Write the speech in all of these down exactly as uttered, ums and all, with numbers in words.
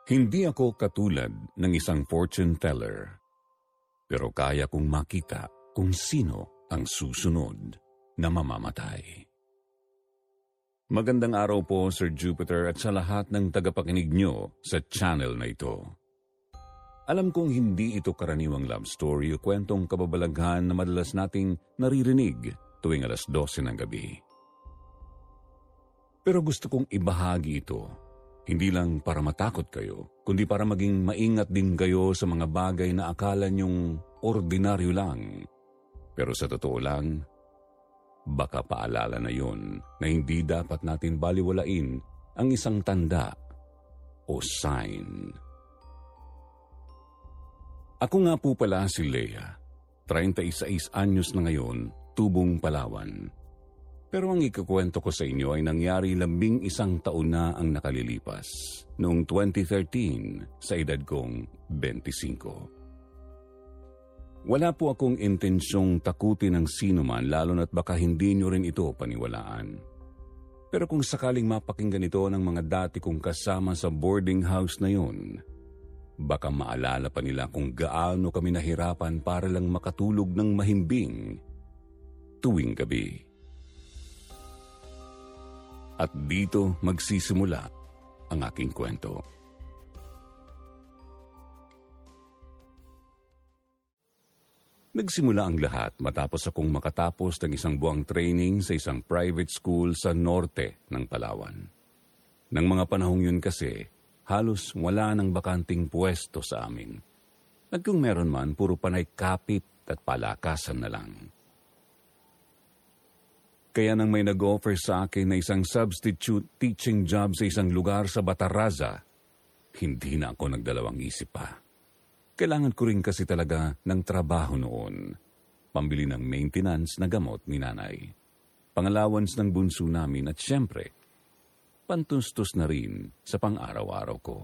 Hindi ako katulad ng isang fortune teller, pero kaya kong makita kung sino ang susunod na mamamatay. Magandang araw po, Sir Jupiter, at sa lahat ng tagapakinig nyo sa channel na ito. Alam kong hindi ito karaniwang love story o kwentong kababalaghan na madalas nating naririnig tuwing alas dose ng gabi. Pero gusto kong ibahagi ito, hindi lang para matakot kayo, kundi para maging maingat din kayo sa mga bagay na akala nyong ordinaryo lang. Pero sa totoo lang, baka paalala na yon na hindi dapat natin baliwalain ang isang tanda o sign. Ako nga po pala si Leah, thirty-six anyos na ngayon, tubong Palawan. Pero ang ikukwento ko sa inyo ay nangyari labing isang taon na ang nakalilipas, noong twenty thirteen sa edad kong twenty-five. Wala po akong intensyong takutin ng sino man, lalo na't baka hindi nyo rin ito paniwalaan. Pero kung sakaling mapakinggan ito ng mga dati kong kasama sa boarding house na yun, baka maalala pa nila kung gaano kami nahirapan para lang makatulog ng mahimbing tuwing gabi. At dito magsisimula ang aking kwento. Nagsimula ang lahat matapos akong makatapos ng isang buwang training sa isang private school sa norte ng Palawan. Nang mga panahong yun kasi, halos wala nang bakanting pwesto sa amin. At kung meron man, puro panay kapit at palakasan na lang. Kaya nang may nag-offer sa akin na isang substitute teaching job sa isang lugar sa Bataraza, hindi na ako nagdalawang isip pa. Kailangan ko rin kasi talaga ng trabaho noon. Pambili ng maintenance na gamot ni nanay. Pangallowance ng bunso namin at syempre, pantustos na rin sa pang-araw-araw ko.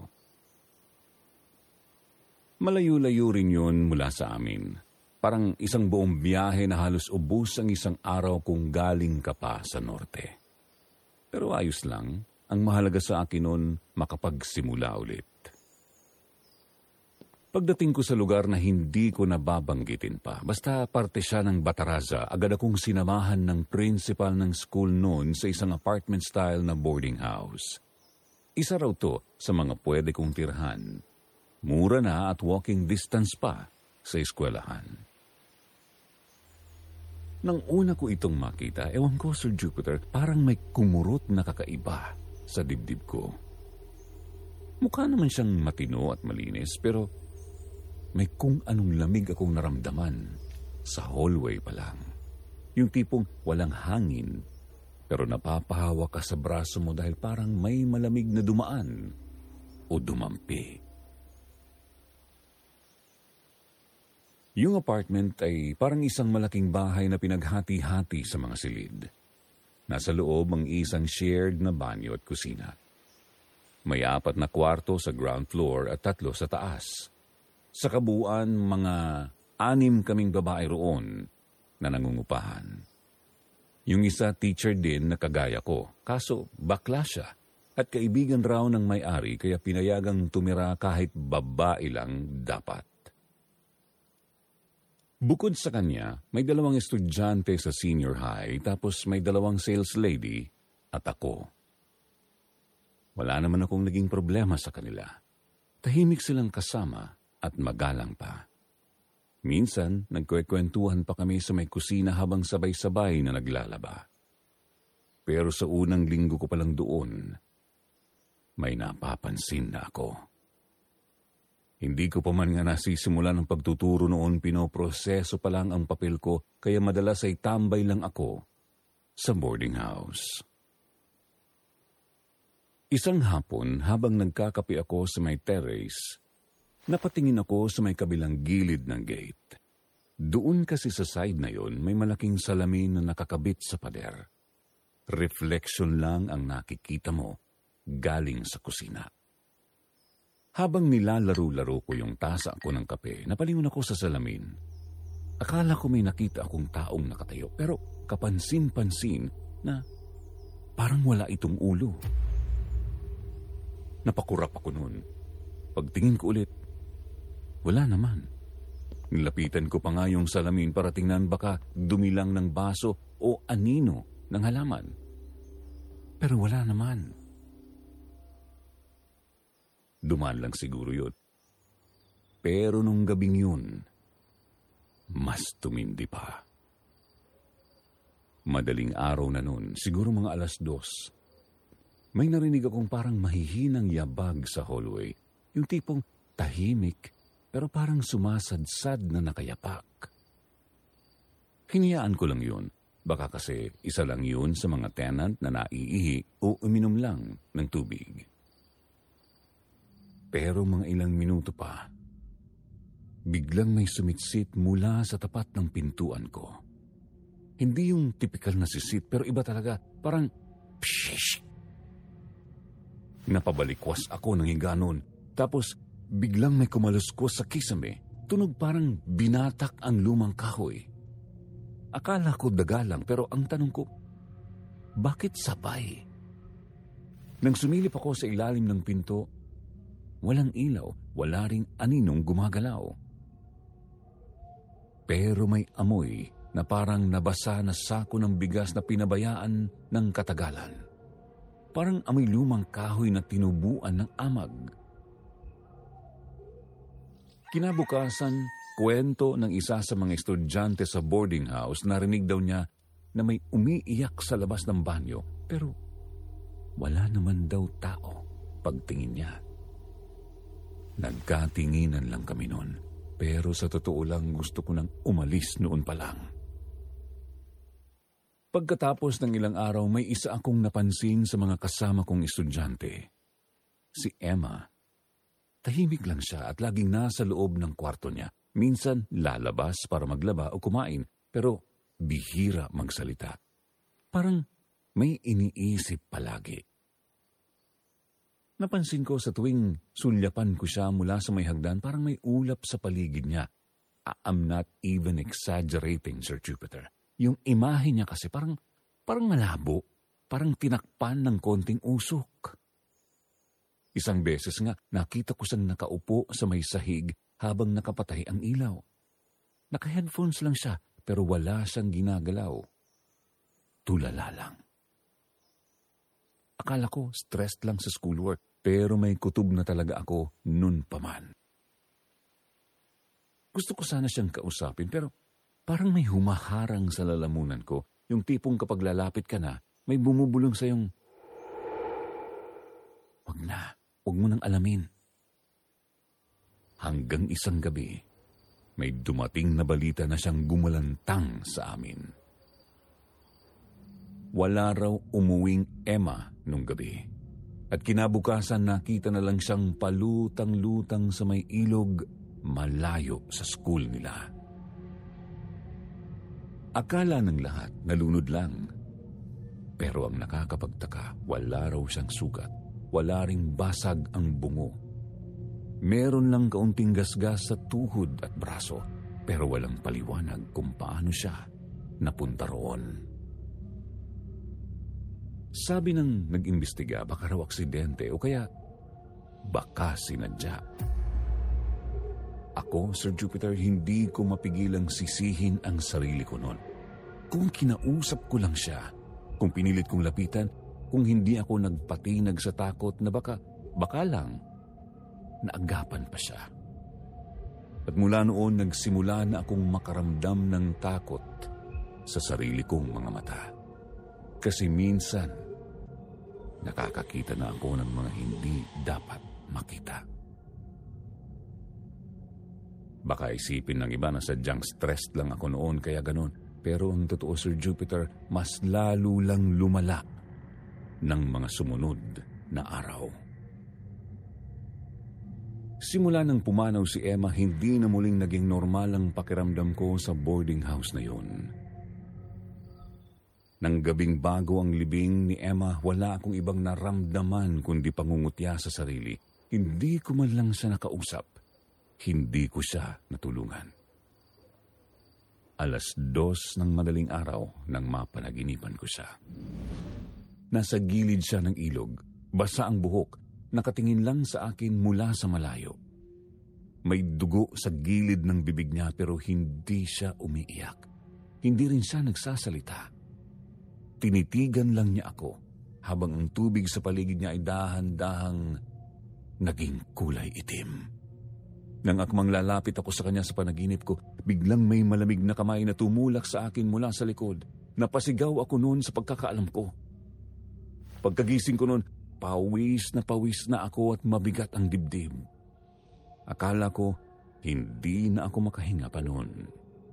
Malayo-layo rin yun mula sa amin. Parang isang buong biyahe na halos ubos ang isang araw kung galing ka pa sa norte. Pero ayos lang, ang mahalaga sa akin noon makapagsimula ulit. Pagdating ko sa lugar na hindi ko nababanggitin pa, basta parte siya ng Bataraza, agad akong sinamahan ng principal ng school noon sa isang apartment style na boarding house. Isa raw to sa mga pwede kong tirhan. Mura na at walking distance pa sa eskwelahan. Nang una ko itong makita, ewan ko, Sir Jupiter, parang may kumurot na kakaiba sa dibdib ko. Mukha naman siyang matino at malinis, pero may kung anong lamig akong naramdaman sa hallway pa lang. Yung tipong walang hangin, pero napapahawa ka sa braso mo dahil parang may malamig na dumaan o dumampi. Yung apartment ay parang isang malaking bahay na pinaghati-hati sa mga silid. Nasa loob ang isang shared na banyo at kusina. May apat na kwarto sa ground floor at tatlo sa taas. Sa kabuuan, mga anim kaming babae roon na nangungupahan. Yung isa teacher din na kagaya ko, kaso bakla siya at kaibigan raw ng may-ari kaya pinayagang tumira kahit babae lang dapat. Bukod sa kanya, may dalawang estudyante sa senior high tapos may dalawang sales lady at ako. Wala naman akong naging problema sa kanila. Tahimik silang kasama at magalang pa. Minsan, nagkwekwentuhan pa kami sa may kusina habang sabay-sabay na naglalaba. Pero sa unang linggo ko palang doon, may napapansin na ako. Hindi ko pa man nga nasisimula ng pagtuturo noon, pinoproseso pa lang ang papel ko, kaya madalas ay tambay lang ako sa boarding house. Isang hapon, habang nagkakape ako sa may terrace, napatingin ako sa may kabilang gilid ng gate. Doon kasi sa side na yon, may malaking salamin na nakakabit sa pader. Reflection lang ang nakikita mo galing sa kusina. Habang nilalaro-laro ko yung tasa ko ng kape, napalingon ako sa salamin. Akala ko may nakita akong taong nakatayo, pero kapansin-pansin na parang wala itong ulo. Napakurap ako noon. Pagtingin ko ulit, wala naman. Nilapitan ko pa nga yung salamin para tingnan baka dumilang ng baso o anino ng halaman. Pero wala naman. Dumaan lang siguro yun. Pero nung gabing yun, mas tumindi pa. Madaling araw na nun, siguro mga alas dos. May narinig akong parang mahihinang yabag sa hallway. Yung tipong tahimik, pero parang sumasadsad na nakayapak. Hinayaan ko lang yun. Baka kasi isa lang yun sa mga tenant na naiihi o uminom lang ng tubig. Pero mga ilang minuto pa, biglang may sumitsit mula sa tapat ng pintuan ko. Hindi yung tipikal na sisit, pero iba talaga. Parang, pshish! Napabalikwas ako ng higanon. Tapos, biglang may kumaluskos sa kisame. Tunog parang binatak ang lumang kahoy. Akala ko daga lang, pero ang tanong ko, bakit sabay? Nang sumilip ako sa ilalim ng pinto, walang ilaw, wala ring aninong gumagalaw. Pero may amoy na parang nabasa na sako ng bigas na pinabayaan ng katagalan. Parang amoy lumang kahoy na tinubuan ng amag. Kinabukasan, kwento ng isa sa mga estudyante sa boarding house, narinig daw niya na may umiiyak sa labas ng banyo, pero wala naman daw tao pagtingin niya. Nagkatinginan lang kami noon, pero sa totoo lang gusto ko nang umalis noon pa lang. Pagkatapos ng ilang araw, may isa akong napansin sa mga kasama kong estudyante. Si Emma. Tahimik lang siya at laging nasa loob ng kwarto niya. Minsan lalabas para maglaba o kumain, pero bihira magsalita. Parang may iniisip palagi. Napansin ko sa tuwing sulyapan ko siya mula sa may hagdan, parang may ulap sa paligid niya. I'm not even exaggerating, Sir Jupiter. Yung imahe niya kasi parang, parang malabo, parang tinakpan ng konting usok. Isang beses nga, nakita ko siyang nakaupo sa may sahig habang nakapatay ang ilaw. Naka-headphones lang siya, pero wala siyang ginagalaw. Tulala lang. Akala ko stressed lang sa schoolwork, pero may kutob na talaga ako nun pa man. Gusto ko sana siyang kausapin, pero parang may humaharang sa lalamunan ko. Yung tipong kapag lalapit ka na, may bumubulong sa yung, wag na, wag mo nang alamin. Hanggang isang gabi, may dumating na balita na siyang gumulantang sa amin. Wala raw umuwing Emma nung gabi. At kinabukasan nakita na lang siyang palutang-lutang sa may ilog malayo sa school nila. Akala ng lahat nalunod lang. Pero ang nakakapagtaka, wala raw siyang sugat. Wala ring basag ang bungo. Meron lang kaunting gasgas sa tuhod at braso, pero walang paliwanag kung paano siya napunta roon. Sabi ng nag-imbestiga, baka raw aksidente o kaya baka sinadya. Ako, Sir Jupiter, hindi ko mapigilang sisihin ang sarili ko noon. Kung kinausap ko lang siya, kung pinilit kong lapitan, kung hindi ako nagpatinag sa takot na baka, baka lang, naagapan pa siya. At mula noon, nagsimula na akong makaramdam ng takot sa sarili kong mga mata. Kasi minsan, nakakakita na ako ng mga hindi dapat makita. Baka isipin ng iba na sadyang stressed lang ako noon kaya ganon. Pero ang totoo, Sir Jupiter, mas lalo lang lumala ng mga sumunod na araw. Simula nang pumanaw si Emma, hindi na muling naging normal ang pakiramdam ko sa boarding house na yun. Nang gabing bago ang libing ni Emma, wala akong ibang naramdaman kundi pangungutya sa sarili. Hindi ko man lang siya nakausap. Hindi ko siya natulungan. Alas dos ng madaling araw nang mapanaginipan ko siya. Nasa gilid siya ng ilog, basa ang buhok, nakatingin lang sa akin mula sa malayo. May dugo sa gilid ng bibig niya pero hindi siya umiiyak. Hindi rin siya nagsasalita. Tinitigan lang niya ako habang ang tubig sa paligid niya ay dahan-dahang naging kulay itim. Nang akmang lalapit ako sa kanya sa panaginip ko, biglang may malamig na kamay na tumulak sa akin mula sa likod. Napasigaw ako noon sa pagkakaalam ko. Pagkagising ko noon, pawis na pawis na ako at mabigat ang dibdib. Akala ko, hindi na ako makahinga pa noon.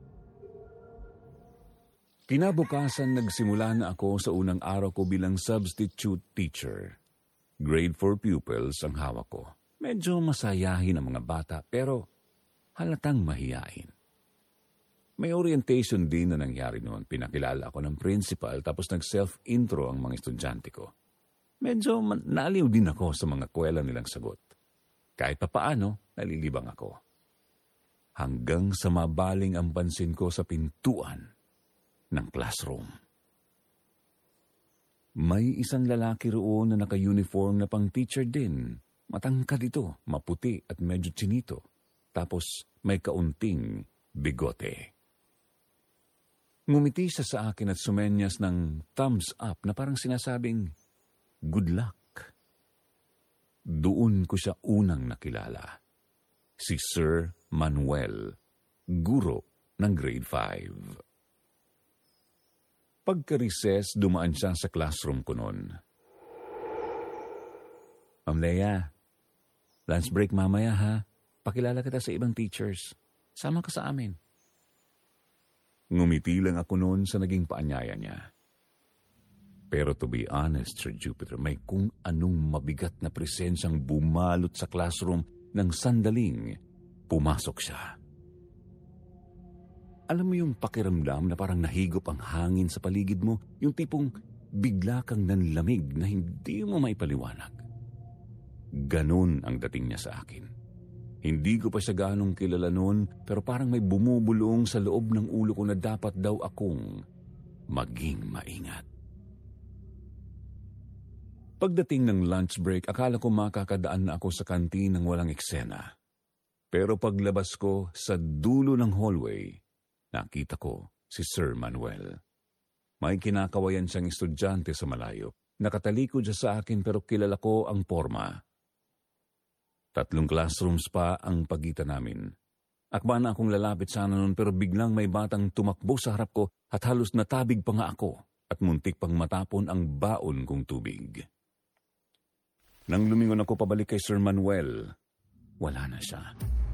Kinabukasan, nagsimula na ako sa unang araw ko bilang substitute teacher. Grade four pupils ang hawak ko. Medyo masayahin ang mga bata pero halatang mahiyain. May orientation din na nangyari noon. Pinakilala ako ng principal tapos nag-self-intro ang mga estudyante ko. Medyo man- naaliw din ako sa mga kwela nilang sagot. Kahit papaano, nalilibang ako. Hanggang sa mabaling ang pansin ko sa pintuan ng classroom. May isang lalaki roon na naka-uniform na pang-teacher din. Matangkad ito, maputi at medyo chinito. Tapos may kaunting bigote. Ngumiti siya sa akin at sumenyas ng thumbs up na parang sinasabing, "Good luck." Doon ko siya unang nakilala. Si Sir Manuel, guro ng grade five. Pagka-recess, dumaan siya sa classroom ko noon. "Ma'am Leia, lunch break mamaya ha. Pakilala kita sa ibang teachers. Sama ka sa amin." Ngumiti lang ako noon sa naging paanyaya niya. Pero to be honest, Sir Jupiter, may kung anong mabigat na presensyang bumalot sa classroom nang sandaling pumasok siya. Alam mo yung pakiramdam na parang nahigop ang hangin sa paligid mo, yung tipong bigla kang nanlamig na hindi mo maipaliwanag. Ganon ang dating niya sa akin. Hindi ko pa siya ganong kilala noon, pero parang may bumubulong sa loob ng ulo ko na dapat daw akong maging maingat. Pagdating ng lunch break, akala ko makakadaan na ako sa kantin ng walang eksena. Pero paglabas ko sa dulo ng hallway, nakita ko si Sir Manuel. May kinakawayan siyang estudyante sa malayo. Nakatalikod siya sa akin pero kilala ko ang porma. Tatlong classrooms pa ang pagitan namin. Akma na akong lalapit sana noon pero biglang may batang tumakbo sa harap ko at halos natabig pa nga ako at muntik pang matapon ang baon kong tubig. Nang lumingon ako pabalik kay Sir Manuel, wala na siya.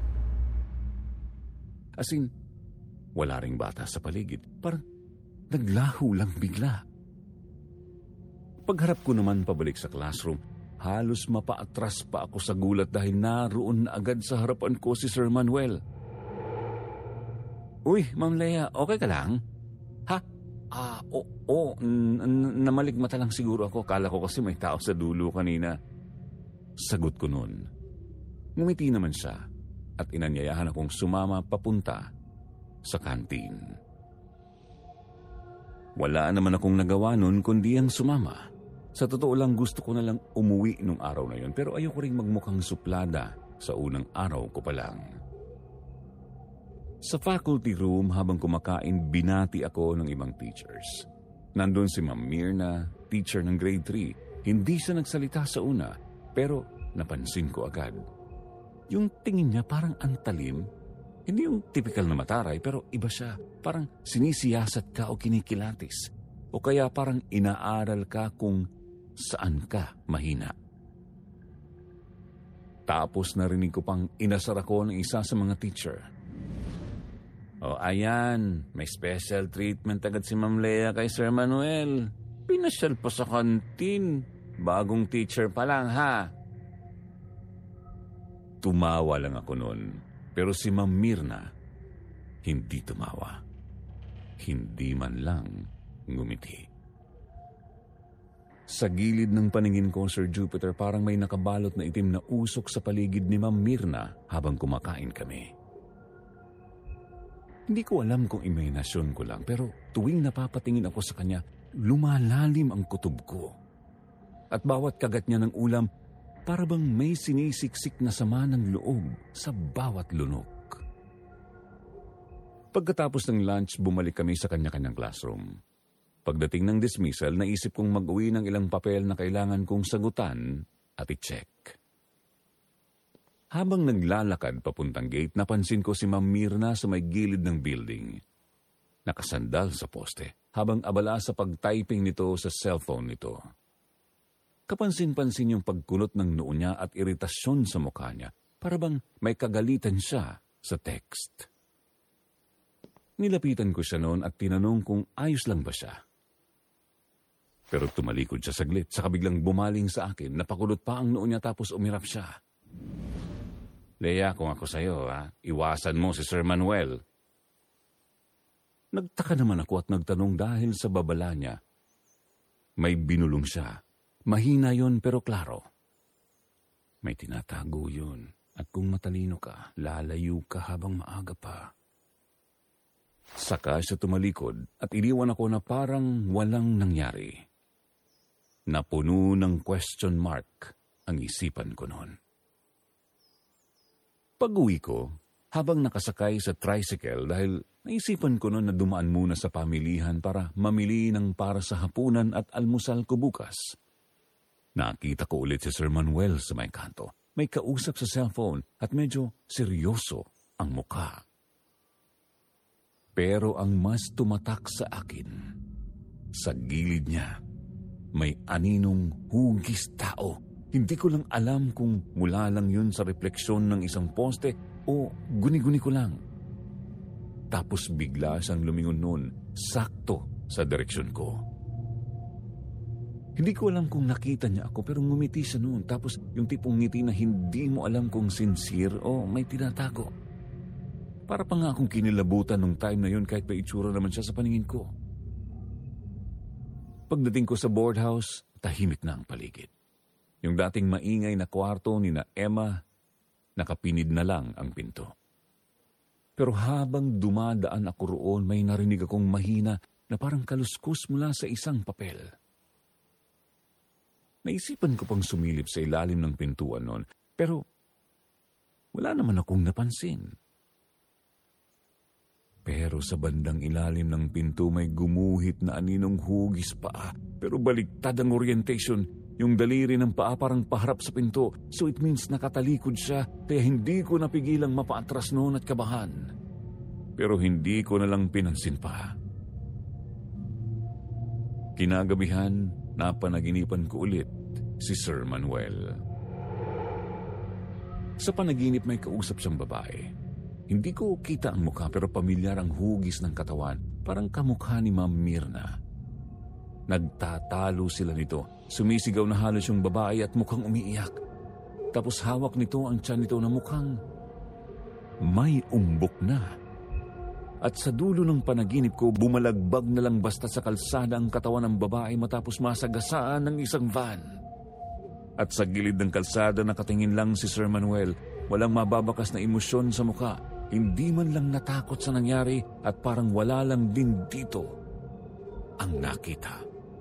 As in, wala ring bata sa paligid. Parang naglaho lang bigla. Pagharap ko naman pabalik sa classroom, halos mapaatras pa ako sa gulat dahil naroon na agad sa harapan ko si Sir Manuel. "Uy, Ma'am Leia, okay ka lang?" "Ha? Ah, oo, oh, oh, n- n- namaligmata lang siguro ako. Kala ko kasi may tao sa dulo kanina." Sagot ko noon. Ngumiti naman siya at inanyayahan akong sumama papunta sa kantin. Wala naman akong nagawa noon kundi ang sumama. Sa totoo lang gusto ko na lang umuwi nung araw na yun pero ayoko ring magmukhang suplada sa unang araw ko pa lang. Sa faculty room habang kumakain, binati ako ng ibang teachers. Nandun si Ma'am Mirna, teacher ng grade three. Hindi siya nagsalita sa una. Pero napansin ko agad. Yung tingin niya parang antalim. Hindi yung typical na mataray pero iba siya. Parang sinisiyasat ka o kinikilatis. O kaya parang inaaral ka kung saan ka mahina. Tapos narinig ko pang inasar ako ng isa sa mga teacher. "O ayan, may special treatment agad si Ma'am Leia kay Sir Manuel. Pinasyal pa sa kantin. Bagong teacher pa lang, ha?" Tumawa lang ako noon. Pero si Ma'am Mirna, hindi tumawa. Hindi man lang ngumiti. Sa gilid ng paningin ko, Sir Jupiter, parang may nakabalot na itim na usok sa paligid ni Ma'am Mirna habang kumakain kami. Hindi ko alam kung imahinasyon ko lang, pero tuwing napapatingin ako sa kanya, lumalalim ang kutob ko. At bawat kagat niya ng ulam, Para bang may sinisiksik na sama ng loob sa bawat lunok. Pagkatapos ng lunch, bumalik kami sa kanya-kanyang classroom. Pagdating ng dismissal, naisip kong mag-uwi ng ilang papel na kailangan kong sagutan at i-check. Habang naglalakad papuntang gate, napansin ko si Ma'am Mirna sa may gilid ng building. Nakasandal sa poste, habang abala sa pag-typing nito sa cellphone nito. Kapansin-pansin yung pagkunot ng noo niya at iritasyon sa mukha niya, para bang may kagalitan siya sa text. Nilapitan ko siya noon at tinanong kung ayos lang ba siya. Pero tumalikod siya saglit, saka biglang bumaling sa akin, napakulot pa ang noo niya tapos umirap siya. Leia, kung ako sa'yo, ha, iwasan mo si Sir Manuel. Nagtaka naman ako at nagtanong dahil sa babala niya. May binulong siya. Mahina yon pero klaro. May tinatago yun. At kung matalino ka, lalayo ka habang maaga pa. Saka siya tumalikod at iniwan ako na parang walang nangyari. Napuno ng question mark ang isipan ko noon. Pag-uwi ko, habang nakasakay sa tricycle dahil naisipan ko noon na dumaan muna sa pamilihan para mamili ng para sa hapunan at almusal ko bukas. Nakita ko ulit si Sir Manuel sa may kanto. May kausap sa cellphone at medyo seryoso ang mukha. Pero ang mas tumatak sa akin, sa gilid niya, may aninong hugis tao. Hindi ko lang alam kung mula lang yun sa refleksyon ng isang poste o guni-guni ko lang. Tapos bigla siyang lumingon noon, sakto sa direksyon ko. Hindi ko alam kung nakita niya ako pero ngumiti siya noon. Tapos yung tipong ngiti na hindi mo alam kung sincere o may tinatago. Para pa nga akong kinilabutan nung time na yun kahit pa itsura naman siya sa paningin ko. Pagdating ko sa boardhouse, tahimik na ang paligid. Yung dating maingay na kwarto ni na Emma, nakapinid na lang ang pinto. Pero habang dumadaan ako roon, may narinig akong mahina na parang kaluskus mula sa isang papel. Naisipan ko pang sumilip sa ilalim ng pintuan noon, pero wala naman akong napansin. Pero sa bandang ilalim ng pinto may gumuhit na aninong hugis paa, pero baliktad ang orientation. Yung daliri ng paa parang paharap sa pinto, so it means nakatalikod siya, kaya hindi ko napigilang mapaatras noon at kabahan. Pero hindi ko na lang pinansin pa. Kinagabihan, napanaginipan ko ulit si Sir Manuel. Sa panaginip may kausap siyang babae. Hindi ko kita ang mukha pero pamilyar ang hugis ng katawan, parang kamukha ni Ma'am Mirna. Nagtatalo sila nito. Sumisigaw na halos yung babae at mukhang umiiyak. Tapos hawak nito ang tiyan nito na mukhang may umbok na. At sa dulo ng panaginip ko, bumalagbag na lang basta sa kalsada ang katawan ng babae matapos masagasaan ng isang van. At sa gilid ng kalsada nakatingin lang si Sir Manuel. Walang mababakas na emosyon sa mukha. Hindi man lang natakot sa nangyari at parang wala lang din dito ang nakita.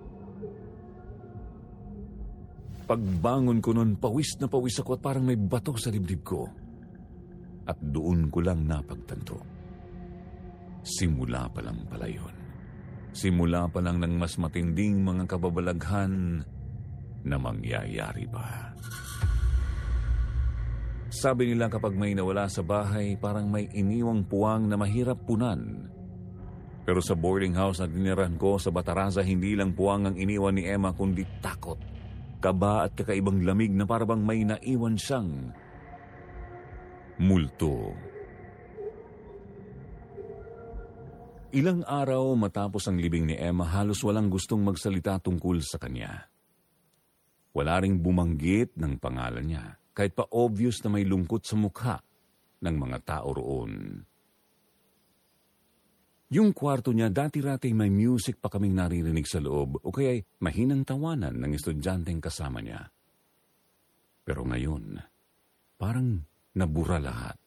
Pagbangon ko noon, pawis na pawis ako at parang may bato sa dibdib ko. At doon ko lang napagtanto. Simula pa lang pala yun. Simula pa lang ng mas matinding mga kababalaghan na mangyayari pa. Sabi nila kapag may nawala sa bahay, parang may iniwang puwang na mahirap punan. Pero sa boarding house na dinirahan ko sa Bataraza, hindi lang puwang ang iniwan ni Emma kundi takot, kaba at kakaibang lamig na parang may naiwan siyang multo. Ilang araw matapos ang libing ni Emma, halos walang gustong magsalita tungkol sa kanya. Wala ring bumanggit ng pangalan niya. Kahit pa obvious na may lungkot sa mukha ng mga tao roon. Yung kwarto niya, dati-rati may music pa kaming naririnig sa loob o kaya'y mahinang tawanan ng estudyanteng kasama niya. Pero ngayon, parang nabura lahat.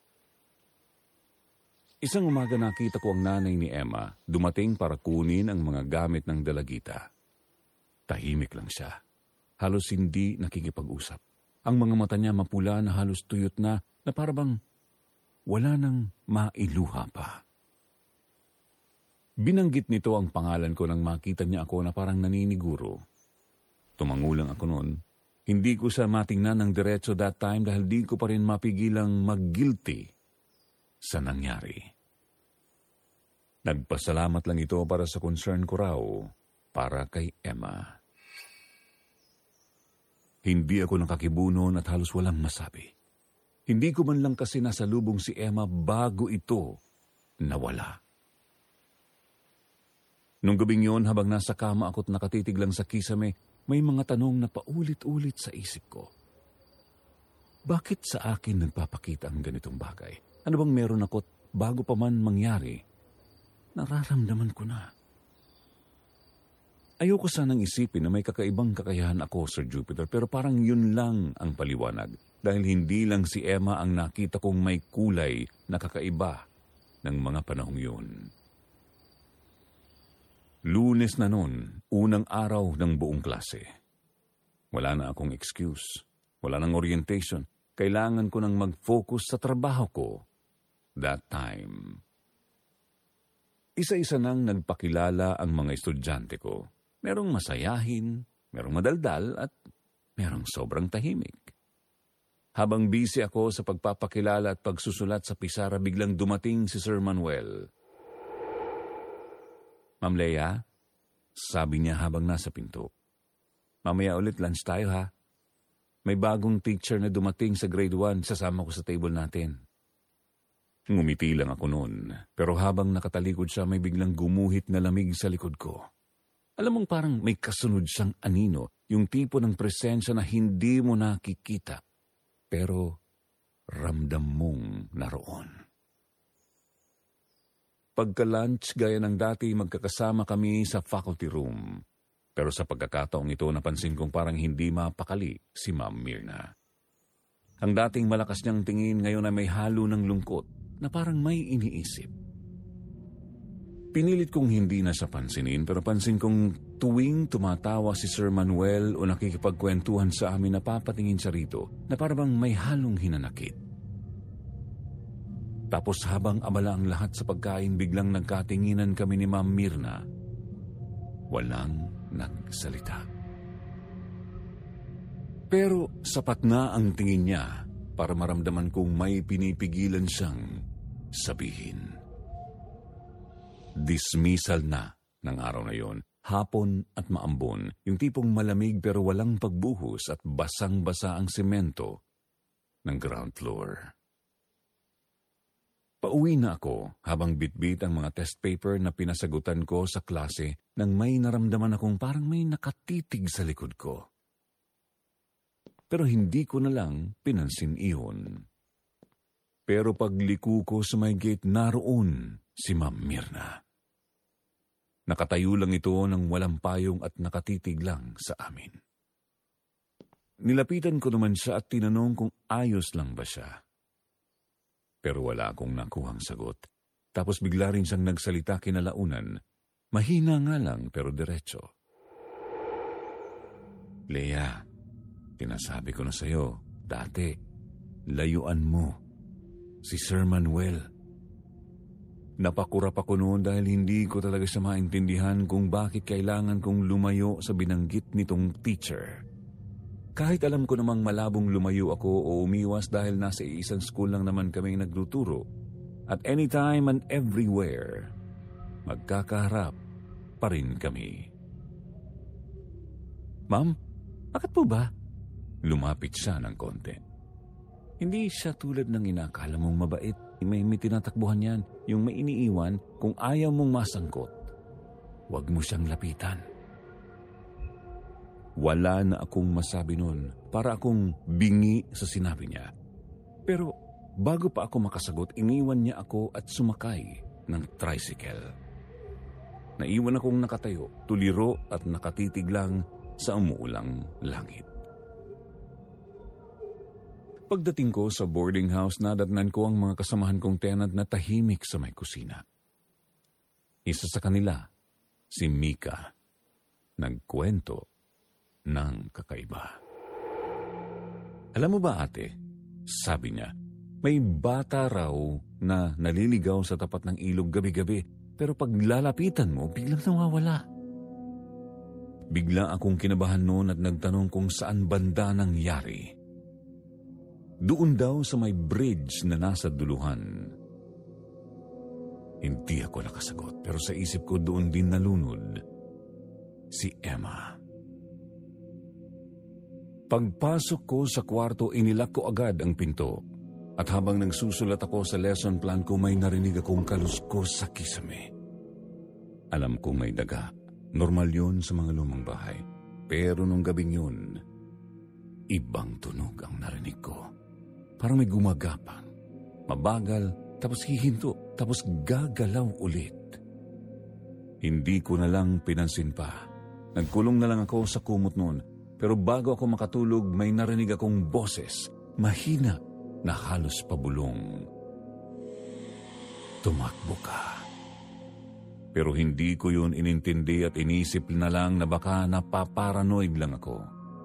Isang umaga nakita ko ang nanay ni Emma dumating para kunin ang mga gamit ng dalagita. Tahimik lang siya. Halos hindi nakikipag-usap. Ang mga mata niya mapula na halos tuyot na, na parabang wala nang mailuha pa. Binanggit nito ang pangalan ko nang makita niya ako na parang naniniguro. Tumangulang ako noon. Hindi ko siya matingnan ng diretso that time dahil di ko pa rin mapigilang mag-guilty sa nangyari. Nagpasalamat lang ito para sa concern ko raw para kay Emma. Hindi ako nakakibunon at halos walang masabi. Hindi ko man lang kasi nasalubong si Emma bago ito nawala. Nung gabing yon, habang nasa kama ako't nakatitig lang sa kisame, may mga tanong na paulit-ulit sa isip ko. Bakit sa akin nagpapakita ang ganitong bagay? Ano bang meron ako't bago pa man mangyari, nararamdaman ko na. Ayoko sanang isipin na may kakaibang kakayahan ako, Sir Jupiter, pero parang yun lang ang paliwanag. Dahil hindi lang si Emma ang nakita kong may kulay na kakaiba ng mga panahong yun. Lunes na noon, unang araw ng buong klase. Wala na akong excuse. Wala nang orientation. Kailangan ko nang mag-focus sa trabaho ko that time. Isa-isa nang nagpakilala ang mga estudyante ko. Merong masayahin, merong madaldal at merong sobrang tahimik. Habang busy ako sa pagpapakilala at pagsusulat sa pisara, biglang dumating si Sir Manuel. Ma'am Leia, sabi niya habang nasa pinto. Mamaya ulit lunch tayo ha. May bagong teacher na dumating sa grade one, sasama ko sa table natin. Ngumiti lang ako noon, pero habang nakatalikod siya may biglang gumuhit na lamig sa likod ko. Alam mong parang may kasunod siyang anino, yung tipo ng presensya na hindi mo nakikita, pero ramdam mong naroon. Pagka-lunch, gaya ng dati, magkakasama kami sa faculty room. Pero sa pagkakataong ito, napansin kong parang hindi mapakali si Ma'am Mirna. Ang dating malakas niyang tingin ngayon ay may halo ng lungkot na parang may iniisip. Pinilit kong hindi na siya pansinin, pero pansin kong tuwing tumatawa si Sir Manuel o nakikipagkwentuhan sa amin, napapatingin siya rito na parang may halong hinanakit. Tapos habang abala ang lahat sa pagkain, biglang nagkatinginan kami ni Ma'am Mirna. Walang nagsalita. Pero sapat na ang tingin niya para maramdaman kong may pinipigilan siyang sabihin. Dismissal na ng araw na yon. Hapon at maambon, yung tipong malamig pero walang pagbuhos at basang-basa ang semento ng ground floor. Pauwi na ako habang bitbit ang mga test paper na pinasagutan ko sa klase nang may naramdaman akong parang may nakatitig sa likod ko. Pero hindi ko na lang pinansin iyon. Pero pagliko ko sa may gate, naroon si Ma'am Mirna. Nakatayo lang ito ng walang payong at nakatitig lang sa amin. Nilapitan ko naman siya at tinanong kung ayos lang ba siya. Pero wala akong nakuhang sagot. Tapos bigla rin siyang nagsalita kinalaunan. Mahina nga lang pero diretso. Leia, tinasabi ko na sa'yo, dati, layuan mo si Sir Manuel. Napakurap ako noon dahil hindi ko talaga siya maintindihan kung bakit kailangan kong lumayo sa binanggit nitong teacher. Kahit alam ko namang malabong lumayo ako o umiwas dahil nasa isang school lang naman kaming nagtuturo. At anytime and everywhere, magkakaharap pa rin kami. Ma'am, bakit po ba? Lumapit siya ng konti. Hindi siya tulad ng inakala mong mabait. May, may tinatakbuhan yan, yung may iniiwan kung ayaw mong masangkot. Huwag mo siyang lapitan. Wala na akong masabi nun para akong bingi sa sinabi niya. Pero bago pa ako makasagot, iniwan niya ako at sumakay ng tricycle. Naiwan akong nakatayo, tuliro at nakatitig lang sa umuulang langit. Pagdating ko sa boarding house, nadatnan ko ang mga kasamahan kong tenant na tahimik sa may kusina. Isa sa kanila, si Mika, nagkwento ng kakaiba. Alam mo ba ate, sabi niya, may bata raw na naliligaw sa tapat ng ilog gabi-gabi pero pag lalapitan mo, biglang nawawala. Bigla akong kinabahan noon at nagtanong kung saan banda nangyari. Doon daw sa may bridge na nasa duluhan. Hindi ako nakasagot pero sa isip ko doon din nalunod si Emma. Pagpasok ko sa kwarto, inilak ko agad ang pinto. At habang nagsusulat ako sa lesson plan ko, may narinig akong kaluskos sa kisame. Alam kong may daga. Normal yun sa mga lumang bahay. Pero nung gabing yun, ibang tunog ang narinig ko. Parang may gumagapang. Mabagal, tapos hihinto, tapos gagalaw ulit. Hindi ko na lang pinansin pa. Nagkulong na lang ako sa kumot noon. Pero bago ako makatulog, may narinig akong boses. Mahina na halos pabulong. Tumakbo ka. Pero hindi ko yun inintindi at inisip na lang na baka napaparanoid lang ako.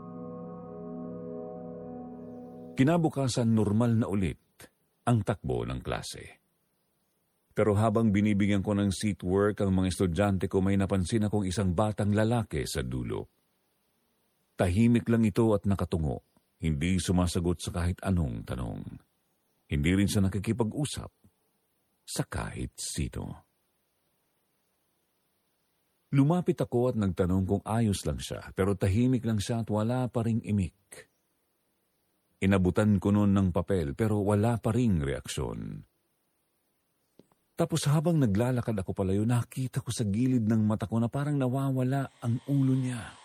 Kinabukasan, normal na ulit ang takbo ng klase. Pero habang binibigyan ko ng seat work ang mga estudyante ko, may napansin akong isang batang lalaki sa dulo. Tahimik lang ito at nakatungo. Hindi sumasagot sa kahit anong tanong. Hindi rin siya nakikipag-usap sa kahit sino. Lumapit ako at nagtanong kung ayos lang siya, pero tahimik lang siya at wala pa ring imik. Inabutan ko noon ng papel pero wala pa ring reaksyon. Tapos habang naglalakad ako palayo, nakita ko sa gilid ng mata ko na parang nawawala ang ulo niya.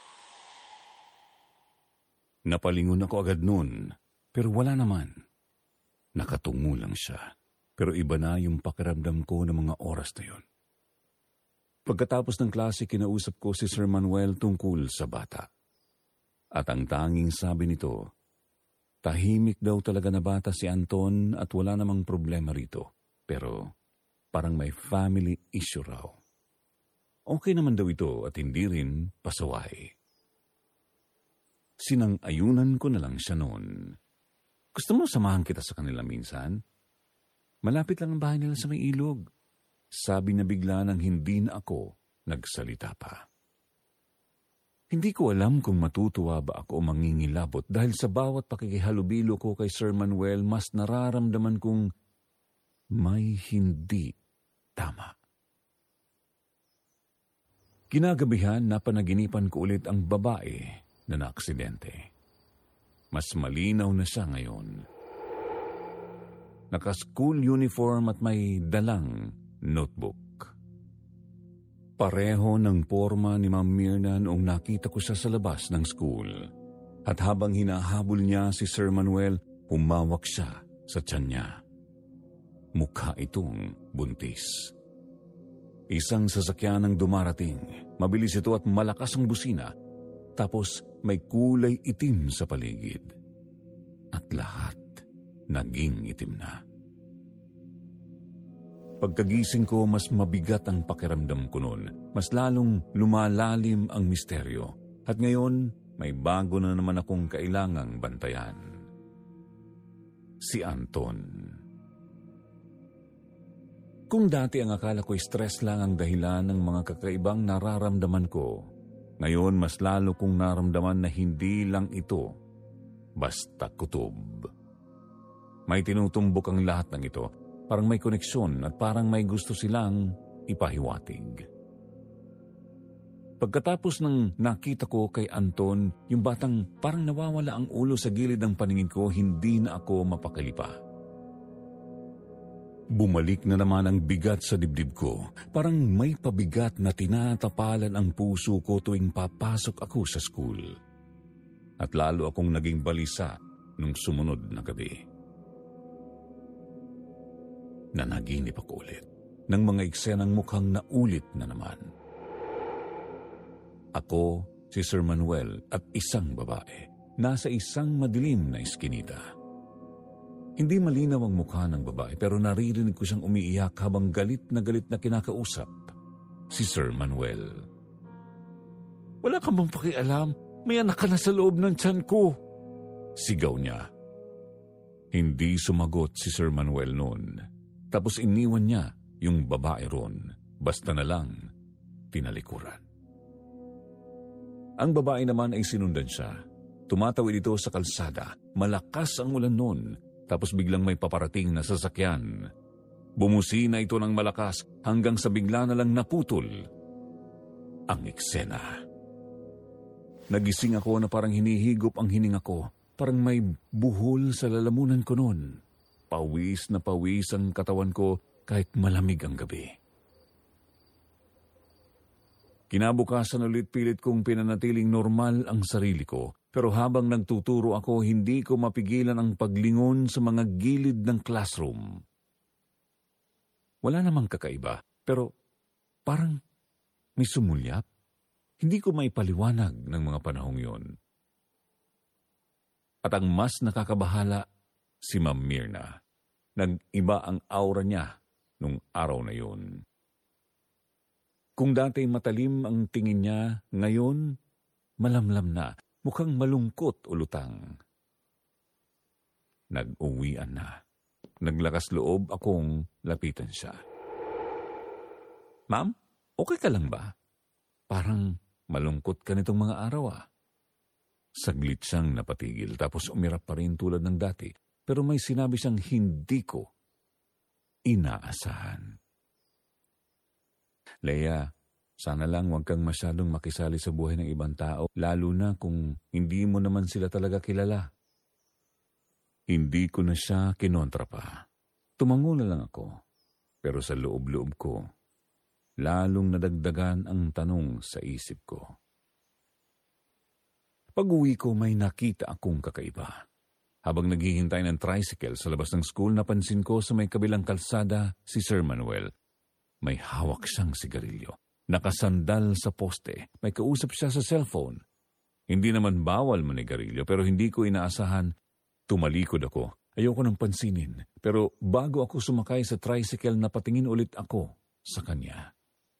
Napalingon ako agad noon, pero wala naman. Nakatungo lang siya, pero iba na yung pakiramdam ko ng mga oras na yun. Pagkatapos ng klase, kinausap ko si Sir Manuel tungkol sa bata. At ang tanging sabi nito, tahimik daw talaga na bata si Anton at wala namang problema rito. Pero parang may family issue raw. Okay naman daw ito at hindi rin pasaway. Sinang-ayunan ko na lang siya noon. Gusto mo samahan kita sa kanila minsan? Malapit lang ang bahay nila sa may ilog. Sabi na bigla nang hindi na ako nagsalita pa. Hindi ko alam kung matutuwa ba ako o mangingilabot dahil sa bawat pakikihalubilo ko kay Sir Manuel, mas nararamdaman kong may hindi tama. Kinagabihan, napanaginipan ko ulit ang babae na naaksidente. Mas malinaw na siya ngayon. Naka-school uniform at may dalang notebook. Pareho ng porma ni Ma'am Mirna noong nakita ko siya sa labas ng school. At habang hinahabol niya si Sir Manuel, humawak siya sa tiyan niya. Mukha itong buntis. Isang sasakyan ang dumarating. Mabilis ito at malakas ang busina. Tapos may kulay itim sa paligid. At lahat naging itim na. Pagkagising ko, mas mabigat ang pakiramdam ko noon. Mas lalong lumalalim ang misteryo. At ngayon, may bago na naman akong kailangang bantayan. Si Anton. Kung dati ang akala ko'y stress lang ang dahilan ng mga kakaibang nararamdaman ko, ngayon mas lalo kong naramdaman na hindi lang ito basta kutob. May tinutumbok ang lahat ng ito. Parang may koneksyon at parang may gusto silang ipahiwatig. Pagkatapos ng nakita ko kay Anton, yung batang parang nawawala ang ulo sa gilid ng paningin ko, hindi na ako mapakalipa. Bumalik na naman ang bigat sa dibdib ko. Parang may pabigat na tinatapalan ang puso ko tuwing papasok ako sa school. At lalo akong naging balisa nung sumunod na gabi. Nanaginip ako ulit ng mga eksenang mukhang naulit na naman. Ako, si Sir Manuel at isang babae, nasa isang madilim na eskinita. Hindi malinaw ang mukha ng babae pero naririnig ko siyang umiiyak habang galit na galit na kinakausap si Sir Manuel. Wala ka bang pakialam? May anak ka na sa loob ng tiyan ko. Sigaw niya. Hindi sumagot si Sir Manuel noon. Tapos iniwan niya yung babae ron. Basta na lang tinalikuran. Ang babae naman ay sinundan siya. Tumatawid ito sa kalsada. Malakas ang ulan noon. Tapos biglang may paparating na sasakyan. Bumusina ito ng malakas hanggang sa bigla na lang naputol ang eksena. Nagising ako na parang hinihigop ang hininga ko. Parang may buhol sa lalamunan ko noon. Pawis na pawis ang katawan ko kahit malamig ang gabi. Kinabukasan ulit pilit kong pinanatiling normal ang sarili ko. Pero habang nagtuturo ako, hindi ko mapigilan ang paglingon sa mga gilid ng classroom. Wala namang kakaiba, pero parang may sumulyap. Hindi ko maipaliwanag ng mga panahong yon. At ang mas nakakabahala, si Ma'am Myrna. Nag-iba ang aura niya nung araw na yon. Kung dati matalim ang tingin niya, ngayon malamlam na. Mukhang malungkot o lutang. Nag-uwian na. Naglakas loob akong lapitan siya. Ma'am, okay ka lang ba? Parang malungkot ka nitong mga araw ah. Saglit siyang napatigil tapos umirap pa rin tulad ng dati. Pero may sinabi siyang hindi ko inaasahan. Leia, sana lang huwag kang masyadong makisali sa buhay ng ibang tao, lalo na kung hindi mo naman sila talaga kilala. Hindi ko na siya kinontra pa. Tumango na lang ako. Pero sa loob-loob ko, lalong nadagdagan ang tanong sa isip ko. Pag-uwi ko, may nakita akong kakaiba. Habang naghihintay ng tricycle sa labas ng school, napansin ko sa may kabilang kalsada si Sir Manuel. May hawak siyang sigarilyo. Nakasandal sa poste. May kausap siya sa cellphone. Hindi naman bawal manigarilyo pero hindi ko inaasahan. Tumalikod ako. Ayoko nang pansinin. Pero bago ako sumakay sa tricycle, napatingin ulit ako sa kanya.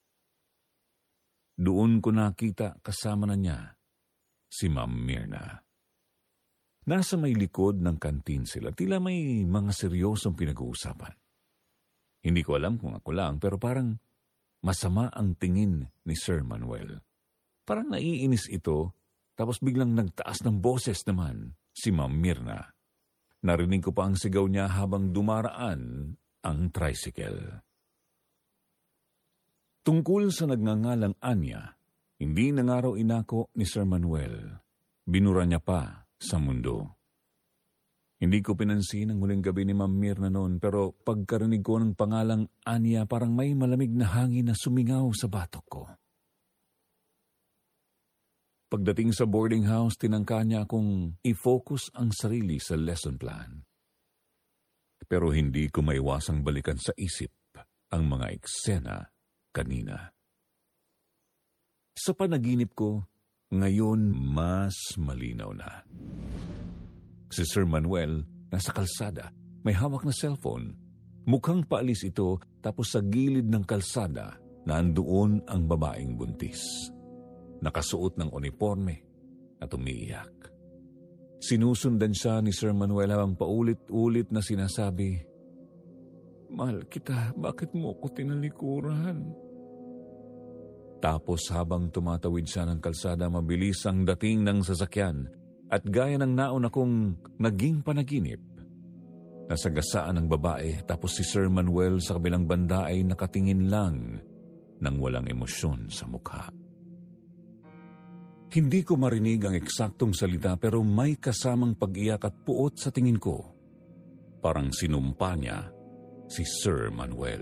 Doon ko nakita kasama na niya si Ma'am Myrna. Nasa may likod ng kantin sila. Tila may mga seryosong pinag-uusapan. Hindi ko alam kung ako lang pero parang masama ang tingin ni Sir Manuel. Parang naiinis ito, tapos biglang nagtaas ng boses naman si Ma'am Myrna. Narinig ko pa ang sigaw niya habang dumaraan ang tricycle. Tungkol sa nagngangalang Anya, hindi na nga raw inako ni Sir Manuel. Binura niya pa sa mundo. Hindi ko pinansin ang huling gabi ni Ma'am Myrna noon, pero pagkarinig ko ng pangalang Anya, parang may malamig na hangin na sumingaw sa batok ko. Pagdating sa boarding house, tinangka niya akong i-focus ang sarili sa lesson plan. Pero hindi ko maiwasang balikan sa isip ang mga eksena kanina. Sa panaginip ko, ngayon mas malinaw na. Si Sir Manuel nasa kalsada, may hawak na cellphone. Mukhang paalis ito tapos sa gilid ng kalsada nandoon ang babaeng buntis. Nakasuot ng uniforme at umiiyak. Sinusundan siya ni Sir Manuel habang paulit-ulit na sinasabi, "Mahal kita, bakit mo ko tinalikuran?" Tapos habang tumatawid siya ng kalsada, mabilis ang dating ng sasakyan. At gaya ng naon akong naging panaginip, nasagasaan ng babae tapos si Sir Manuel sa kabilang banda ay nakatingin lang nang walang emosyon sa mukha. Hindi ko marinig ang eksaktong salita pero may kasamang pag-iyak at puot sa tingin ko. Parang sinumpa niya si Sir Manuel.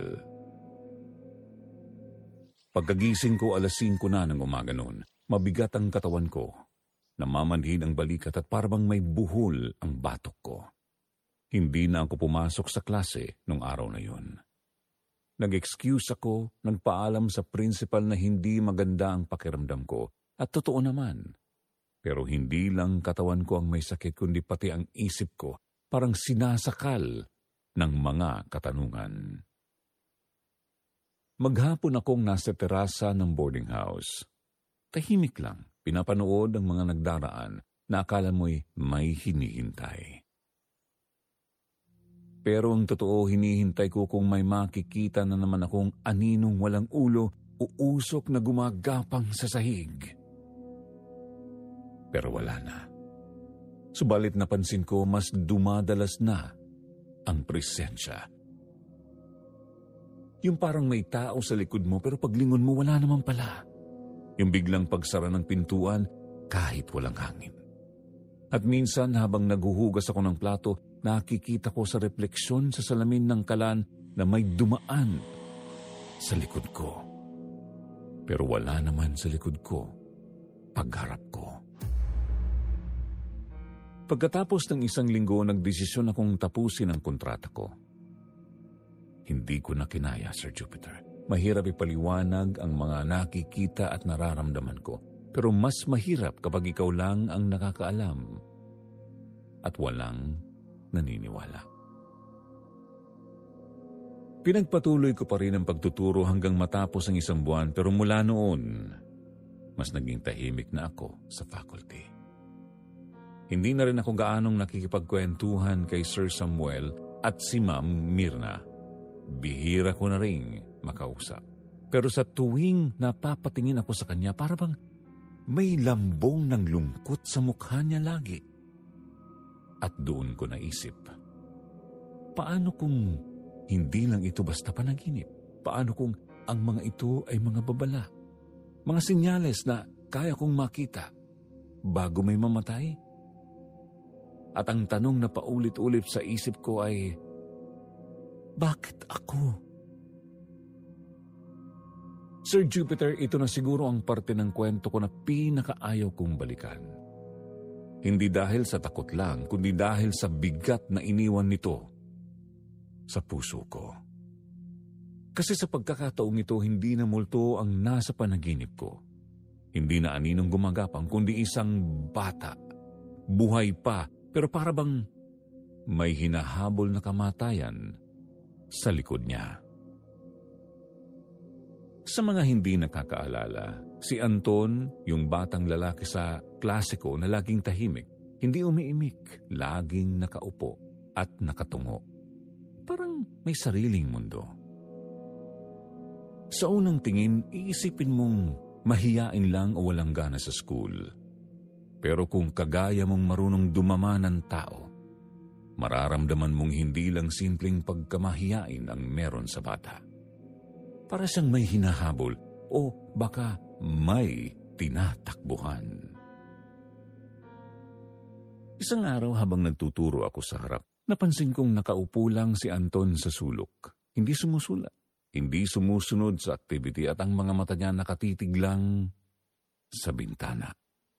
Pagkagising ko alas singko na ng umaga noon, mabigat ang katawan ko. Namamanhid ang balikat at parang may buhol ang batok ko. Hindi na ako pumasok sa klase nung araw na yun. Nag-excuse ako, nagpaalam sa principal na hindi maganda ang pakiramdam ko. At totoo naman. Pero hindi lang katawan ko ang may sakit kundi pati ang isip ko parang sinasakal ng mga katanungan. Maghapon akong nasa terasa ng boarding house. Tahimik lang. Pinapanood ang mga nagdaraan. na akala mo'y may hinihintay. Pero ang totoo, hinihintay ko kung may makikita na naman akong aninong walang ulo o usok na gumagapang sa sahig. Pero wala na. Subalit napansin ko mas dumadalas na ang presensya. Yung parang may tao sa likod mo pero paglingon mo wala naman pala. Yung biglang pagsara ng pintuan kahit walang hangin. At minsan habang naghuhugas ako ng plato, nakikita ko sa refleksyon sa salamin ng kalan na may dumaan sa likod ko. Pero wala naman sa likod ko, pagharap ko. Pagkatapos ng isang linggo, nagdesisyon akong tapusin ang kontrata ko. Hindi ko na kinaya, Sir Jupiter. Mahirap ipaliwanag ang mga nakikita at nararamdaman ko. Pero mas mahirap kapag ikaw lang ang nakakaalam at walang naniniwala. Pinagpatuloy ko pa rin ang pagtuturo hanggang matapos ang isang buwan, pero mula noon, mas naging tahimik na ako sa faculty. Hindi na rin ako gaanong nakikipagkwentuhan kay Sir Samuel at si Ma'am Mirna. Bihira ko na ring makausap. Pero sa tuwing napapatingin ako sa kanya, para bang may lambong ng lungkot sa mukha niya lagi. At doon ko naisip, paano kung hindi lang ito basta panaginip? Paano kung ang mga ito ay mga babala? Mga sinyales na kaya kong makita bago may mamatay? At ang tanong na paulit-ulit sa isip ko ay, bakit ako? Sir Jupiter, ito na siguro ang parte ng kwento ko na pinakaayaw kong balikan. Hindi dahil sa takot lang, kundi dahil sa bigat na iniwan nito sa puso ko. Kasi sa pagkakataong ito, hindi na multo ang nasa panaginip ko. Hindi na aninong gumagapang, kundi isang bata. Buhay pa, pero para bang may hinahabol na kamatayan sa likod niya. Sa mga hindi nakakaalala, si Anton, yung batang lalaki sa klase ko na laging tahimik, hindi umiimik, laging nakaupo at nakatungo. Parang may sariling mundo. Sa unang tingin, iisipin mong mahiyain lang o walang gana sa school. Pero kung kagaya mong marunong dumama ng tao, mararamdaman mong hindi lang simpleng pagkamahiyain ang meron sa bata. Para siyang may hinahabol o baka may tinatakbuhan. Isang araw habang nagtuturo ako sa harap, napansin kong nakaupo lang si Anton sa sulok. Hindi sumusulat, hindi sumusunod sa activity at ang mga mata niya nakatitig lang sa bintana.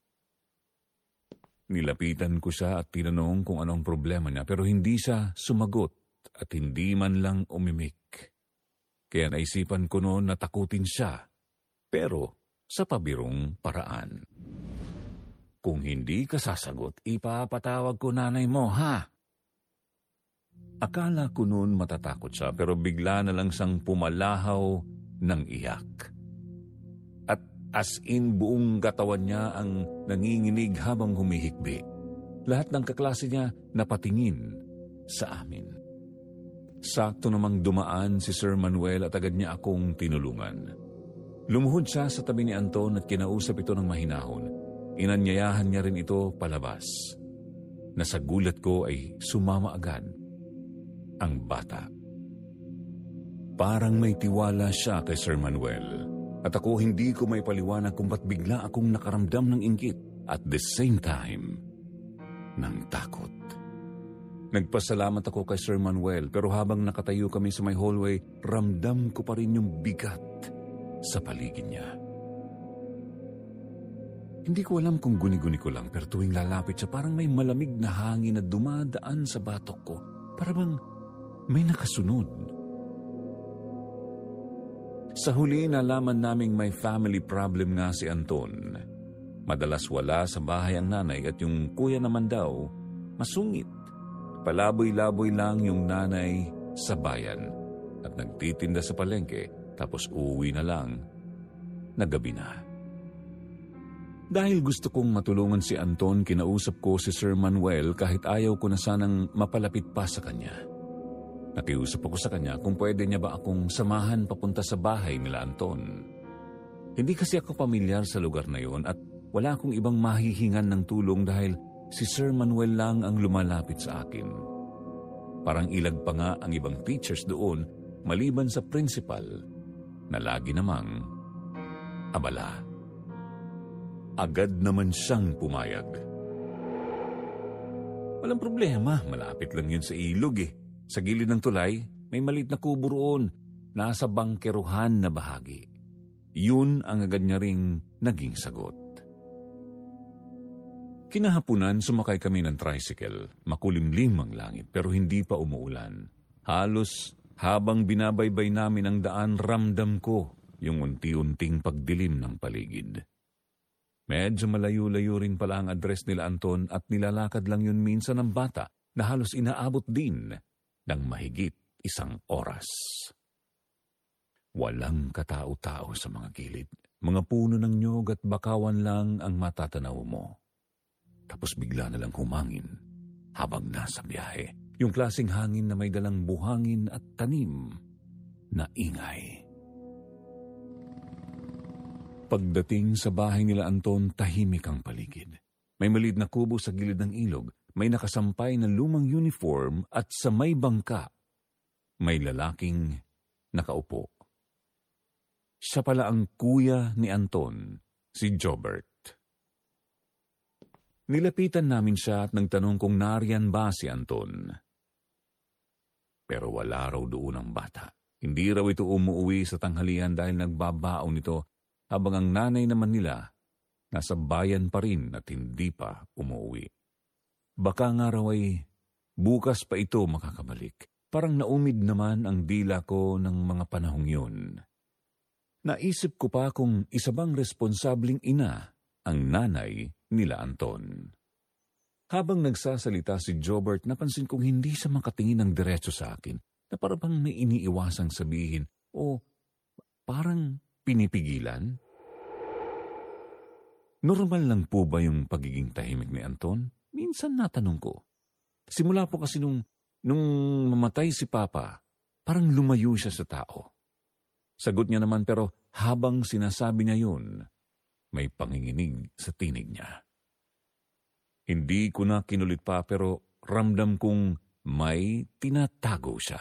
Nilapitan ko siya at tinanong kung anong problema niya pero hindi siya sumagot at hindi man lang umimik. Kaya naisipan ko noon na takutin siya, pero sa pabirong paraan. Kung hindi ka sasagot, ipapatawag ko nanay mo, ha? Akala ko noon matatakot siya, pero bigla na lang siyang pumalahaw ng iyak. At as in buong katawan niya ang nanginginig habang humihikbi. Lahat ng kaklase niya napatingin sa amin. Sakto namang dumaan si Sir Manuel at agad niya akong tinulungan. Lumuhod siya sa tabi ni Anton at kinausap ito ng mahinahon. Inanyayahan niya rin ito palabas. Nasa gulat ko ay sumama agad ang bata. Parang may tiwala siya kay Sir Manuel. At ako hindi ko may paliwanag kung ba't bigla akong nakaramdam ng inggit at the same time ng takot. Nagpasalamat ako kay Sir Manuel pero habang nakatayo kami sa may hallway, ramdam ko pa rin yung bigat sa paligid niya. Hindi ko alam kung guni-guni ko lang pero tuwing lalapit siya parang may malamig na hangin na dumadaan sa batok ko. Parang may nakasunod. Sa huli nalaman naming may family problem nga si Anton. Madalas wala sa bahay ang nanay at yung kuya naman daw masungit. Palaboy-laboy lang yung nanay sa bayan at nagtitinda sa palengke tapos uuwi na lang na gabi na. Dahil gusto kong matulungan si Anton, kinausap ko si Sir Manuel kahit ayaw ko na sanang mapalapit pa sa kanya. Nakiusap ako sa kanya kung pwede niya ba akong samahan papunta sa bahay nila Anton. Hindi kasi ako pamilyar sa lugar na yon at wala akong ibang mahihingan ng tulong dahil si Sir Manuel lang ang lumalapit sa akin. Parang ilag pa nga ang ibang teachers doon maliban sa principal na lagi namang abala. Agad naman siyang pumayag. Walang problema, malapit lang yun sa ilog eh. Sa gilid ng tulay, may maliit na kubo roon, nasa bangkeruhan na bahagi. Yun ang agad niya ring naging sagot. Kinahapunan, sumakay kami ng tricycle. Makulimlim ang langit pero hindi pa umuulan. Halos habang binabaybay namin ang daan, ramdam ko yung unti-unting pagdilim ng paligid. Medyo malayo-layo rin pala ang address nila Anton at nilalakad lang yun minsan ng bata na halos inaabot din ng mahigit isang oras. Walang katao-tao sa mga gilid. Mga puno ng nyog at bakawan lang ang matatanaw mo. Tapos bigla na lang humangin habang nasa biyahe. Yung klaseng hangin na may dalang buhangin at tanim na ingay. Pagdating sa bahay nila Anton, tahimik ang paligid. May maliit na kubo sa gilid ng ilog, may nakasampay na lumang uniform at sa may bangka, may lalaking nakaupo. Siya pala ang kuya ni Anton, si Jobert. Nilapitan namin siya at nagtanong kung nariyan ba si Anton. Pero wala raw doon ang bata. Hindi raw ito umuwi sa tanghalian dahil nagbabaon nito habang ang nanay naman nila nasa bayan pa rin at hindi pa umuwi. Baka nga raw ay bukas pa ito makakabalik. Parang naumid naman ang dila ko ng mga panahong yun. Naisip ko pa kung isa bang responsabling ina ang nanay nila Anton. Habang nagsasalita si Jobert, napansin kong hindi siya makatingin ng diretso sa akin na parang may iniiwasang sabihin o parang pinipigilan. Normal lang po ba yung pagiging tahimik ni Anton? Minsan natanong ko. Simula po kasi nung, nung mamatay si Papa, parang lumayo siya sa tao. Sagot niya naman pero habang sinasabi niya yun, may panginginig sa tinig niya. Hindi ko na kinulit pa pero ramdam kong may tinatago siya.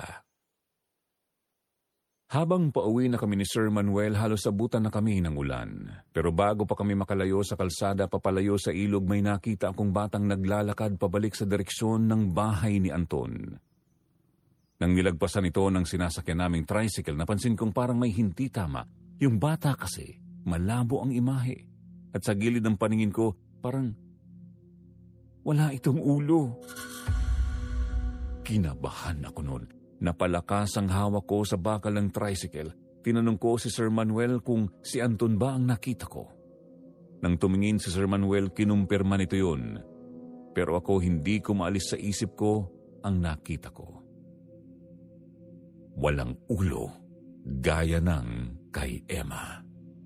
Habang pauwi na kami ni Sir Manuel, halos abutan na kami ng ulan. Pero bago pa kami makalayo sa kalsada papalayo sa ilog, may nakita akong batang naglalakad pabalik sa direksyon ng bahay ni Anton. Nang nilagpasan ito ng sinasakyan naming tricycle, napansin kong parang may hindi tama. Yung bata kasi, malabo ang imahe. At sa gilid ng paningin ko, parang wala itong ulo. Kinabahan ako noon. Napalakas ang hawak ko sa bakal ng tricycle. Tinanong ko si Sir Manuel kung si Anton ba ang nakita ko. Nang tumingin si Sir Manuel, kinumpirma nito yun. Pero ako hindi ko maalis sa isip ko ang nakita ko. Walang ulo, gaya ng kay Emma.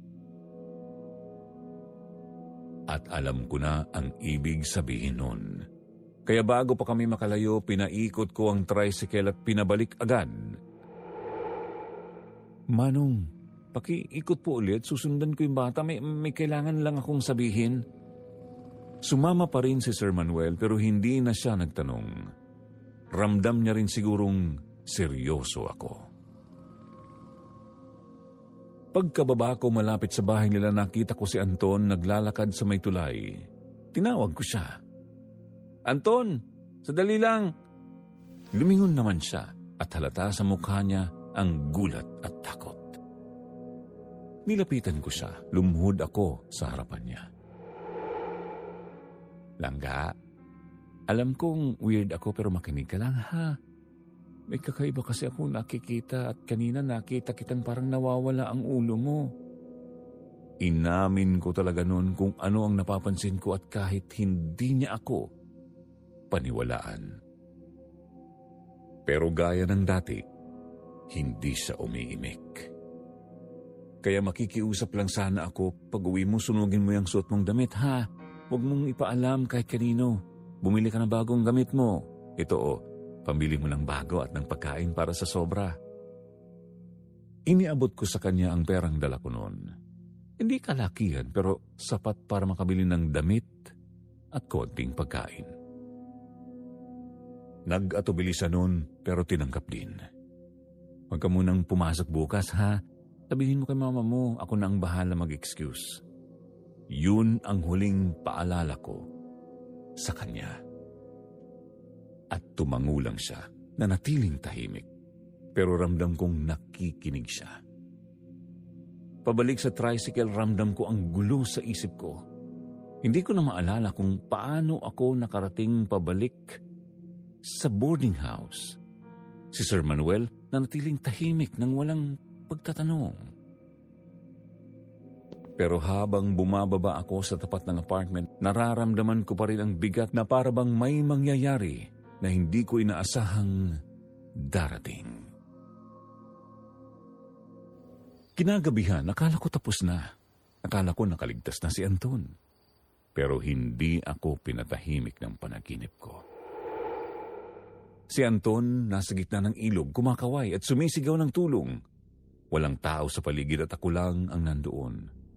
At alam ko na ang ibig sabihin nun. Kaya bago pa kami makalayo, pinaikot ko ang tricycle at pinabalik agad. Manong, pakiikot po ulit, susundan ko yung bata, may, may kailangan lang akong sabihin. Sumama pa rin si Sir Manuel pero hindi na siya nagtanong. Ramdam niya rin sigurong seryoso ako. Pagkababa ko malapit sa bahay nila, nakita ko si Anton naglalakad sa may tulay. Tinawag ko siya. Anton, sadali lang. Lumingon naman siya at halata sa mukha niya ang gulat at takot. Nilapitan ko siya, lumuhod ako sa harapan niya. Langga, alam kong weird ako pero makinig ka lang ha. May kakaiba kasi ako nakikita at kanina nakita kitang parang nawawala ang ulo mo. Inamin ko talaga noon kung ano ang napapansin ko at kahit hindi niya ako paniwalaan. Pero gaya ng dati, hindi siya umiimik. Kaya makikiusap lang sana ako, pag uwi mo sunugin mo yung suot mong damit ha. Huwag mong ipaalam kahit kanino. Bumili ka ng bagong gamit mo. Ito o, pamili mo ng bago at ng pagkain para sa sobra. Iniabot ko sa kanya ang perang dala ko noon. Hindi kalakihan pero sapat para makabili ng damit at konting pagkain. Nag-atubili siya noon pero tinanggap din. Huwag ka munang pumasok bukas ha. Sabihin mo kay mama mo, ako na ang bahala mag-excuse. Yun ang huling paalala ko sa kanya. At tumangulang siya na natiling tahimik. Pero ramdam kong nakikinig siya. Pabalik sa tricycle, ramdam ko ang gulo sa isip ko. Hindi ko na maalala kung paano ako nakarating pabalik sa boarding house. Si Sir Manuel na natiling tahimik nang walang pagtatanong. Pero habang bumababa ako sa tapat ng apartment, nararamdaman ko pa rin ang bigat na para bang may mangyayari na hindi ko inaasahang darating. Kinagabihan, akala ko tapos na. Akala ko nakaligtas na si Anton. Pero hindi ako pinatahimik ng panaginip ko. Si Anton nasa gitna ng ilog, kumakaway at sumisigaw ng tulong. Walang tao sa paligid at ako lang ang nandoon.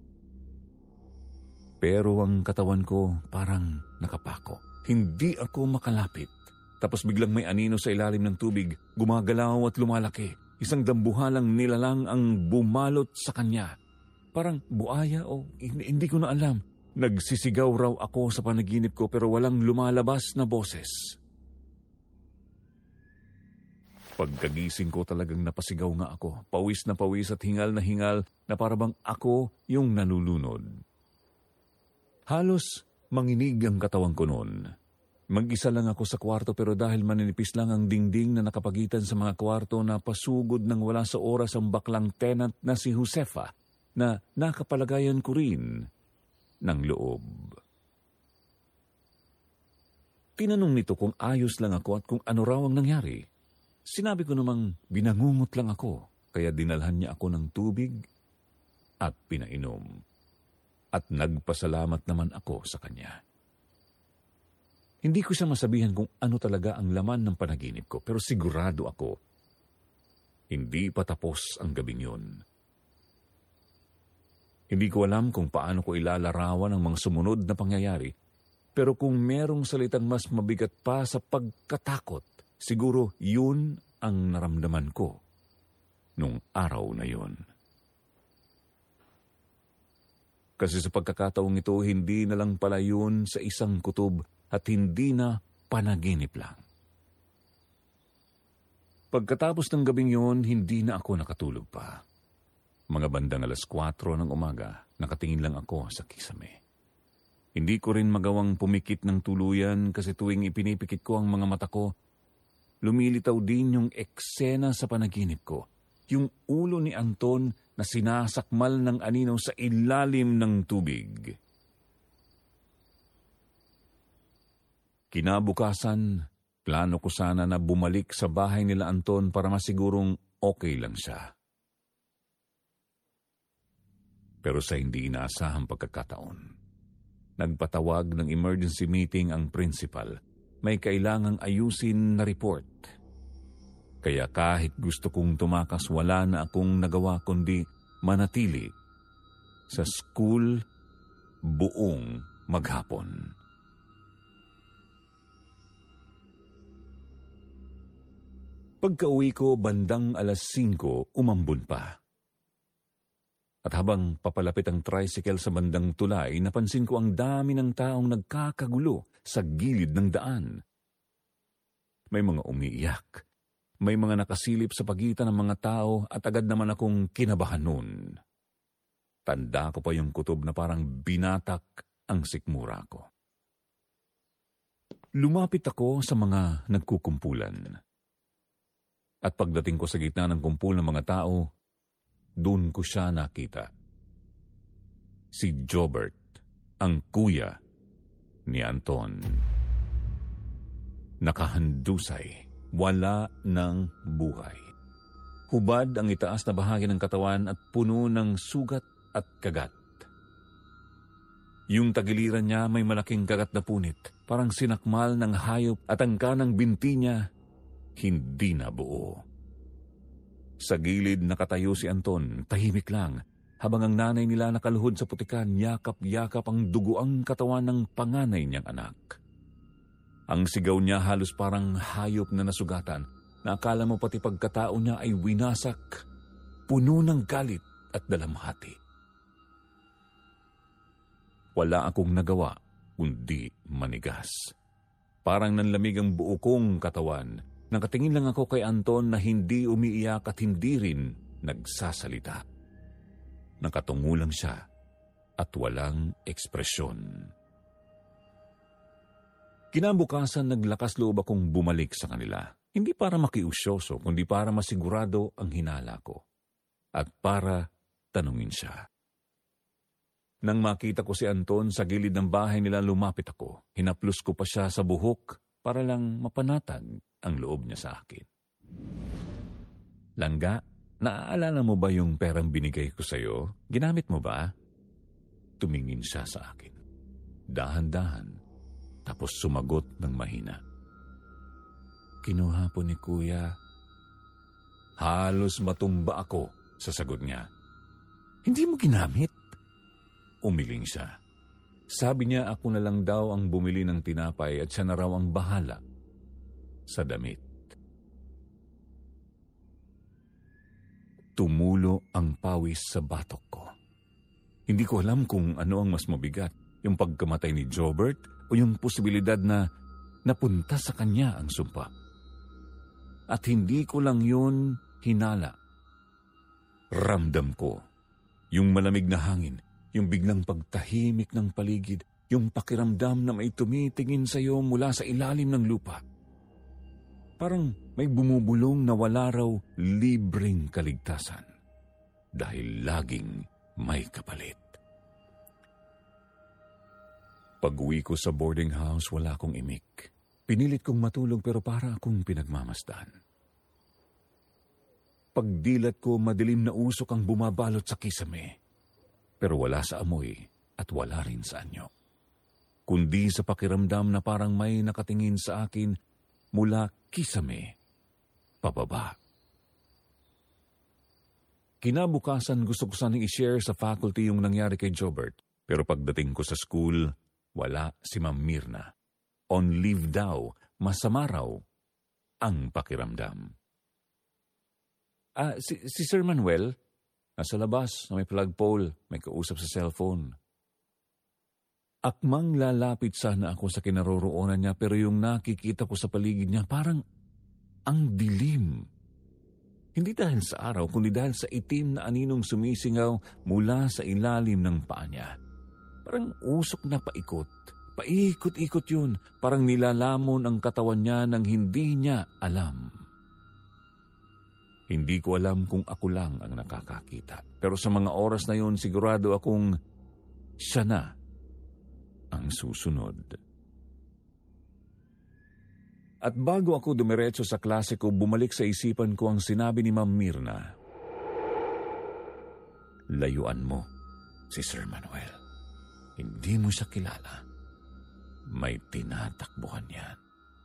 Pero ang katawan ko parang nakapako. Hindi ako makalapit. Tapos biglang may anino sa ilalim ng tubig, gumagalaw at lumalaki. Isang dambuhalang nilalang ang bumalot sa kanya. Parang buaya o hindi, hindi ko na alam. Nagsisigaw raw ako sa panaginip ko pero walang lumalabas na boses. Pagkagising ko talagang napasigaw nga ako. Pawis na pawis at hingal na hingal na parabang ako yung nalulunod. Halos manginig ang katawan ko noon. Mag-isa lang ako sa kwarto pero dahil maninipis lang ang dingding na nakapagitan sa mga kwarto na pasugod ng wala sa oras ang baklang tenant na si Josefa na nakapalagayan ko rin ng loob. Tinanong nito kung ayos lang ako at kung ano raw ang nangyari. Sinabi ko namang binangungot lang ako, kaya dinalhan niya ako ng tubig at pinainom. At nagpasalamat naman ako sa kanya. Hindi ko siya masabihan kung ano talaga ang laman ng panaginip ko, pero sigurado ako, hindi pa tapos ang gabing yun. Hindi ko alam kung paano ko ilalarawan ang mga sumunod na pangyayari, pero kung merong salitang mas mabigat pa sa pagkatakot, siguro yun ang naramdaman ko nung araw na yun. Kasi sa pagkakataong ito, hindi na lang pala yun sa isang kutob at hindi na panaginip lang. Pagkatapos ng gabing yun, hindi na ako nakatulog pa. Mga bandang alas kwatro ng umaga, nakatingin lang ako sa kisame. Hindi ko rin magawang pumikit ng tuluyan kasi tuwing ipinipikit ko ang mga mata ko, lumilitaw din yung eksena sa panaginip ko. Yung ulo ni Anton na sinasakmal ng anino sa ilalim ng tubig. Kinabukasan, plano ko sana na bumalik sa bahay nila Anton para masigurong okay lang siya. Pero sa hindi inaasahang pagkakataon, nagpatawag ng emergency meeting ang principal. May kailangang ayusin na report. Kaya kahit gusto kong tumakas, wala na akong nagawa kundi manatili sa school buong maghapon. Pagka-uwi ko, bandang alas singko, umambon pa. At habang papalapit ang tricycle sa bandang tulay, napansin ko ang dami ng taong nagkakagulo sa gilid ng daan. May mga umiiyak, may mga nakasilip sa pagitan ng mga tao at agad naman akong kinabahan noon. Tanda ko pa yung kutob na parang binatak ang sikmura ko. Lumapit ako sa mga nagkukumpulan. At pagdating ko sa gitna ng kumpul ng mga tao, doon ko siya nakita. Si Jobert, ang kuya ni Anton. Nakahandusay, wala ng buhay. Hubad ang itaas na bahagi ng katawan at puno ng sugat at kagat. Yung tagiliran niya may malaking kagat na punit, parang sinakmal ng hayop at ang kanang binti niya hindi na buo. Sa gilid nakatayo si Anton, tahimik lang, habang ang nanay nila nakaluhod sa putikan, yakap-yakap ang duguang katawan ng panganay niyang anak. Ang sigaw niya halos parang hayop na nasugatan, na akala mo pati pagkatao niya ay winasak, puno ng galit at dalamhati. Wala akong nagawa, kundi manigas. Parang nanlamig ang buo kong katawan. Nakatingin lang ako kay Anton na hindi umiiyak at hindi rin nagsasalita. Nakatungo lang siya at walang ekspresyon. Kinabukasan naglakas loob akong bumalik sa kanila. Hindi para makiusyoso, kundi para masigurado ang hinala ko. At para tanungin siya. Nang makita ko si Anton sa gilid ng bahay nila, lumapit ako. Hinaplos ko pa siya sa buhok para lang mapanatag ang loob niya sa akin. Langga, naaalala mo ba yung perang binigay ko sa'yo? Ginamit mo ba? Tumingin siya sa akin. Dahan-dahan, tapos sumagot ng mahina. Kinuha po ni Kuya. Halos matumba ako sa sagot niya. Hindi mo ginamit? Umiling siya. Sabi niya ako na lang daw ang bumili ng tinapay at siya na raw ang bahala sa damit. Tumulo ang pawis sa batok ko. Hindi ko alam kung ano ang mas mabigat, yung pagkamatay ni Jobert o yung posibilidad na napunta sa kanya ang sumpa. At hindi ko lang yun hinala. Ramdam ko yung malamig na hangin, yung biglang pagtahimik ng paligid, yung pakiramdam na may tumitingin sa iyo mula sa ilalim ng lupa. Parang may bumubulong na wala raw libreng kaligtasan dahil laging may kapalit. Pag-uwi ko sa boarding house, wala akong imik. Pinilit kong matulog pero para akong pinagmamasdan. Pagdilat ko, madilim na usok ang bumabalot sa kisame. Pero wala sa amoy at wala rin sa anyo. Kundi sa pakiramdam na parang may nakatingin sa akin mula kisame pababa. Kinabukasan gusto ko sanang i-share sa faculty yung nangyari kay Jobert. Pero pagdating ko sa school, wala si Ma'am Mirna. On leave daw, masama raw ang pakiramdam. Ah, si, si Sir Manuel, nasa labas na may plug pole, may kausap sa cellphone. Akmang lalapit sana ako sa kinaroroonan niya pero yung nakikita ko sa paligid niya parang ang dilim. Hindi dahil sa araw kundi dahil sa itim na aninong sumisingaw mula sa ilalim ng paa niya. Parang usok na paikot. Paikot-ikot yun. Parang nilalamon ang katawan niya nang hindi niya alam. Hindi ko alam kung ako lang ang nakakakita. Pero sa mga oras na yun, sigurado akong siya na ang susunod. At bago ako dumiretso sa klase ko, bumalik sa isipan ko ang sinabi ni Ma'am Mirna. Layuan mo si Sir Manuel. Hindi mo siya kilala. May tinatakbuhan yan.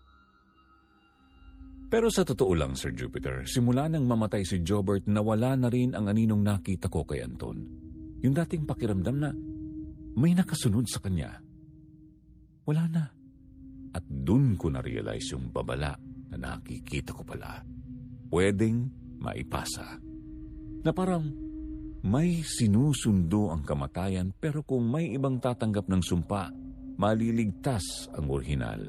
Pero sa totoo lang, Sir Jupiter, simula nang mamatay si Jobert, nawala na rin ang aninong nakita ko kay Anton. Yung dating pakiramdam na may nakasunod sa kanya. Wala na. At dun ko na-realize yung babala na nakikita ko pala. Pwedeng maipasa. Na parang may sinusundo ang kamatayan pero kung may ibang tatanggap ng sumpa, maliligtas ang orihinal.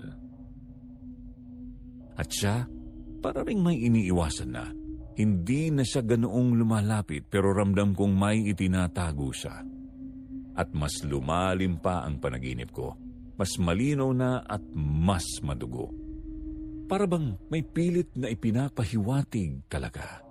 At siya, para ring may iniiwasan na. Hindi na siya ganoong lumalapit pero ramdam kong may itinatago siya. At mas lumalim pa ang panaginip ko. Mas malinaw na at mas madugo. Para bang may pilit na ipinapahiwatig talaga.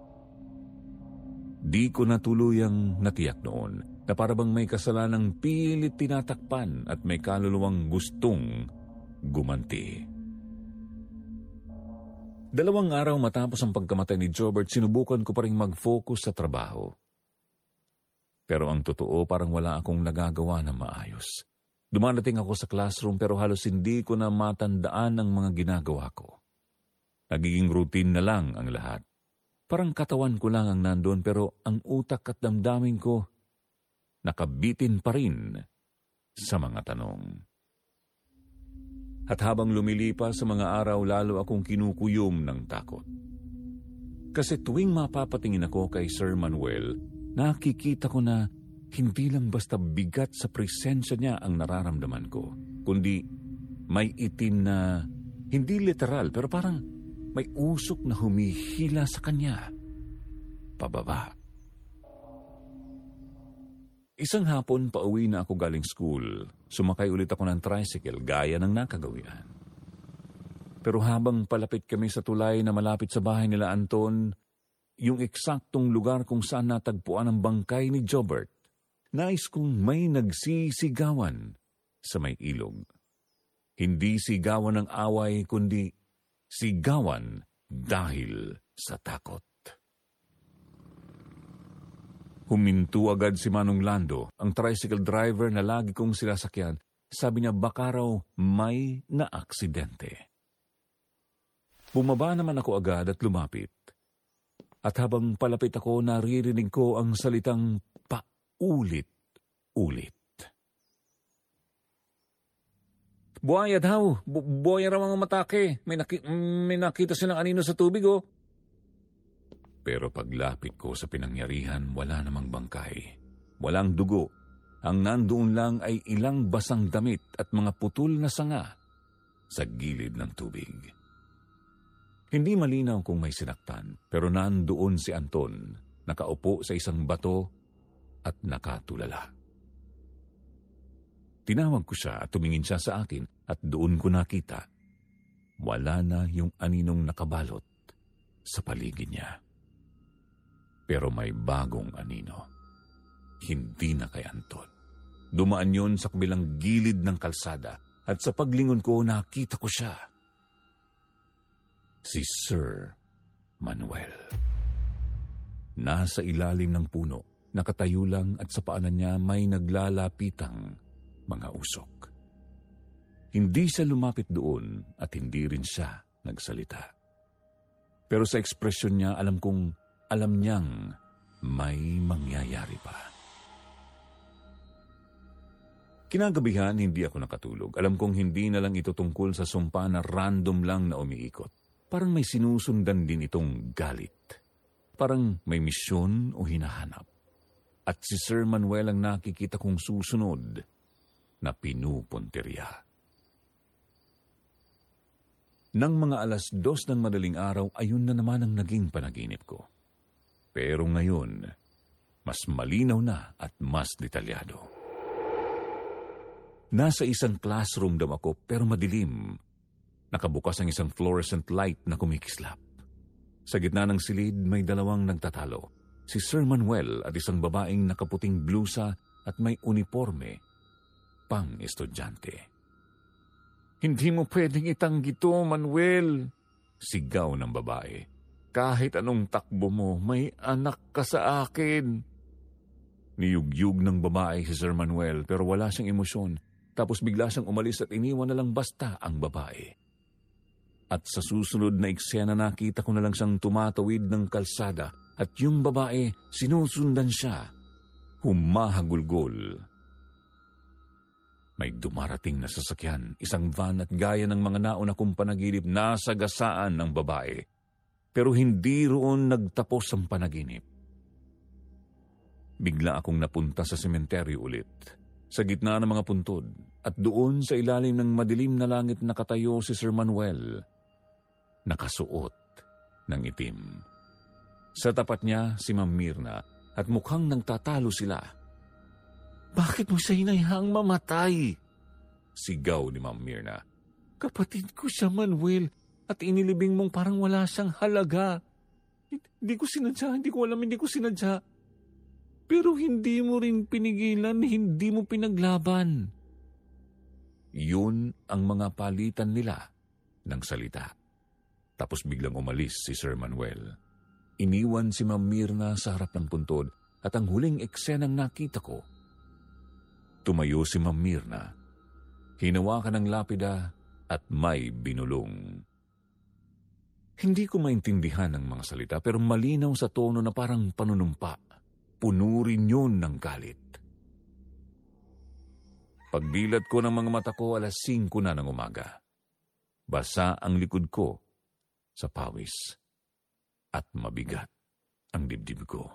Di ko na tuluyang natiyak noon na para bang may kasalanang pilit tinatakpan at may kaluluwang gustong gumanti. Dalawang araw matapos ang pagkamatay ni Jobert, sinubukan ko pa rin mag-focus sa trabaho. Pero ang totoo, parang wala akong nagagawa na maayos. Dumarating ako sa classroom pero halos hindi ko na matandaan ang mga ginagawa ko. Nagiging routine na lang ang lahat. Parang katawan ko lang ang nandun pero ang utak at damdamin ko nakabitin pa rin sa mga tanong. At habang lumilipas sa mga araw, lalo akong kinukuyom ng takot. Kasi tuwing mapapatingin ako kay Sir Manuel, nakikita ko na hindi lang basta bigat sa presensya niya ang nararamdaman ko, kundi may itim na, hindi literal, pero parang may usok na humihila sa kanya, pababa. Isang hapon, pauwi na ako galing school. Sumakay ulit ako ng tricycle gaya ng nakagawian. Pero habang palapit kami sa tulay na malapit sa bahay nila Anton, yung eksaktong lugar kung saan natagpuan ang bangkay ni Jobert, nais kong may nagsisigawan sa may ilog. Hindi sigawan ng away, kundi sigawan dahil sa takot. Huminto agad si Manong Lando, ang tricycle driver na lagi kong sinasakyan. Sabi niya baka raw may naaksidente. Bumaba naman ako agad at lumapit. At habang palapit ako, naririnig ko ang salitang paulit-ulit. Buhaya daw, Bu- buhaya raw ang matake. May, naki- may nakita silang anino sa tubig, oh. Pero paglapit ko sa pinangyarihan, wala namang bangkay. Walang dugo. Ang nandoon lang ay ilang basang damit at mga putol na sanga sa gilid ng tubig. Hindi malinaw kung may sinaktan, pero nandoon si Anton, nakaupo sa isang bato at nakatulala. Tinawag ko siya at tumingin siya sa akin at doon ko nakita. Wala na yung aninong nakabalot sa paligid niya. Pero may bagong anino. Hindi na kay Anton. Dumaan yon sa kabilang gilid ng kalsada at sa paglingon ko nakita ko siya. Si Sir Manuel. Nasa ilalim ng puno, nakatayo lang at sa paanan niya may naglalapitang mga usok. Hindi siya lumapit doon at hindi rin siya nagsalita. Pero sa ekspresyon niya, alam kong alam niyang may mangyayari pa. Kinagabihan, hindi ako nakatulog. Alam kong hindi na lang ito tungkol sa sumpa na random lang na umiikot. Parang may sinusundan din itong galit. Parang may misyon o hinahanap. At si Sir Manuel ang nakikita kong susunod na pinupuntirya. Nang mga alas dos ng madaling araw, ayun na naman ang naging panaginip ko. Pero ngayon, mas malinaw na at mas detalyado. Nasa isang classroom daw ako pero madilim. Nakabukas ang isang fluorescent light na kumikislap. Sa gitna ng silid may dalawang nagtatalo. Si Sir Manuel at isang babaeng nakaputing blusa at may uniforme pang estudyante. Hindi mo pwedeng itanggi to, Manuel, sigaw ng babae. Kahit anong takbo mo, may anak ka sa akin. Niyugyug ng babae si Sir Manuel pero wala siyang emosyon. Tapos bigla siyang umalis at iniwan na lang basta ang babae. At sa susunod na eksena nakita ko na lang siyang tumatawid ng kalsada at yung babae sinusundan siya. Humahagulgol. May dumarating na sasakyan, isang van at gaya ng mga nauna kong panaginip, nasagasaan ng babae. Pero hindi roon nagtapos ang panaginip. Bigla akong napunta sa sementeryo ulit, sa gitna ng mga puntod, at doon sa ilalim ng madilim na langit nakatayo si Sir Manuel, nakasuot ng itim. Sa tapat niya si Ma'am Mirna at mukhang nagtatalo sila. Bakit mo siya hinayang mamatay? Sigaw ni Ma'am Mirna. Kapatid ko siya, Manuel, at inilibing mong parang wala siyang halaga. Hindi ko sinadya, hindi ko alam, hindi ko sinadya. Pero hindi mo rin pinigilan, hindi mo pinaglaban. Yun ang mga palitan nila ng salita. Tapos biglang umalis si Sir Manuel. Iniwan si Ma'am Mirna sa harap ng puntod at ang huling eksenang nakita ko, tumayo si Ma'am Mirna, hinawakan ng lapida at may binulong. Hindi ko maintindihan ang mga salita pero malinaw sa tono na parang panunumpa. Puno rin yun ng galit. Pagdilat ko ng mga mata ko, alas singko na ng umaga. Basa ang likod ko sa pawis at mabigat ang dibdib ko.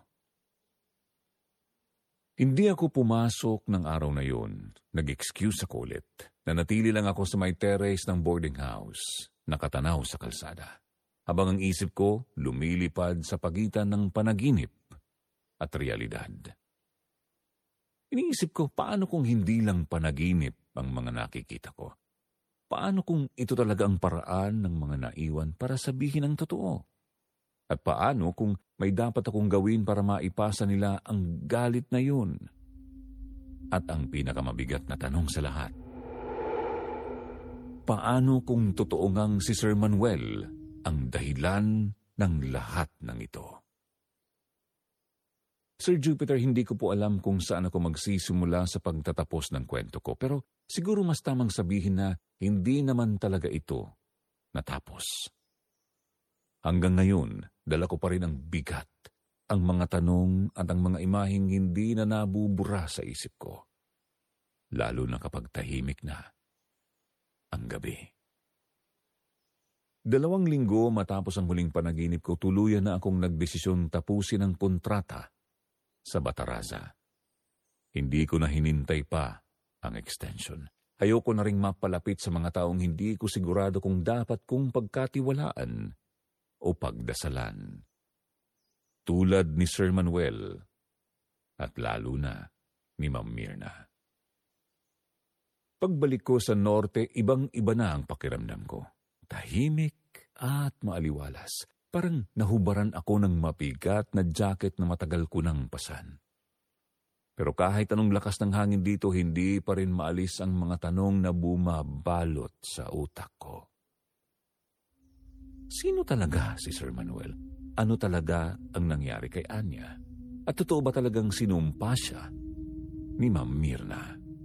Hindi ako pumasok ng araw na yun. Nag-excuse ako ulit. Nanatili lang ako sa may terrace ng boarding house, nakatanaw sa kalsada. Habang ang isip ko lumilipad sa pagitan ng panaginip at realidad. Iniisip ko, paano kung hindi lang panaginip ang mga nakikita ko? Paano kung ito talaga ang paraan ng mga naiwan para sabihin ang totoo? At paano kung may dapat akong gawin para maipasa nila ang galit na yun? At ang pinakamabigat na tanong sa lahat, paano kung totoo ngang si Sir Manuel ang dahilan ng lahat ng ito? Sir Jupiter, hindi ko po alam kung saan ako magsisimula sa pagtatapos ng kwento ko, pero siguro mas tamang sabihin na hindi naman talaga ito natapos. Hanggang ngayon, dala ko pa rin ang bigat, ang mga tanong at ang mga imaheng hindi na nabubura sa isip ko. Lalo na kapag tahimik na ang gabi. Dalawang linggo matapos ang huling panaginip ko, tuluyan na akong nagdesisyong tapusin ang kontrata sa Bataraza. Hindi ko na hinintay pa ang extension. Ayoko na ring mapalapit sa mga taong hindi ko sigurado kung dapat kong pagkatiwalaan o pagdasalan. Tulad ni Sir Manuel at lalo na ni Ma'am Mirna. Pagbalik ko sa norte, ibang-iba na ang pakiramdam ko. Tahimik at maaliwalas. Parang nahubaran ako ng mabigat na jacket na matagal ko nang pasan. Pero kahit anong lakas ng hangin dito, hindi pa rin maalis ang mga tanong na bumabalot sa utak ko. Sino talaga si Sir Manuel? Ano talaga ang nangyari kay Anya? At totoo ba talagang sinumpa siya ni Ma'am Mirna?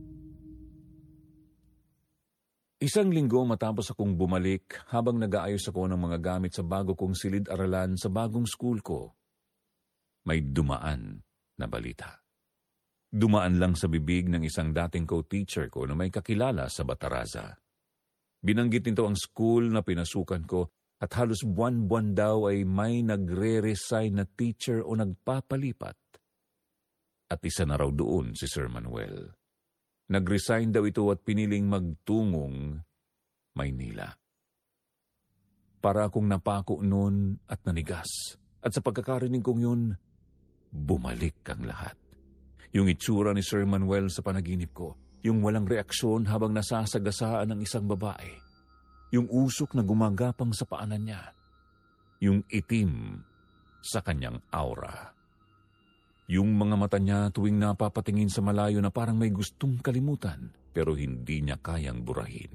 Isang linggo matapos akong bumalik habang nag-aayos ako ng mga gamit sa bago kong silid-aralan sa bagong school ko, may dumaan na balita. Dumaan lang sa bibig ng isang dating co-teacher ko na may kakilala sa Bataraza. Binanggit nito ang school na pinasukan ko at halos buwan-buwan daw ay may nagre-resign na teacher o nagpapalipat. At isa na raw doon si Sir Manuel. Nag-resign daw ito at piniling magtungong Maynila. Para akong napako noon at nanigas. At sa pagkakarinig kong yun, bumalik ang lahat. Yung itsura ni Sir Manuel sa panaginip ko, yung walang reaksyon habang nasasagasaan ng isang babae, yung usok na gumagapang sa paanan niya, yung itim sa kanyang aura. Yung mga mata niya tuwing napapatingin sa malayo na parang may gustong kalimutan pero hindi niya kayang burahin.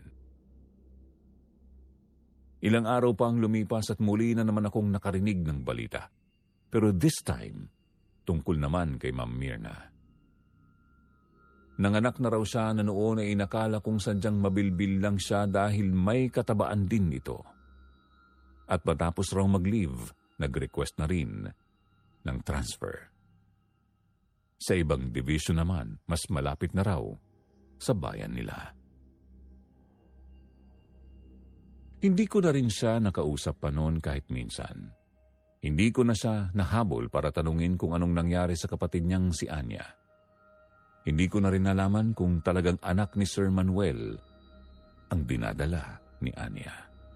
Ilang araw pa ang lumipas at muli na naman akong nakarinig ng balita. Pero this time, tungkol naman kay Ma'am Mirna. Nanganak na raw siya na noon ay inakala kong sadyang mabilbil lang siya dahil may katabaan din ito. At matapos raw mag-leave, nag-request na rin ng transfer. Sa ibang division naman, mas malapit na raw sa bayan nila. Hindi ko na rin siya nakausap pa noon kahit minsan. Hindi ko na siya nahabol para tanungin kung anong nangyari sa kapatid niyang si Anya. Hindi ko na rin nalaman kung talagang anak ni Sir Manuel ang dinadala ni Anya.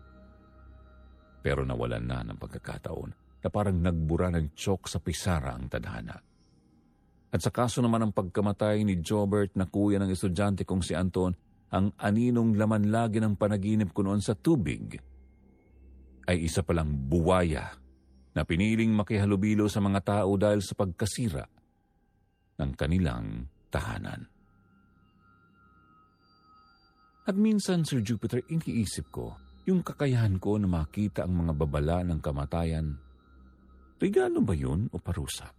Pero nawalan na ng pagkakataon na parang nagbura ng tiyok sa pisara ang tadhana. At sa kaso naman ng pagkamatay ni Jobert na kuya ng estudyante kong si Anton, ang aninong laman lagi ng panaginip ko noon sa tubig ay isa palang buwaya na piniling makihalubilo sa mga tao dahil sa pagkasira ng kanilang tahanan. At minsan, Sir Jupiter, iniisip ko, Yung kakayahan ko na makita ang mga babala ng kamatayan, regalo ba yun o parusa?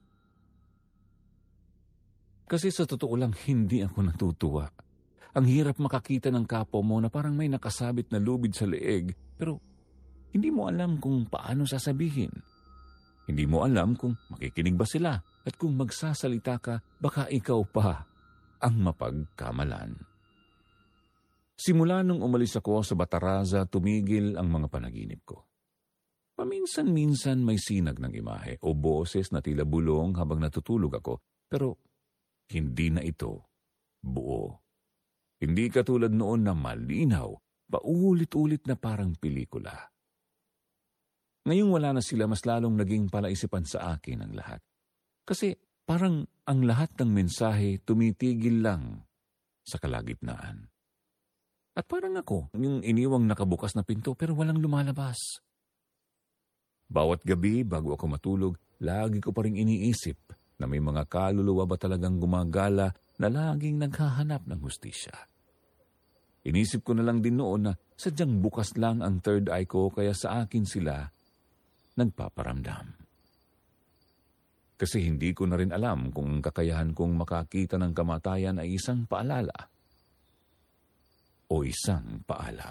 Kasi sa totoo lang, hindi ako natutuwa. Ang hirap makakita ng kapwa mo na parang may nakasabit na lubid sa leeg, pero hindi mo alam kung paano sasabihin. Hindi mo alam kung makikinig ba sila at kung magsasalita ka, baka ikaw pa ang mapagkamalan. Simula nung umalis ako sa Bataraza, tumigil ang mga panaginip ko. Paminsan-minsan may sinag ng imahe o boses na tila bulong habang natutulog ako, pero hindi na ito buo. Hindi katulad noon na malinaw, paulit-ulit na parang pelikula. Ngayong wala na sila, mas lalong naging palaisipan sa akin ang lahat. Kasi parang ang lahat ng mensahe tumitigil lang sa kalagitnaan. At parang ako, yung iniwang nakabukas na pinto pero walang lumalabas. Bawat gabi bago ako matulog, lagi ko pa rin iniisip na may mga kaluluwa ba talagang gumagala na laging naghahanap ng hustisya. Inisip ko na lang din noon na sadyang bukas lang ang third eye ko kaya sa akin sila nagpaparamdam. Kasi hindi ko na rin alam kung ang kakayahan kong makakita ng kamatayan ay isang paalala o isang paalam.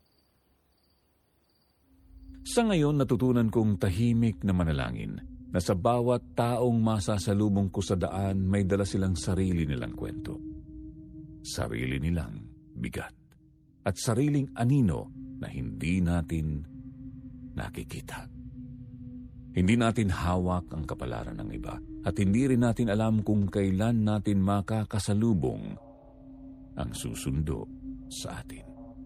Sa ngayon, natutunan kong tahimik na manalangin na sa bawat taong masasalubong ko sa daan may dala silang sarili nilang kwento. Sarili nilang bigat at sariling anino na hindi natin nakikita. Hindi natin hawak ang kapalaran ng iba at hindi rin natin alam kung kailan natin makakasalubong ang susundo sa atin.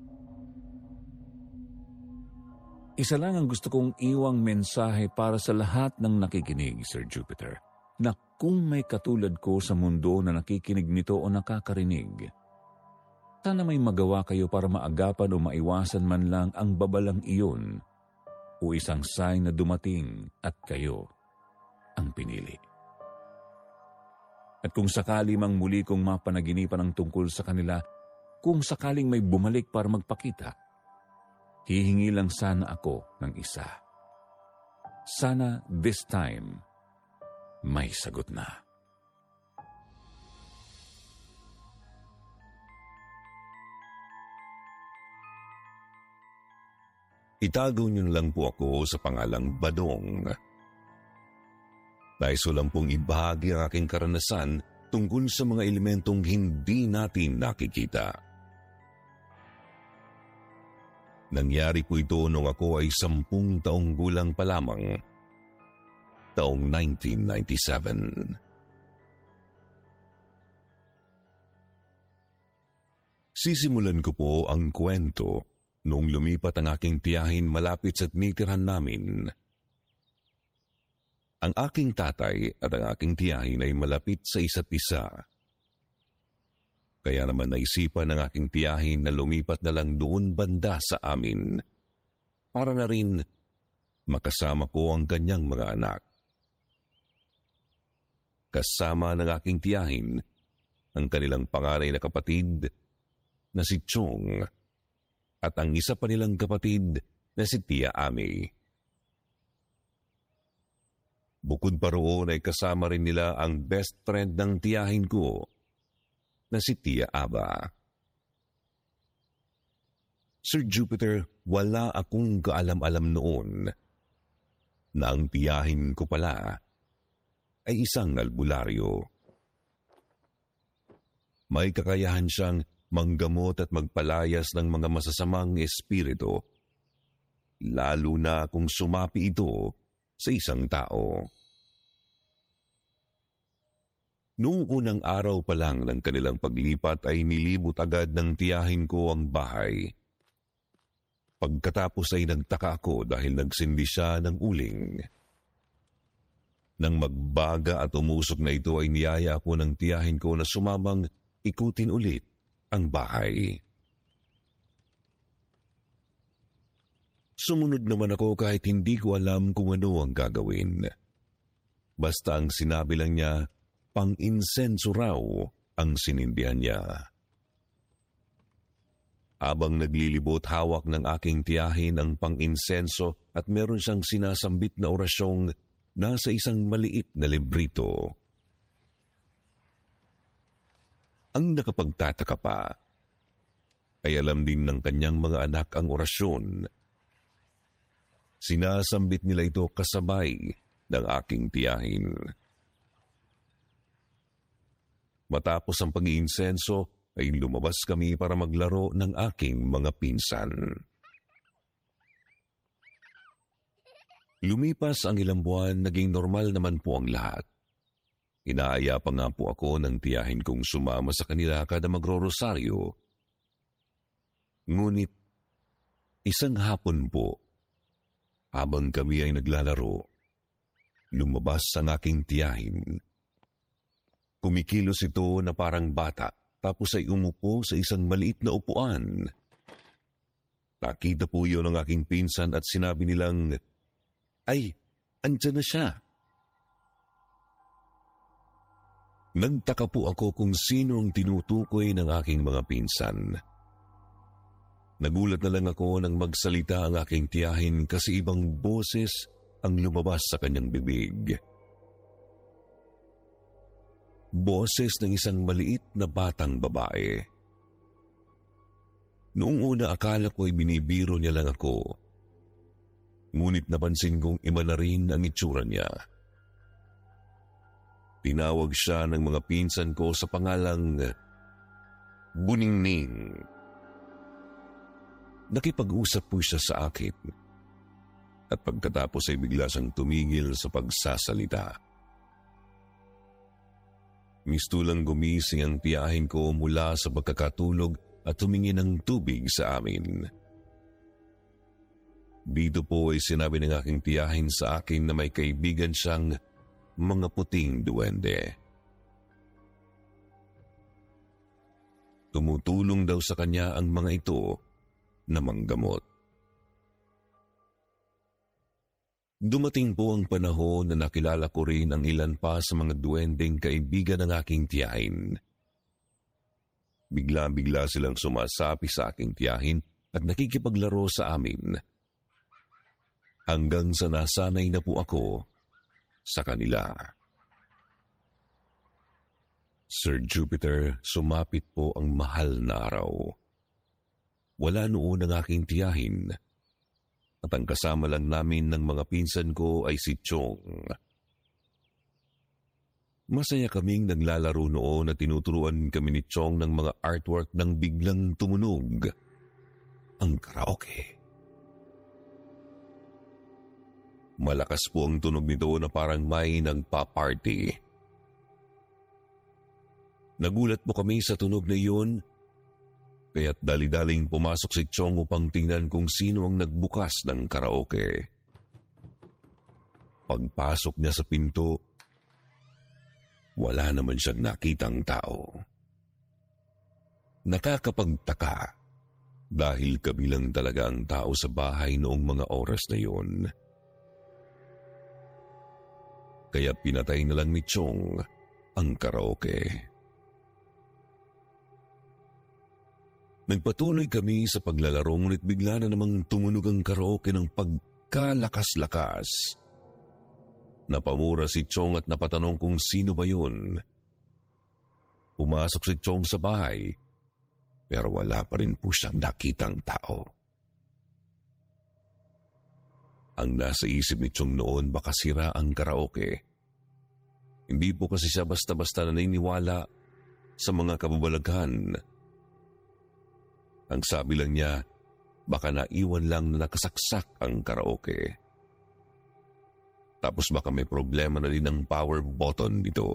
Isa lang ang gusto kong iwang mensahe para sa lahat ng nakikinig, Sir Jupiter, na kung may katulad ko sa mundo na nakikinig nito o nakakarinig, sana may magawa kayo para maagapan o maiwasan man lang ang babalang iyon o isang sign na dumating at kayo ang pinili. At kung sakali mang muli kong mapanaginipan ang tungkol sa kanila, kung sakaling may bumalik para magpakita, hihingi lang sana ako ng isa. Sana this time, may sagot na. Itago niyo lang po ako sa pangalang Badong. Nais ko lang pong ibahagi ang aking karanasan tungkol sa mga elementong hindi natin nakikita. Nangyari po ito nung ako ay sampung taong gulang pa lamang, taong nineteen ninety-seven. Sisimulan ko po ang kwento noong lumipat ang aking tiyahin malapit sa tinitirhan namin. Ang aking tatay at ang aking tiyahin ay malapit sa isa't isa. Kaya naman naisipan ng aking tiyahin na lumipat na lang doon banda sa amin para na rin makasama ko ang kanyang mga anak. Kasama ng aking tiyahin ang kanilang panganay na kapatid na si Chong at ang isa pa nilang kapatid na si Tia Ami. Bukod pa roon ay kasama rin nila ang best friend ng tiyahin ko na si Tia Aba. Sir Jupiter, wala akong kaalam-alam noon na ang tiyahin ko pala ay isang albularyo. May kakayahan siyang manggamot at magpalayas ng mga masasamang espiritu, lalo na kung sumapi ito sa isang tao. Noong unang araw pa lang ng kanilang paglipat ay nilibot agad ng tiyahin ko ang bahay. Pagkatapos ay nagtaka ako dahil nagsindi siya ng uling. Nang magbaga at umusok na ito ay niyaya ako ng tiyahin ko na sumamang ikutin ulit ang bahay. Sumunod naman ako kahit hindi ko alam kung ano ang gagawin. Basta ang sinabi lang niya, pang-insenso raw ang sinindihan niya. Habang naglilibot, hawak ng aking tiyahin ang pang-insenso at meron siyang sinasambit na orasyong nasa isang maliit na librito. Ang nakapagtataka pa ay alam din ng kanyang mga anak ang orasyon. Sinasambit nila ito kasabay ng aking tiyahin. Matapos ang pag-iinsenso, ay lumabas kami para maglaro ng aking mga pinsan. Lumipas ang ilang buwan, naging normal naman po ang lahat. Inaaya pa nga po ako ng tiyahin kong sumama sa kanila kada magro-rosaryo. Ngunit, isang hapon po, habang kami ay naglalaro, lumabas ang aking tiyahin. Kumikilos ito na parang bata, tapos ay umupo sa isang maliit na upuan. Nakita po yun ng aking pinsan at sinabi nilang, "Ay, andyan na siya." Nagtaka po ako kung sino ang tinutukoy ng aking mga pinsan. Nagulat na lang ako nang magsalita ang aking tiyahin kasi ibang boses ang lumabas sa kanyang bibig. Boses ng isang maliit na batang babae. Noong una akala ko ay binibiro niya lang ako. Ngunit napansin kong iba na rin ang itsura niya. Tinawag siya ng mga pinsan ko sa pangalang Buningning. Nakipag-usap po siya sa akin. At pagkatapos ay bigla siyang tumigil sa pagsasalita. Mistulang gumising ang tiyahin ko mula sa pagkakatulog at humingi ng tubig sa amin. Dito po ay sinabi ng aking tiyahin sa akin na may kaibigan siyang mga puting duwende. Tumutulong daw sa kanya ang mga ito na manggamot. Dumating po ang panahon na nakilala ko rin ang ilan pa sa mga duwendeng kaibigan ng aking tiyahin. Bigla-bigla silang sumasapi sa aking tiyahin at nakikipaglaro sa amin. Hanggang sa nasanay na po ako sa kanila. Sir Jupiter, sumapit po ang mahal na araw. Wala noon ang aking tiyahin. At ang kasama lang namin ng mga pinsan ko ay si Chong. Masaya kaming naglalaro noon at tinuturuan kami ni Chong ng mga artwork nang biglang tumunog ang karaoke. Malakas po ang tunog nito na parang may nagpa-party. Nagulat po kami sa tunog na iyon. Kaya't dali-daling pumasok si Chong upang tingnan kung sino ang nagbukas ng karaoke. Pagpasok niya sa pinto, wala naman siyang nakitang tao. Nakakapagtaka dahil kabilang talaga ang tao sa bahay noong mga oras na yun. Kaya pinatay na lang ni Chong ang karaoke. Nagpatuloy kami sa paglalaro ngunit bigla na namang tumunog ang karaoke ng pagkalakas-lakas. Napamura si Chong at napatanong kung sino ba yun. Pumasok si Chong sa bahay pero wala pa rin po siyang nakitang tao. Ang nasa isip ni Chong noon baka sira ang karaoke. Hindi po kasi siya basta-basta naniniwala sa mga kababalaghan. Ang sabi lang niya, baka naiwan lang na nakasaksak ang karaoke. Tapos baka may problema na din ang power button nito.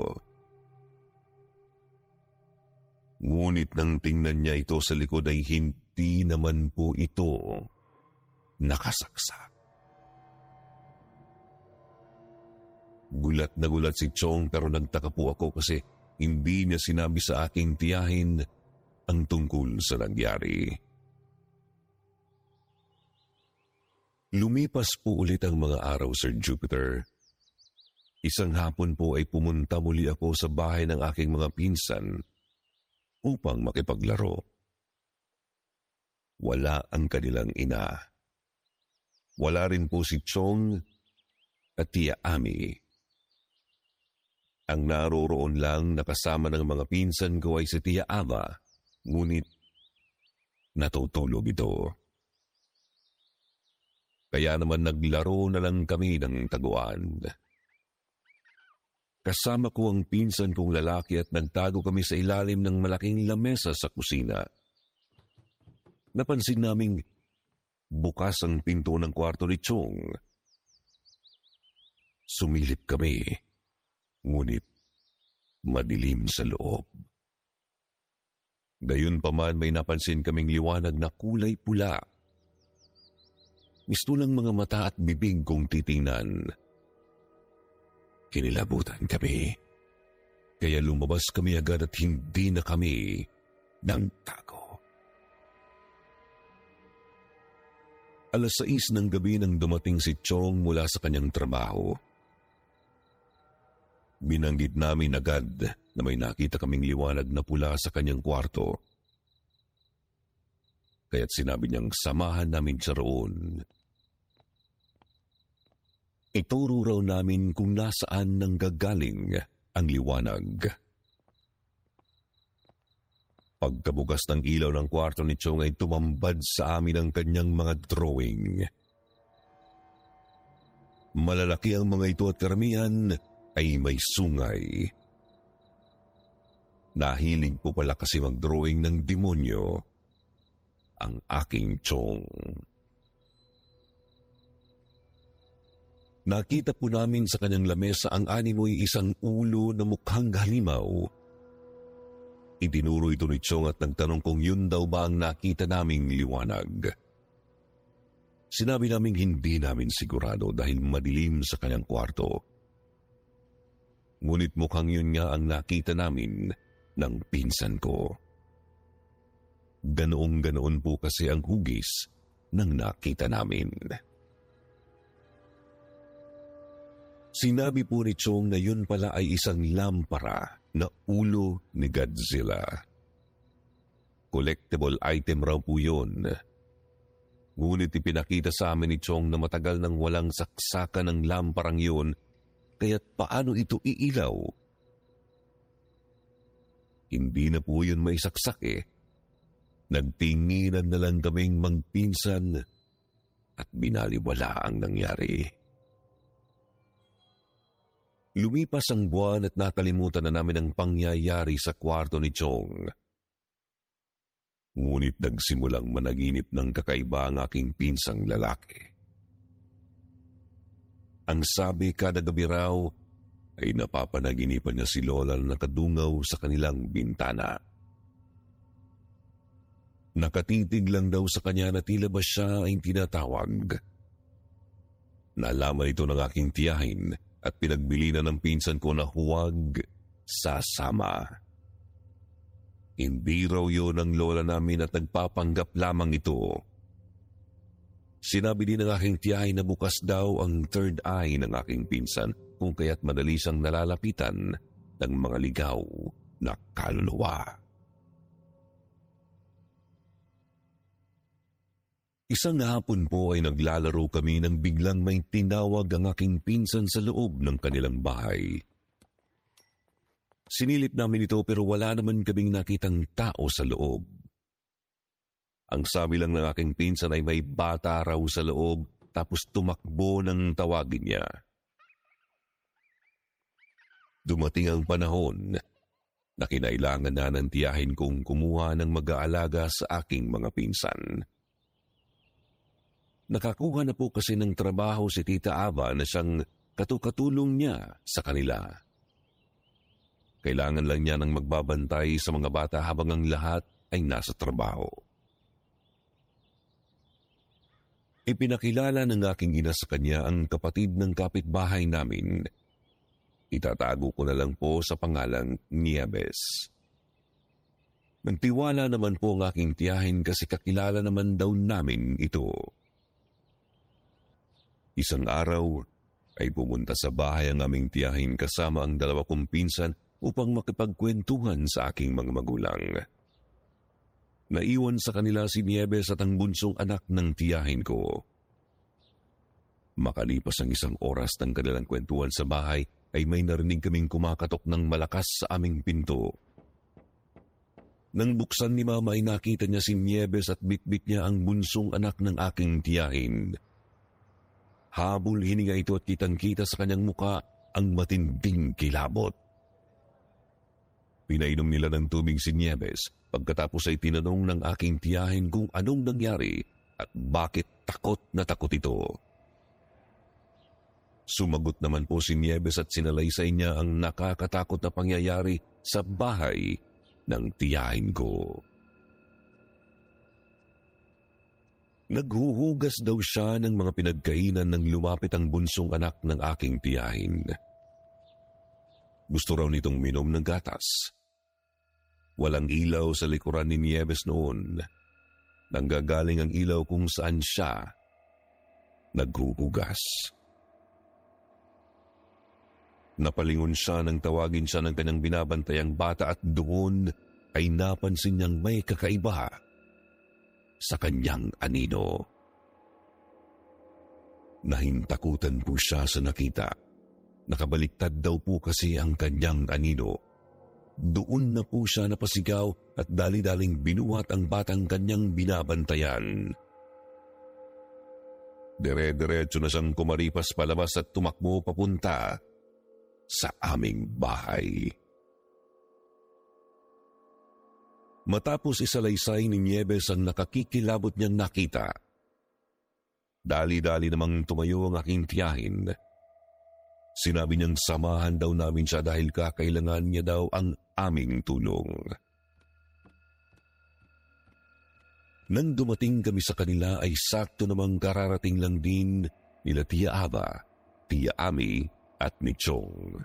Ngunit nang tingnan niya ito sa likod ay hindi naman po ito nakasaksak. Gulat na gulat si Chong pero nagtaka po ako kasi hindi niya sinabi sa aking tiyahin ang tungkol sa nangyari. Lumipas po ulit ang mga araw, Sir Jupiter. Isang hapon po ay pumunta muli ako sa bahay ng aking mga pinsan upang makipaglaro. wala ang kanilang ina. Wala rin po si Chong at Tia Ami. Ang naroroon lang na kasama ng mga pinsan ko ay si Tia Ava, ngunit natutulog ito. Kaya naman naglaro na lang kami ng taguan. Kasama ko ang pinsan kong lalaki at nagtago kami sa ilalim ng malaking lamesa sa kusina. Napansin naming bukas ang pinto ng kwarto ni Chong. Sumilip kami, ngunit madilim sa loob. Gayunpaman may napansin kaming liwanag na kulay pula. Mistulang mga mata at bibig kong titingnan. Kinilabutan kami, kaya lumabas kami agad at hindi na kami nagtago. Alas sais ng gabi nang dumating si Chong mula sa kanyang trabaho. Binanggit namin agad na may nakita kaming liwanag na pula sa kanyang kwarto. Kaya't sinabi niyang samahan namin siya roon. Ituro raw namin kung nasaan nang gagaling ang liwanag. Pagkabukas ng ilaw ng kwarto ni Chong ay tumambad sa amin ang kanyang mga drawing. Malalaki ang mga ito at karamihan ay may sungay. Nahilig po pala kasi mag-drawing ng demonyo ang aking Chong. Nakita po namin sa kanyang lamesa ang animoy isang ulo na mukhang halimaw. Itinuro ito ni Chong at nagtanong kung yun daw ba ang nakita naming liwanag. Sinabi naming hindi namin sigurado dahil madilim sa kanyang kwarto. Ngunit mukhang yun nga ang nakita namin ng pinsan ko. Ganoong-ganoon po kasi ang hugis ng nakita namin. Sinabi po ni Chong na yun pala ay isang lampara na ulo ni Godzilla. Collectible item raw po yun. Ngunit ipinakita sa amin ni Chong na matagal nang walang saksakan ng lamparang yun, kaya't paano ito iilaw? Hindi na po yun may saksak eh. Nagtinginan na lang kaming magpinsan at binaliwala ang nangyari. Lumipas ang buwan at nakalimutan na namin ang pangyayari sa kwarto ni Chong. Ngunit nagsimulang managinip ng kakaiba ang aking pinsang lalaki. Ang sabi kada gabi raw ay napapanaginipan niya si Lola na nakadungaw sa kanilang bintana. Nakatitig lang daw sa kanya na tila ba siya ay tinatawag. Nalaman ito ng aking tiyahin at pinagbili na ng pinsan ko na huwag sasama. Hindi raw yun ang lola namin at nagpapanggap lamang ito. Sinabi din ng aking tiyahin na bukas daw ang third eye ng aking pinsan kung kaya't madali siyang nalalapitan ng mga ligaw na kaluluwa. Isang hapon po ay naglalaro kami nang biglang may tinawag ang aking pinsan sa loob ng kanilang bahay. Sinilip namin ito pero wala naman kaming nakitang tao sa loob. Ang sabi lang ng aking pinsan ay may bata raw sa loob tapos tumakbo nang tawagin niya. Dumating ang panahon na kinailangan na ng tiyahin kong kumuha ng mag-aalaga sa aking mga pinsan. Nakakuha na po kasi ng trabaho si Tita Ava na siyang katukatulong niya sa kanila. Kailangan lang niya ng magbabantay sa mga bata habang ang lahat ay nasa trabaho. Ipinakilala ng aking ina sa kanya ang kapatid ng kapitbahay namin. Itatago ko na lang po sa pangalang Nieves. Nagtiwala naman po ang aking tiyahin kasi kakilala naman daw namin ito. Isang araw ay pumunta sa bahay ang aming tiyahin kasama ang dalawa kong pinsan upang makipagkwentuhan sa aking mga magulang. Naiwan sa kanila si Nieves at ang bunsong anak ng tiyahin ko. Makalipas ang isang oras ng kanilang kwentuhan sa bahay, ay may narinig kaming kumakatok ng malakas sa aming pinto. Nang buksan ni Mama ay nakita niya si Nieves at bitbit niya ang bunsong anak ng aking tiyahin. Habol hininga ito at kitang-kita sa kanyang muka ang matinding kilabot. Pinainom nila ng tubig si Nieves. Pagkatapos ay tinanong ng aking tiyahin kung anong nangyari at bakit takot na takot ito. Sumagot naman po si Nieves at sinalaysay niya ang nakakatakot na pangyayari sa bahay ng tiyahin ko. Naghuhugas daw siya ng mga pinagkainan nang lumapit ang bunsong anak ng aking tiyahin. Gusto raw nitong minom ng gatas. Walang ilaw sa likuran ni Nieves noon. Nanggagaling ang ilaw kung saan siya naghuhugas. Napalingon siya nang tawagin siya ng kanyang binabantayang bata at doon ay napansin niyang may kakaiba sa kanyang anino. Nahintakutan po siya sa nakita. Nakabaliktad daw po kasi ang kanyang anino. Doon na po siya napasigaw at dali-daling binuhat ang batang kanyang binabantayan. Dire-diretso na siyang kumaripas palabas at tumakbo papunta sa aming bahay. Matapos isalaysay ni Nieves ang nakakikilabot niyang nakita, dali-dali namang tumayo ang aking tiyahin. Sinabi niyang samahan daw namin siya dahil kakailangan niya daw ang aming tulong. Nang dumating kami sa kanila ay sakto namang kararating lang din nila Tia Ava, Tia Ami at ni Chong.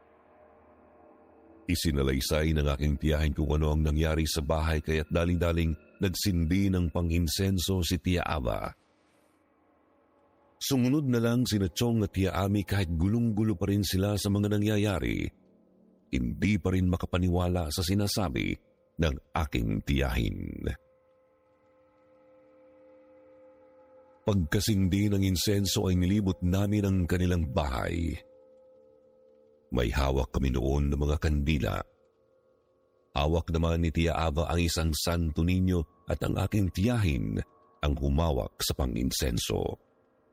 Isinalaysay ng aking tiyahin kung ano ang nangyari sa bahay kaya't daling-daling nagsindi ng pang-insenso si Tia Ava. Sumunod na lang sina Chong at Tia Ami kahit gulong-gulo pa rin sila sa mga nangyayari. Hindi pa rin makapaniwala sa sinasabi ng aking tiyahin. Pagkasindi ng insenso ay nilibot namin ang kanilang bahay. May hawak kami noon ng mga kandila. Hawak naman ni Tia Ava ang isang Santo Niño at ang aking tiyahin ang humawak sa pang-insenso.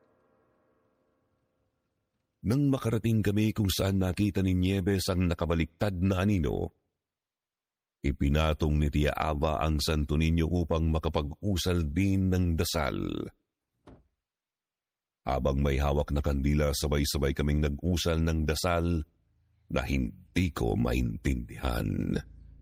Nang makarating kami kung saan nakita ni Nieves ang nakabaliktad na anino, ipinatong ni Tia Ava ang Santo Niño upang makapag-usal din ng dasal. Habang may hawak na kandila, sabay-sabay kaming nag-usal ng dasal na hindi ko maintindihan.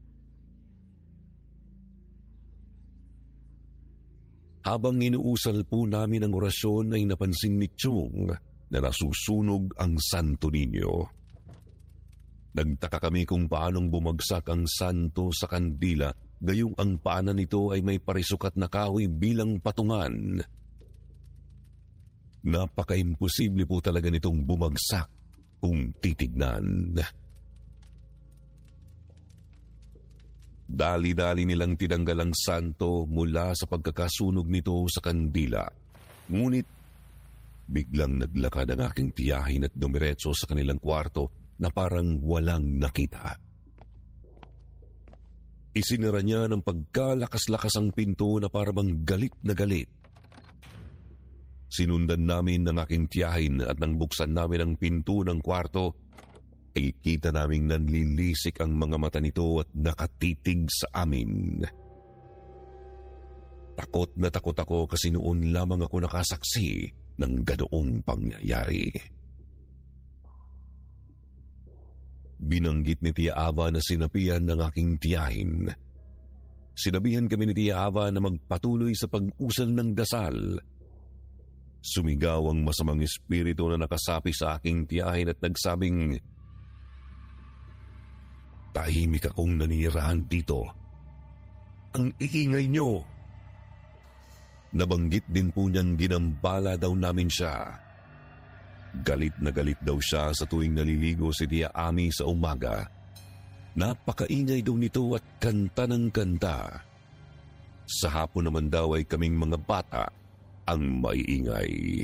Habang inuusal po namin ang orasyon ay napansin ni Chong na nasusunog ang Santo Niño. Nagtaka kami kung paanong bumagsak ang santo sa kandila, gayong ang paanan nito ay may parisukat na kahoy bilang patungan. Napaka-imposible po talaga nitong bumagsak kung titignan. Dali-dali nilang tinanggal ang santo mula sa pagkakasunog nito sa kandila. Ngunit biglang naglakad ang aking tiyahin at dumiretso sa kanilang kwarto na parang walang nakita. Isinara niya ng pagkalakas-lakas ang pinto na parang galit na galit. Sinundan namin ng aking tiyahin at nang buksan namin ang pinto ng kwarto, ay kita naming nanlilisik ang mga mata nito at nakatitig sa amin. Takot na takot ako kasi noon lamang ako nakasaksi ng ganoong pangyayari. Binanggit ni Tia Ava na sinabihan ng aking tiyahin. Sinabihan kami ni Tia Ava na magpatuloy sa pag-usal ng dasal. Sumigaw ang masamang espiritu na nakasapi sa aking tiyahin at nagsabing, "Tahimik akong nanirahan dito. Ang iingay niyo." Nabanggit din po niyang ginambala daw namin siya. Galit na galit daw siya sa tuwing naliligo si Tia Ami sa umaga. Napakaingay daw nito at kanta ng kanta. Sa hapon naman daw ay kaming mga bata ang maiingay.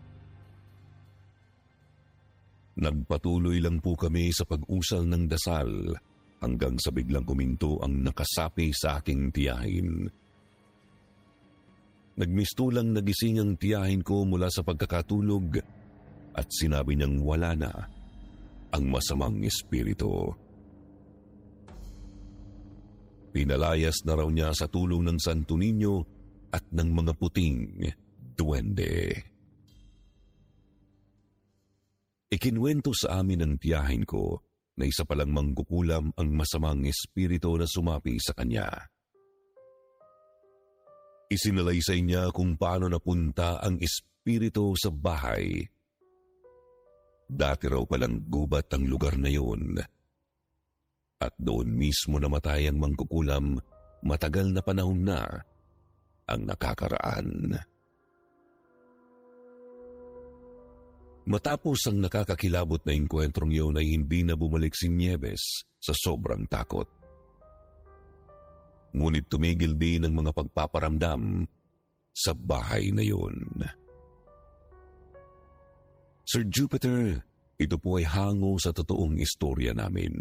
Nagpatuloy lang po kami sa pag-usal ng dasal hanggang sa biglang kuminto ang nakasapi sa aking tiyahin. Nagmistulang nagising ang tiyahin ko mula sa pagkakatulog at sinabi niyang wala na ang masamang espiritu. Pinalayas na raw niya sa tulong ng Santo Niño at ng mga puting duwende. Ikinwento sa amin ng tiyahin ko na isa palang mangkukulam ang masamang espiritu na sumapi sa kanya. Isinalaysay niya kung paano napunta ang espiritu sa bahay. Dati raw palang gubat ang lugar na yun. At doon mismo namatay ang mangkukulam matagal na panahon na ang nakakaraan. Matapos ang nakakakilabot na engkwentrong yun ay hindi na bumalik si Nieves sa sobrang takot. Ngunit tumigil din ang mga pagpaparamdam sa bahay na yun. Sir Jupiter, ito po ay hango sa totoong istorya namin.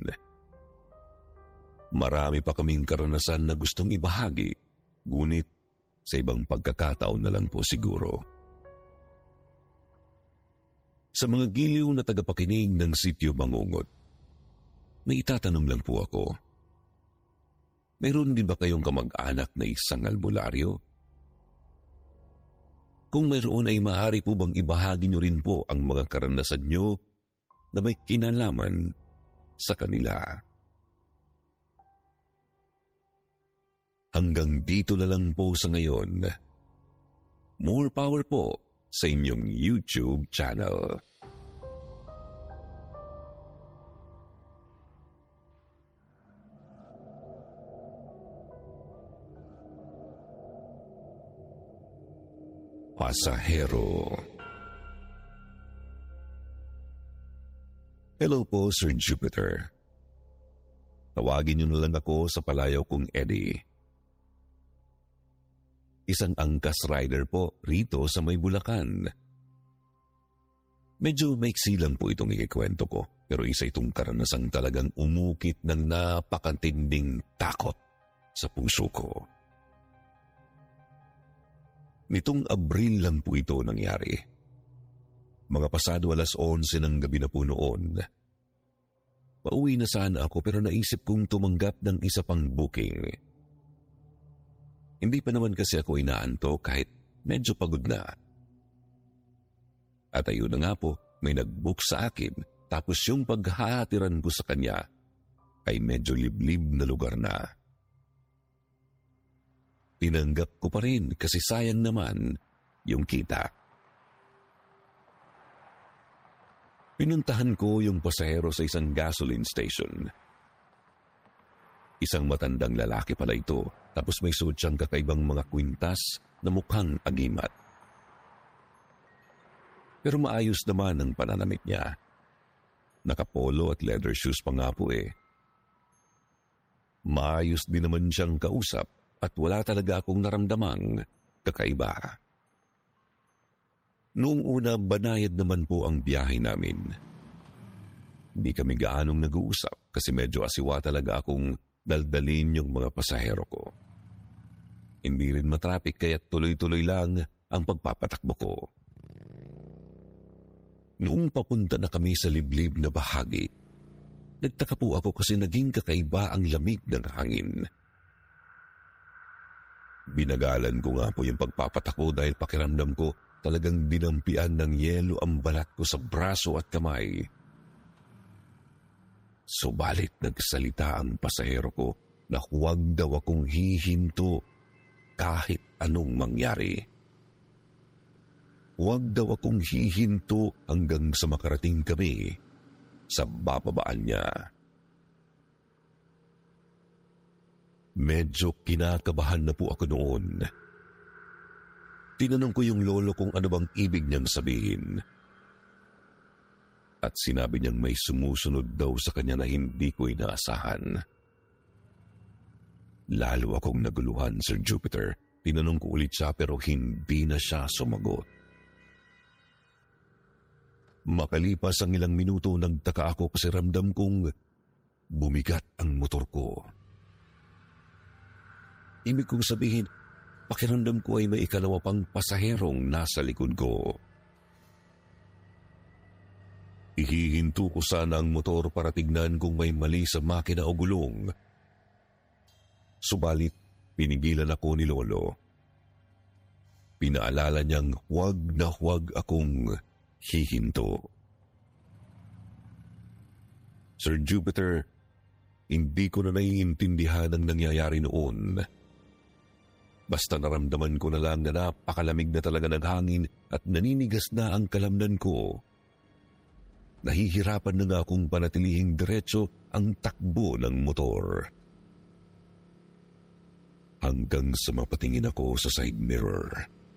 Marami pa kaming karanasan na gustong ibahagi, ngunit sa ibang pagkakataon na lang po siguro. Sa mga giliw na tagapakinig ng Sityo Bangungot, may itatanong lang po ako. Mayroon din ba kayong kamag-anak na isang albularyo? Kung mayroon ay maaari po bang ibahagi nyo rin po ang mga karanasan nyo na may kinalaman sa kanila. Hanggang dito na lang po sa ngayon. More power po sa inyong YouTube channel. Pasahero. Hello po, Sir Jupiter. Tawagin niyo na lang ako sa palayaw kong Eddie. Isang angkas rider po rito sa may Bulacan. Medyo maiksi lang po itong ikikwento ko, pero isa itong karanasang talagang umukit ng napakatinding takot sa puso ko. Nitong Abril lang po ito nangyari. Mga pasado alas onse ng gabi na po noon. Pauwi na sana ako pero naisip kong tumanggap ng isa pang booking. Hindi pa naman kasi ako inaanto kahit medyo pagod na. At ayun na nga po, may nag-book sa akin tapos yung paghahatiran ko sa kanya ay medyo liblib na lugar na. Tinanggap ko pa rin kasi sayang naman yung kita. Pinuntahan ko yung pasahero sa isang gasoline station. Isang matandang lalaki pala ito, tapos may suot siyang kakaibang mga kwintas na mukhang agimat. Pero maayos naman ang pananamit niya. Nakapolo at leather shoes pa nga po eh. Maayos din naman siyang kausap at wala talaga akong naramdamang kakaiba. Noong una, banayad naman po ang biyahe namin. Hindi kami gaanong nag-uusap kasi medyo asiwa talaga akong daldalin yung mga pasahero ko. Hindi rin matrapik kaya tuloy-tuloy lang ang pagpapatakbo ko. Noong papunta na kami sa liblib na bahagi, nagtaka po ako kasi naging kakaiba ang lamig ng hangin. Binagalan ko nga po yung pagpapatakbo dahil pakiramdam ko talagang dinampian ng yelo ang balat ko sa braso at kamay. Subalit nagsalita ang pasahero ko na huwag daw akong hihinto kahit anong mangyari. Huwag daw akong hihinto hanggang sa makarating kami sa bababaan niya. Medyo kinakabahan na po ako noon. Tinanong ko yung lolo kung ano bang ibig niyang sabihin. At sinabi niyang may sumusunod daw sa kanya na hindi ko inaasahan. Lalo akong naguluhan, Sir Jupiter. Tinanong ko ulit siya pero hindi na siya sumagot. Makalipas ang ilang minuto, nagtaka ako kasi ramdam kong bumigat ang motor ko. Ibig kong sabihin, pakiramdam ko ay may ikalawa pang pasaherong nasa likod ko. Ihihinto ko sana ang motor para tignan kung may mali sa makina o gulong. Subalit, pinigilan ako ni Lolo. Pinaalala niyang huwag na huwag akong hihinto. Sir Jupiter, hindi ko na naiintindihan ang nangyayari noon. Basta naramdaman ko na lang na napakalamig na talaga ng hangin at naninigas na ang kalamnan ko. Nahihirapan na nga akong panatilihing diretso ang takbo ng motor. Hanggang sa mapatingin ako sa side mirror.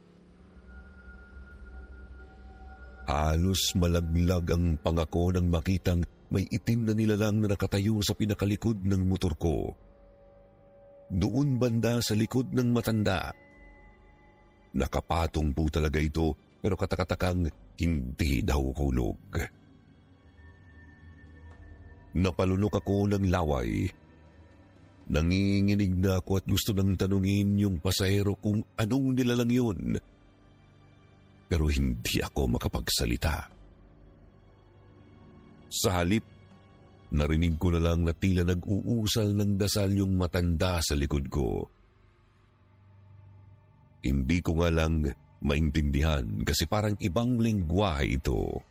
Halos malaglag ang pangako nang makitang may itim na nilalang na nakatayo sa pinakalikod ng motor ko. Doon banda sa likod ng matanda. Nakapatong po talaga ito pero katakatakang hindi daw hulog. Napalunok ako ng laway. Nanginginig na ako at gusto nang tanungin yung pasahero kung anong nilalang yun. Pero hindi ako makapagsalita. Sa halip, narinig ko na lang na tila nag-uusal ng dasal yung matanda sa likod ko. Hindi ko nga lang maintindihan kasi parang ibang lengguwahe ito.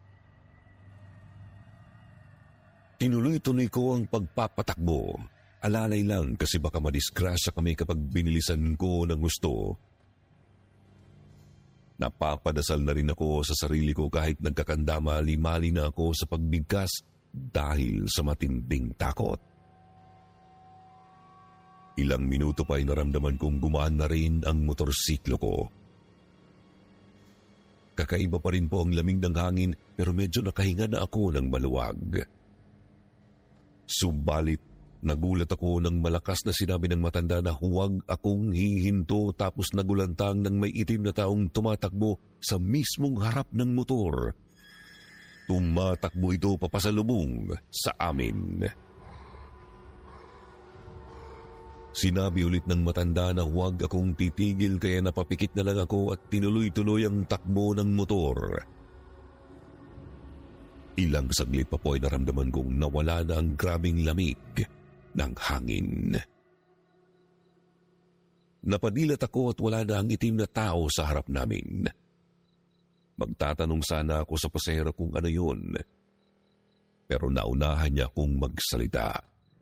Tinuloy-tuloy ko ang pagpapatakbo. Alalay lang kasi baka madisgrasya kami kapag binilisan ko ng gusto. Napapadasal na rin ako sa sarili ko kahit nagkakandamali-mali na ako sa pagbigkas dahil sa matinding takot. Ilang minuto pa ay naramdaman kong gumaan na rin ang motorsiklo ko. Kakaiba pa rin po ang lamig ng hangin pero medyo nakahinga na ako ng maluwag. Subalit, nagulat ako nang malakas na sinabi ng matanda na huwag akong hihinto tapos nagulantang ng may itim na taong tumatakbo sa mismong harap ng motor. Tumatakbo ito papasalubong sa amin. Sinabi ulit ng matanda na huwag akong titigil kaya napapikit na lang ako at tinuloy-tuloy ang takbo ng motor. Ilang saglit pa po ay naramdaman kong nawala na ang grabing lamig ng hangin. Napadilat ako at wala na ang itim na tao sa harap namin. Magtatanong sana ako sa pasahero kung ano yun. Pero naunahan niya akong magsalita.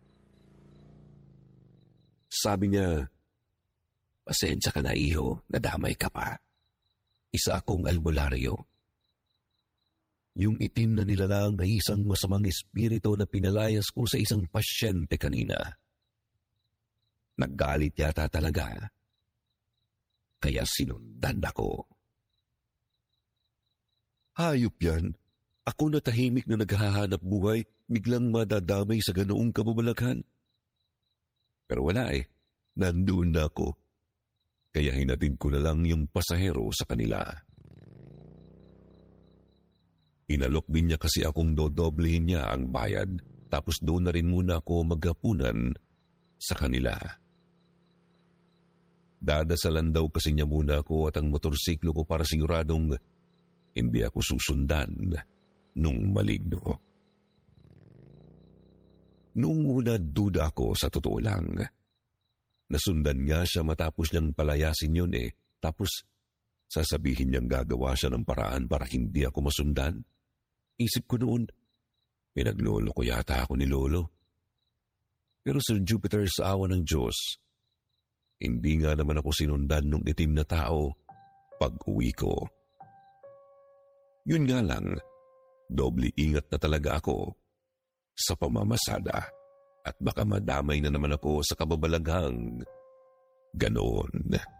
Sabi niya, "Pasensya ka na, iho, nadamay ka pa. Isa akong albularyo. Yung itim na nilalang ay isang masamang espiritu na pinalayas ko sa isang pasyente kanina. Naggalit yata talaga. Kaya sinundan ako." Hayop yan. Ako na tahimik na naghahanap buhay, biglang madadamay sa ganoong kababalaghan. Pero wala eh. Nandoon na ako. Kaya hinatid ko na lang yung pasahero sa kanila. Inalok din niya kasi akong dodoblehin niya ang bayad, tapos doon na rin muna ako maghapunan sa kanila. Dadasalan daw kasi niya muna ako at ang motorsiklo ko para siguradong hindi ako susundan nung maligno. Noong una duda ako sa totoo lang. Nasundan nga siya matapos niyang palayasin yun eh, tapos sasabihin niyang gagawa siya ng paraan para hindi ako masundan. Isip ko noon, pinaglolo ko yata ako ni Lolo. Pero Sir Jupiter, sa awa ng Diyos, hindi nga naman ako sinundan ng itim na tao pag uwi ko. Yun nga lang, doble ingat na talaga ako sa pamamasada at baka madamay na naman ako sa kababalaghang ganoon.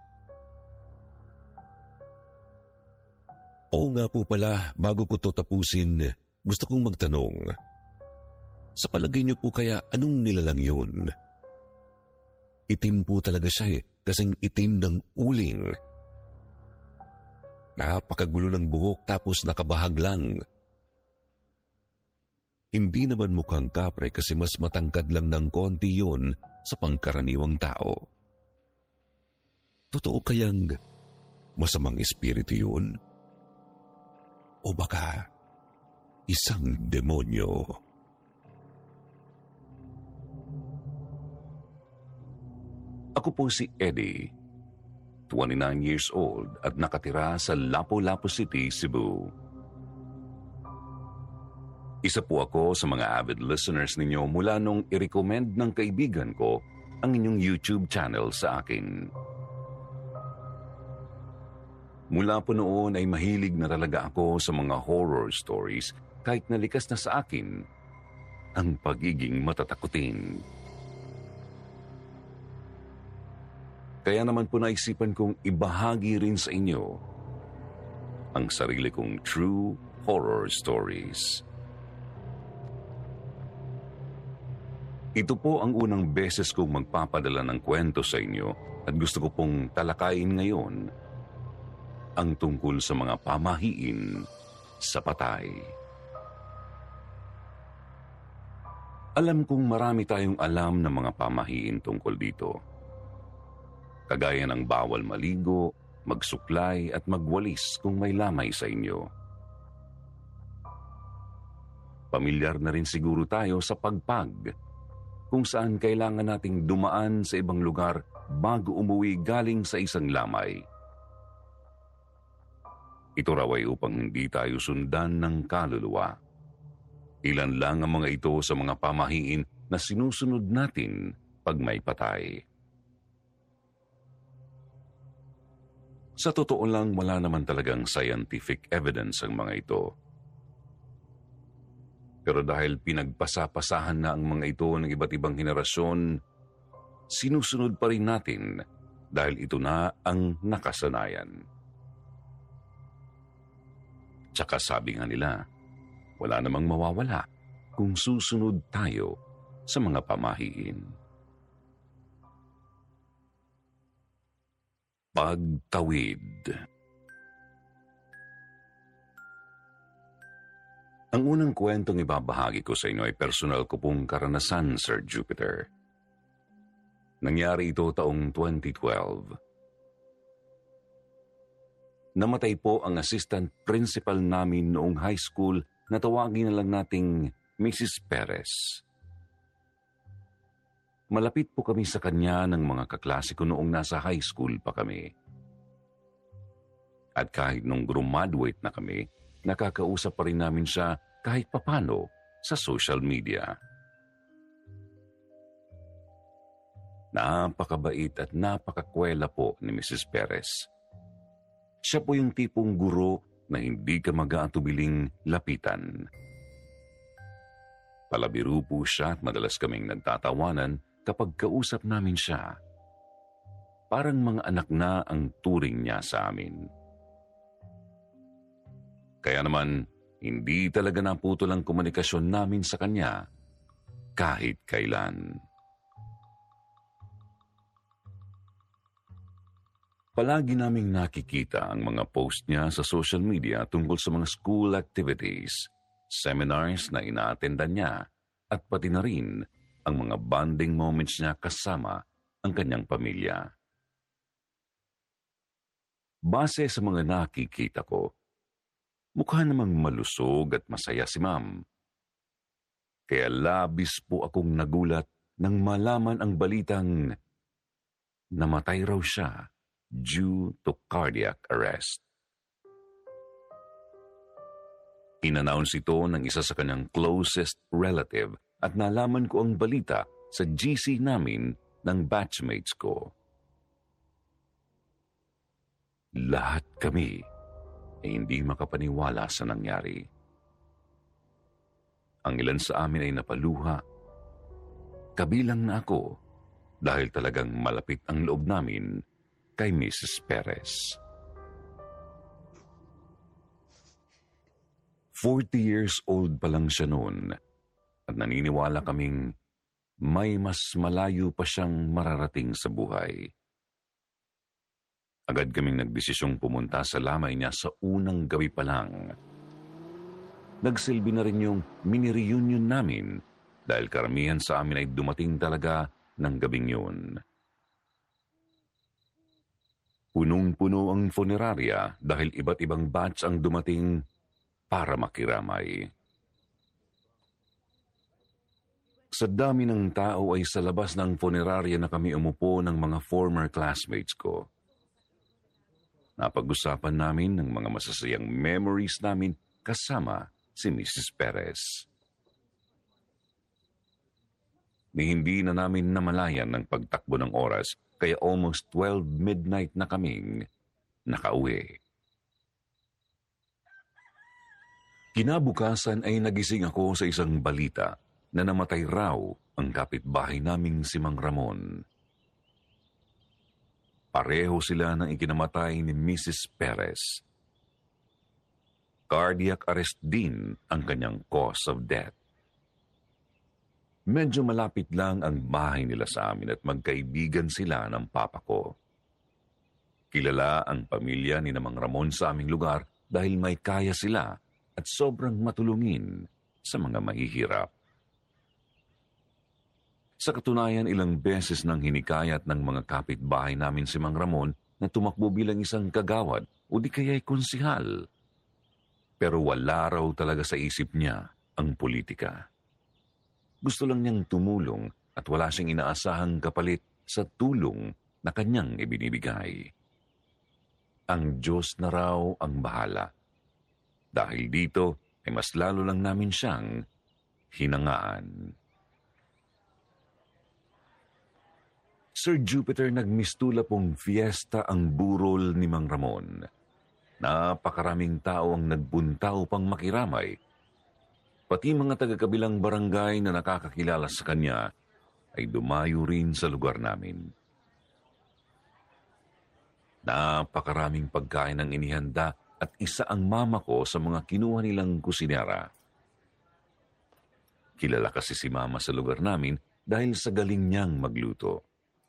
Oo nga po pala, bago ko to tapusin, gusto kong magtanong. Sa palagay niyo po kaya anong nilalang yun? Itim po talaga siya eh, kasing itim ng uling. Napakagulo ng buhok tapos nakabahag lang. Hindi naman mukhang kapre kasi mas matangkad lang ng konti yun sa pangkaraniwang tao. Totoo kayang masamang espiritu yun? O baka isang demonyo? Ako po si Eddie, twenty-nine years old at nakatira sa Lapu-Lapu City, Cebu. Isa po ako sa mga avid listeners ninyo mula nung i-recommend ng kaibigan ko ang inyong YouTube channel sa akin. Mula po noon ay mahilig na talaga ako sa mga horror stories kahit nalikas na sa akin ang pagiging matatakutin. Kaya naman po naisipan kong ibahagi rin sa inyo ang sarili kong true horror stories. Ito po ang unang beses kong magpapadala ng kwento sa inyo at gusto ko pong talakayin ngayon ang tungkol sa mga pamahiin sa patay. Alam kong marami tayong alam ng mga pamahiin tungkol dito. Kagaya ng bawal maligo, magsuklay at magwalis kung may lamay sa inyo. Pamilyar na rin siguro tayo sa pagpag, kung saan kailangan nating dumaan sa ibang lugar bago umuwi galing sa isang lamay. Ito raw ay upang hindi tayo sundan ng kaluluwa. Ilan lang ang mga ito sa mga pamahiin na sinusunod natin pag may patay. Sa totoo lang, wala naman talagang scientific evidence ang mga ito. Pero dahil pinagpasapasahan na ang mga ito ng iba't ibang henerasyon, sinusunod pa rin natin dahil ito na ang nakasanayan. Tsaka sabi nga nila, wala namang mawawala kung susunod tayo sa mga pamahiin. Pagtawid. Ang unang kwentong ibabahagi ko sa inyo ay personal ko pong karanasan, Sir Jupiter. Nangyari ito taong twenty twelve. Namatay po ang assistant principal namin noong high school na tawagin na lang nating Missus Perez. Malapit po kami sa kanya ng mga kaklase ko noong nasa high school pa kami. At kahit nung graduate na kami, nakakausap pa rin namin siya kahit papano sa social media. Napakabait at napakakwela po ni Missus Perez. Siya po yung tipong guro na hindi ka mag-aatubiling lapitan. Palabiro po siya at madalas kaming nagtatawanan kapag kausap namin siya. Parang mga anak na ang turing niya sa amin. Kaya naman, hindi talaga naputol ang komunikasyon namin sa kanya kahit kailan. Palagi naming nakikita ang mga post niya sa social media tungkol sa mga school activities, seminars na ina-attendan niya, at pati na rin ang mga bonding moments niya kasama ang kanyang pamilya. Base sa mga nakikita ko, mukha namang malusog at masaya si Ma'am. Kaya labis po akong nagulat nang malaman ang balitang namatay raw siya due to cardiac arrest. In-announce ito ng isa sa kanyang closest relative at nalaman ko ang balita sa G C namin ng batchmates ko. Lahat kami ay hindi makapaniwala sa nangyari. Ang ilan sa amin ay napaluha, kabilang na ako dahil talagang malapit ang loob namin kay Missus Perez. Forty years old pa lang siya noon at naniniwala kaming may mas malayo pa siyang mararating sa buhay. Agad kaming nagdesisyong pumunta sa lamay niya sa unang gabi pa lang. Nagsilbi na rin yung mini-reunion namin dahil karamihan sa amin ay dumating talaga ng gabing yun. Punong-puno ang funeraria dahil iba't ibang batch ang dumating para makiramay. Sa dami ng tao ay sa labas ng funeraria na kami umupo ng mga former classmates ko. Napag-usapan namin ng mga masasayang memories namin kasama si Missus Perez. Ni hindi na namin namalayan ng pagtakbo ng oras, kaya almost twelve midnight na kaming nakauwi. Kinabukasan ay nagising ako sa isang balita na namatay raw ang kapitbahay naming si Mang Ramon. Pareho sila ng ikinamatay ni Missus Perez. Cardiac arrest din ang kanyang cause of death. Medyo malapit lang ang bahay nila sa amin at magkaibigan sila ng papa ko. Kilala ang pamilya ni Mang Ramon sa aming lugar dahil may kaya sila at sobrang matulungin sa mga mahihirap. Sa katunayan, ilang beses nang hinikayat ng mga kapitbahay namin si Mang Ramon na tumakbo bilang isang kagawad o di kaya'y konsihal. Pero wala raw talaga sa isip niya ang politika. Gusto lang niyang tumulong at wala siyang inaasahang kapalit sa tulong na kanyang ibinibigay. Ang Diyos na raw ang bahala. Dahil dito ay mas lalo lang namin siyang hinangaan. Sir Jupiter, nagmistula pong fiesta ang burol ni Mang Ramon. Napakaraming tao ang nagpunta upang makiramay. Pati mga taga-kabilang barangay na nakakakilala sa kanya ay dumayo rin sa lugar namin. Napakaraming pagkain ang inihanda at isa ang mama ko sa mga kinuha nilang kusinera. Kilala kasi si mama sa lugar namin dahil sa galing niyang magluto.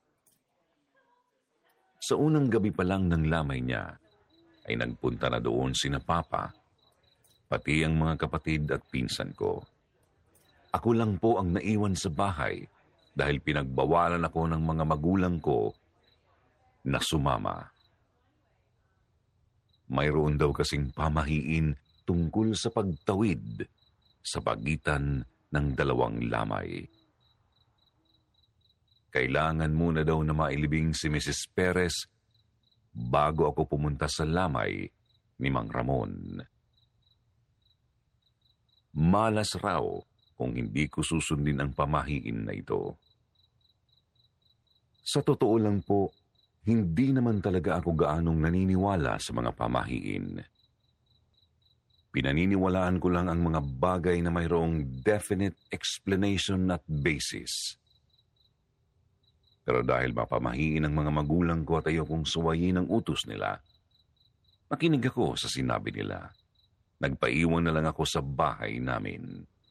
Sa unang gabi pa lang ng lamay niya, ay nagpunta na doon sina Papa, pati ang mga kapatid at pinsan ko. Ako lang po ang naiwan sa bahay dahil pinagbawalan ako ng mga magulang ko na sumama. Mayroon daw kasing pamahiin tungkol sa pagtawid sa pagitan ng dalawang lamay. Kailangan muna daw na mailibing si Missus Perez bago ako pumunta sa lamay ni Mang Ramon. Malas raw kung hindi ko susundin ang pamahiin na ito. Sa totoo lang po, hindi naman talaga ako gaanong naniniwala sa mga pamahiin. Pinaniniwalaan ko lang ang mga bagay na mayroong definite explanation at basis. Pero dahil mapamahiin ang mga magulang ko at ayokong suwayin ang utos nila, makinig ako sa sinabi nila. Nagpaiwan na lang ako sa bahay namin.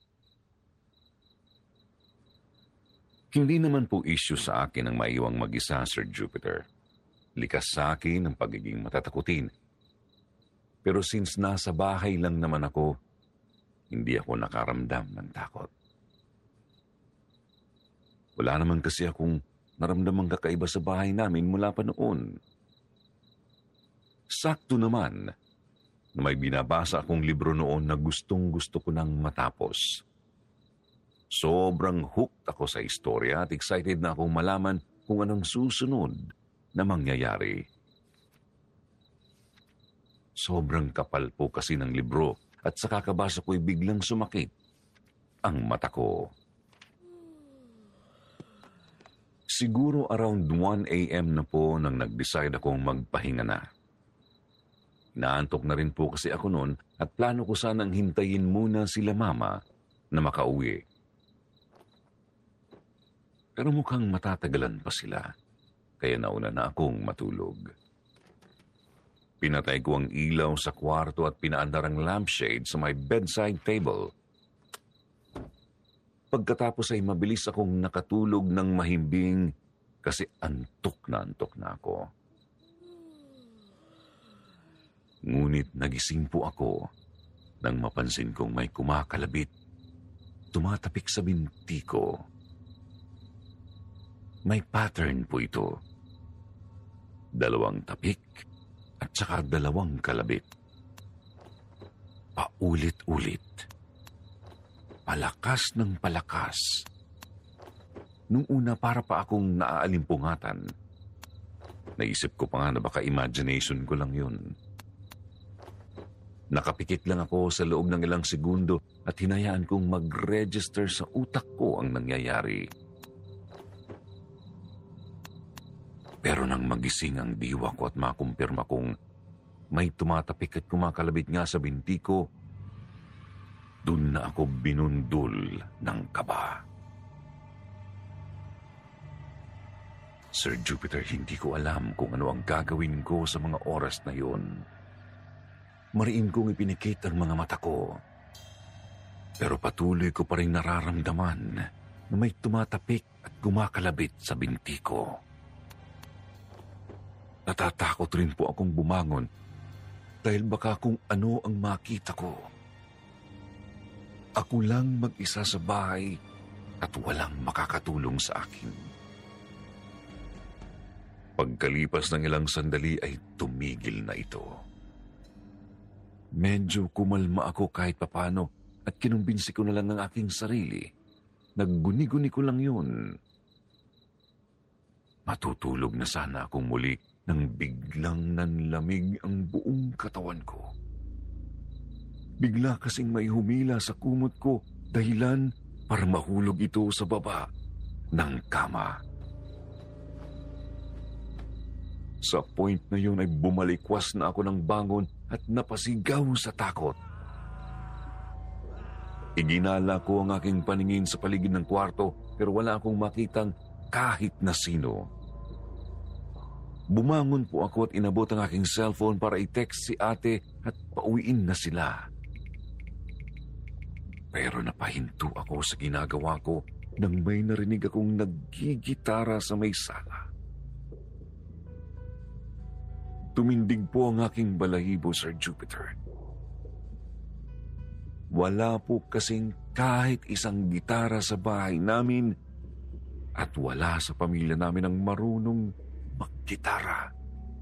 Hindi naman po issue sa akin ang maiwang mag-isa, Sir Jupiter. Likas sa akin ang pagiging matatakutin. Pero since nasa bahay lang naman ako, hindi ako nakaramdam ng takot. Wala naman kasi akong naramdamang kakaiba sa bahay namin mula pa noon. Sakto naman na may binabasa akong libro noon na gustong gusto ko nang matapos. Sobrang hooked ako sa istorya at excited na akong malaman kung anong susunod na mangyayari. Sobrang kapal po kasi ng libro at sa kakabasa ko'y biglang sumakit ang mata ko. Siguro around one a.m. na po nang nag-decide akong magpahinga na. Naantok na rin po kasi ako noon at plano ko sanang hintayin muna sila mama na makauwi. Pero mukhang matatagalan pa sila, kaya nauna na akong matulog. Pinatay ko ang ilaw sa kwarto at pinaandar ang lampshade sa may bedside table. Pagkatapos ay mabilis akong nakatulog ng mahimbing kasi antok na antok na ako. Ngunit nagising po ako nang mapansin kong may kumakalabit, tumatapik sa binti ko. May pattern po ito. Dalawang tapik at saka dalawang kalabit. Paulit-ulit. Palakas ng palakas. Nung una para pa akong naaalimpungatan. Naisip ko pa nga na baka imagination ko lang yun. Nakapikit lang ako sa loob ng ilang segundo at hinayaan kong mag-register sa utak ko ang nangyayari. Pero nang magising ang diwa ko at makumpirma kong may tumatapik at kumakalabit nga sa binti ko, dun na ako binundol ng kaba. Sir Jupiter, hindi ko alam kung ano ang gagawin ko sa mga oras na yun. Mariin kong ipinikit ang mga mata ko. Pero patuloy ko pa rin nararamdaman na may tumatapik at kumakalabit sa binti ko. Natatakot rin po akong bumangon dahil baka kung ano ang makita ko. Ako lang mag-isa sa bahay at walang makakatulong sa akin. Pagkalipas ng ilang sandali ay tumigil na ito. Medyo kumalma ako kahit papano at kinumbinsi ko na lang ng aking sarili. Nagguni-guni ko lang yun. Matutulog na sana akong muli nang biglang nanlamig ang buong katawan ko. Bigla kasing may humila sa kumot ko dahilan para mahulog ito sa baba ng kama. Sa point na yun ay bumalikwas na ako ng bangon at napasigaw sa takot. Iginala ko ang aking paningin sa paligid ng kwarto pero wala akong makitang kahit na sino. Bumangon po ako at inabot ang aking cellphone para i-text si ate at pauwiin na sila. Pero napahinto ako sa ginagawa ko nang may narinig akong naggigitara sa may sala. Tumindig po ang aking balahibo, Sir Jupiter. Wala po kasing kahit isang gitara sa bahay namin at wala sa pamilya namin ang marunong maggitara.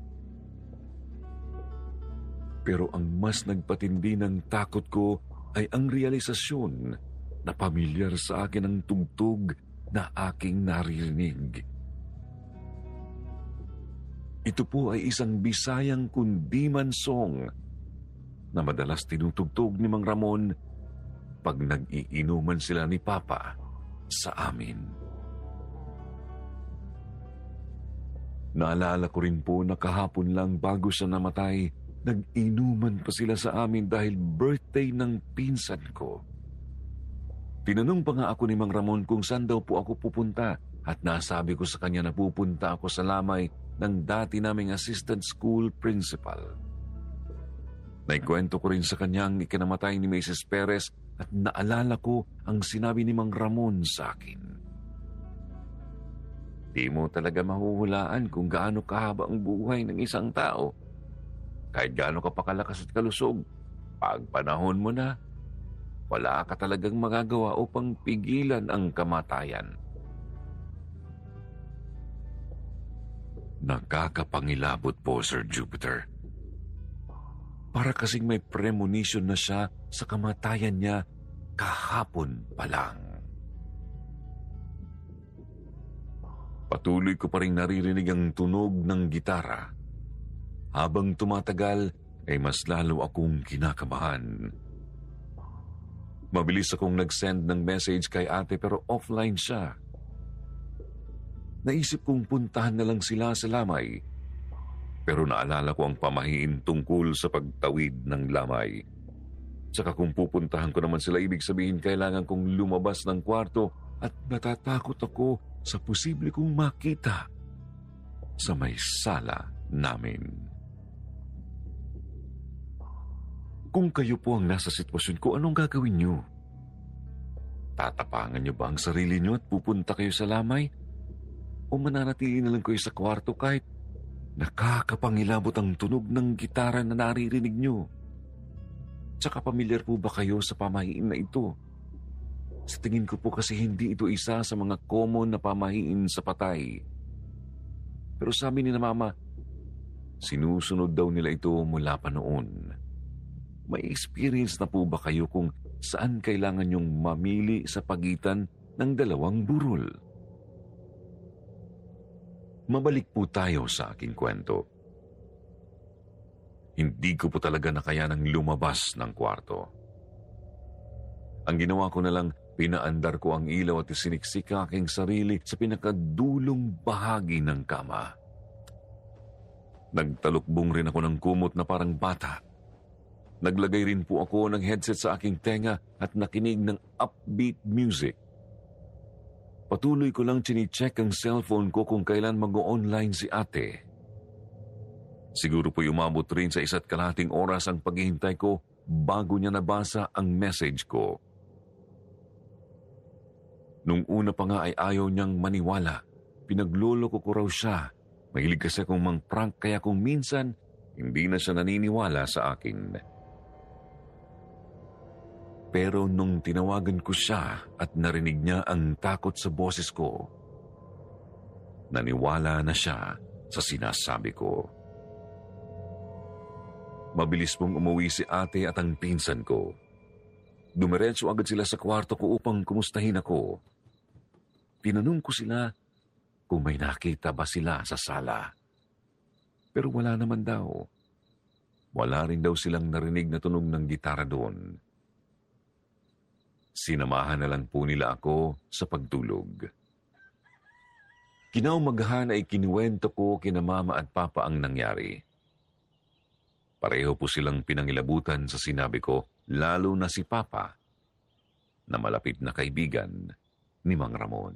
Pero ang mas nagpatindi ng takot ko ay ang realisasyon na pamilyar sa akin ang tugtog na aking naririnig. Ito po ay isang Bisayang kundiman song na madalas tinutugtog ni Mang Ramon pag nag-iinuman sila ni Papa sa amin. Naalala ko rin po na kahapon lang bago siya namatay, nag-inuman pa sila sa amin dahil birthday ng pinsan ko. Tinanong pa nga ako ni Mang Ramon kung saan daw po ako pupunta at nasabi ko sa kanya na pupunta ako sa lamay ng dati naming assistant school principal. Naikwento ko rin sa kanya ang ikinamatay ni Missus Perez at naalala ko ang sinabi ni Mang Ramon sa akin. Di mo talaga mahuhulaan kung gaano kahaba ang buhay ng isang tao. Kahit gaano ka pakalakas at kalusog, pag panahon mo na, wala ka talagang magagawa upang pigilan ang kamatayan. Nakakapangilabot po, Sir Jupiter. Para kasing may premonition na siya sa kamatayan niya kahapon pa lang. Patuloy ko pa rin naririnig ang tunog ng gitara. Habang tumatagal, ay mas lalo akong kinakabahan. Mabilis akong nag-send ng message kay ate pero offline siya. Naisip kong puntahan na lang sila sa lamay. Pero naalala ko ang pamahiin tungkol sa pagtawid ng lamay. Tsaka kung pupuntahan ko naman sila, ibig sabihin kailangan kong lumabas ng kwarto at natatakot ako sa posible kong makita sa may sala namin. Kung kayo po ang nasa sitwasyon ko, anong gagawin niyo? Tatapangan niyo ba ang sarili niyo at pupunta kayo sa lamay? O mananatili na lang kayo sa kwarto kahit nakakapangilabot ang tunog ng gitara na naririnig niyo? Tsaka pamilyar po ba kayo sa pamahiin na ito? Sa tingin ko po kasi hindi ito isa sa mga common na pamahiin sa patay. Pero sabi ni na Mama, sinusunod daw nila ito mula pa noon. May experience na po ba kayo kung saan kailangan yung mamili sa pagitan ng dalawang burol? Mabalik po tayo sa aking kwento. Hindi ko po talaga nakayanang lumabas ng kwarto. Ang ginawa ko na lang, pinaandar ko ang ilaw at isiniksik aking sarili sa pinakadulong bahagi ng kama. Nagtalukbong rin ako ng kumot na parang bata. Naglagay rin po ako ng headset sa aking tenga at nakinig ng upbeat music. Patuloy ko lang chine-check ang cellphone ko kung kailan mag-online si ate. Siguro po umabot rin sa isa't kalahating oras ang paghihintay ko bago niya nabasa ang message ko. Nung una pa nga ay ayaw niyang maniwala. Pinagloloko ko raw siya. Mahilig kasi akong mang-prank kaya kung minsan hindi na siya naniniwala sa akin. Pero nung tinawagan ko siya at narinig niya ang takot sa boses ko, naniwala na siya sa sinasabi ko. Mabilis pong umuwi si ate at ang pinsan ko. Dumiretso agad sila sa kwarto ko upang kumustahin ako. Tinanong ko sila kung may nakita ba sila sa sala. Pero wala naman daw. Wala rin daw silang narinig na tunog ng gitara doon. Sinamahan na lang po nila ako sa pagtulog. Kinaumagahan ay kinuwento ko kina Mama at Papa ang nangyari. Pareho po silang pinangilabutan sa sinabi ko, lalo na si Papa, na malapit na kaibigan ni Mang Ramon.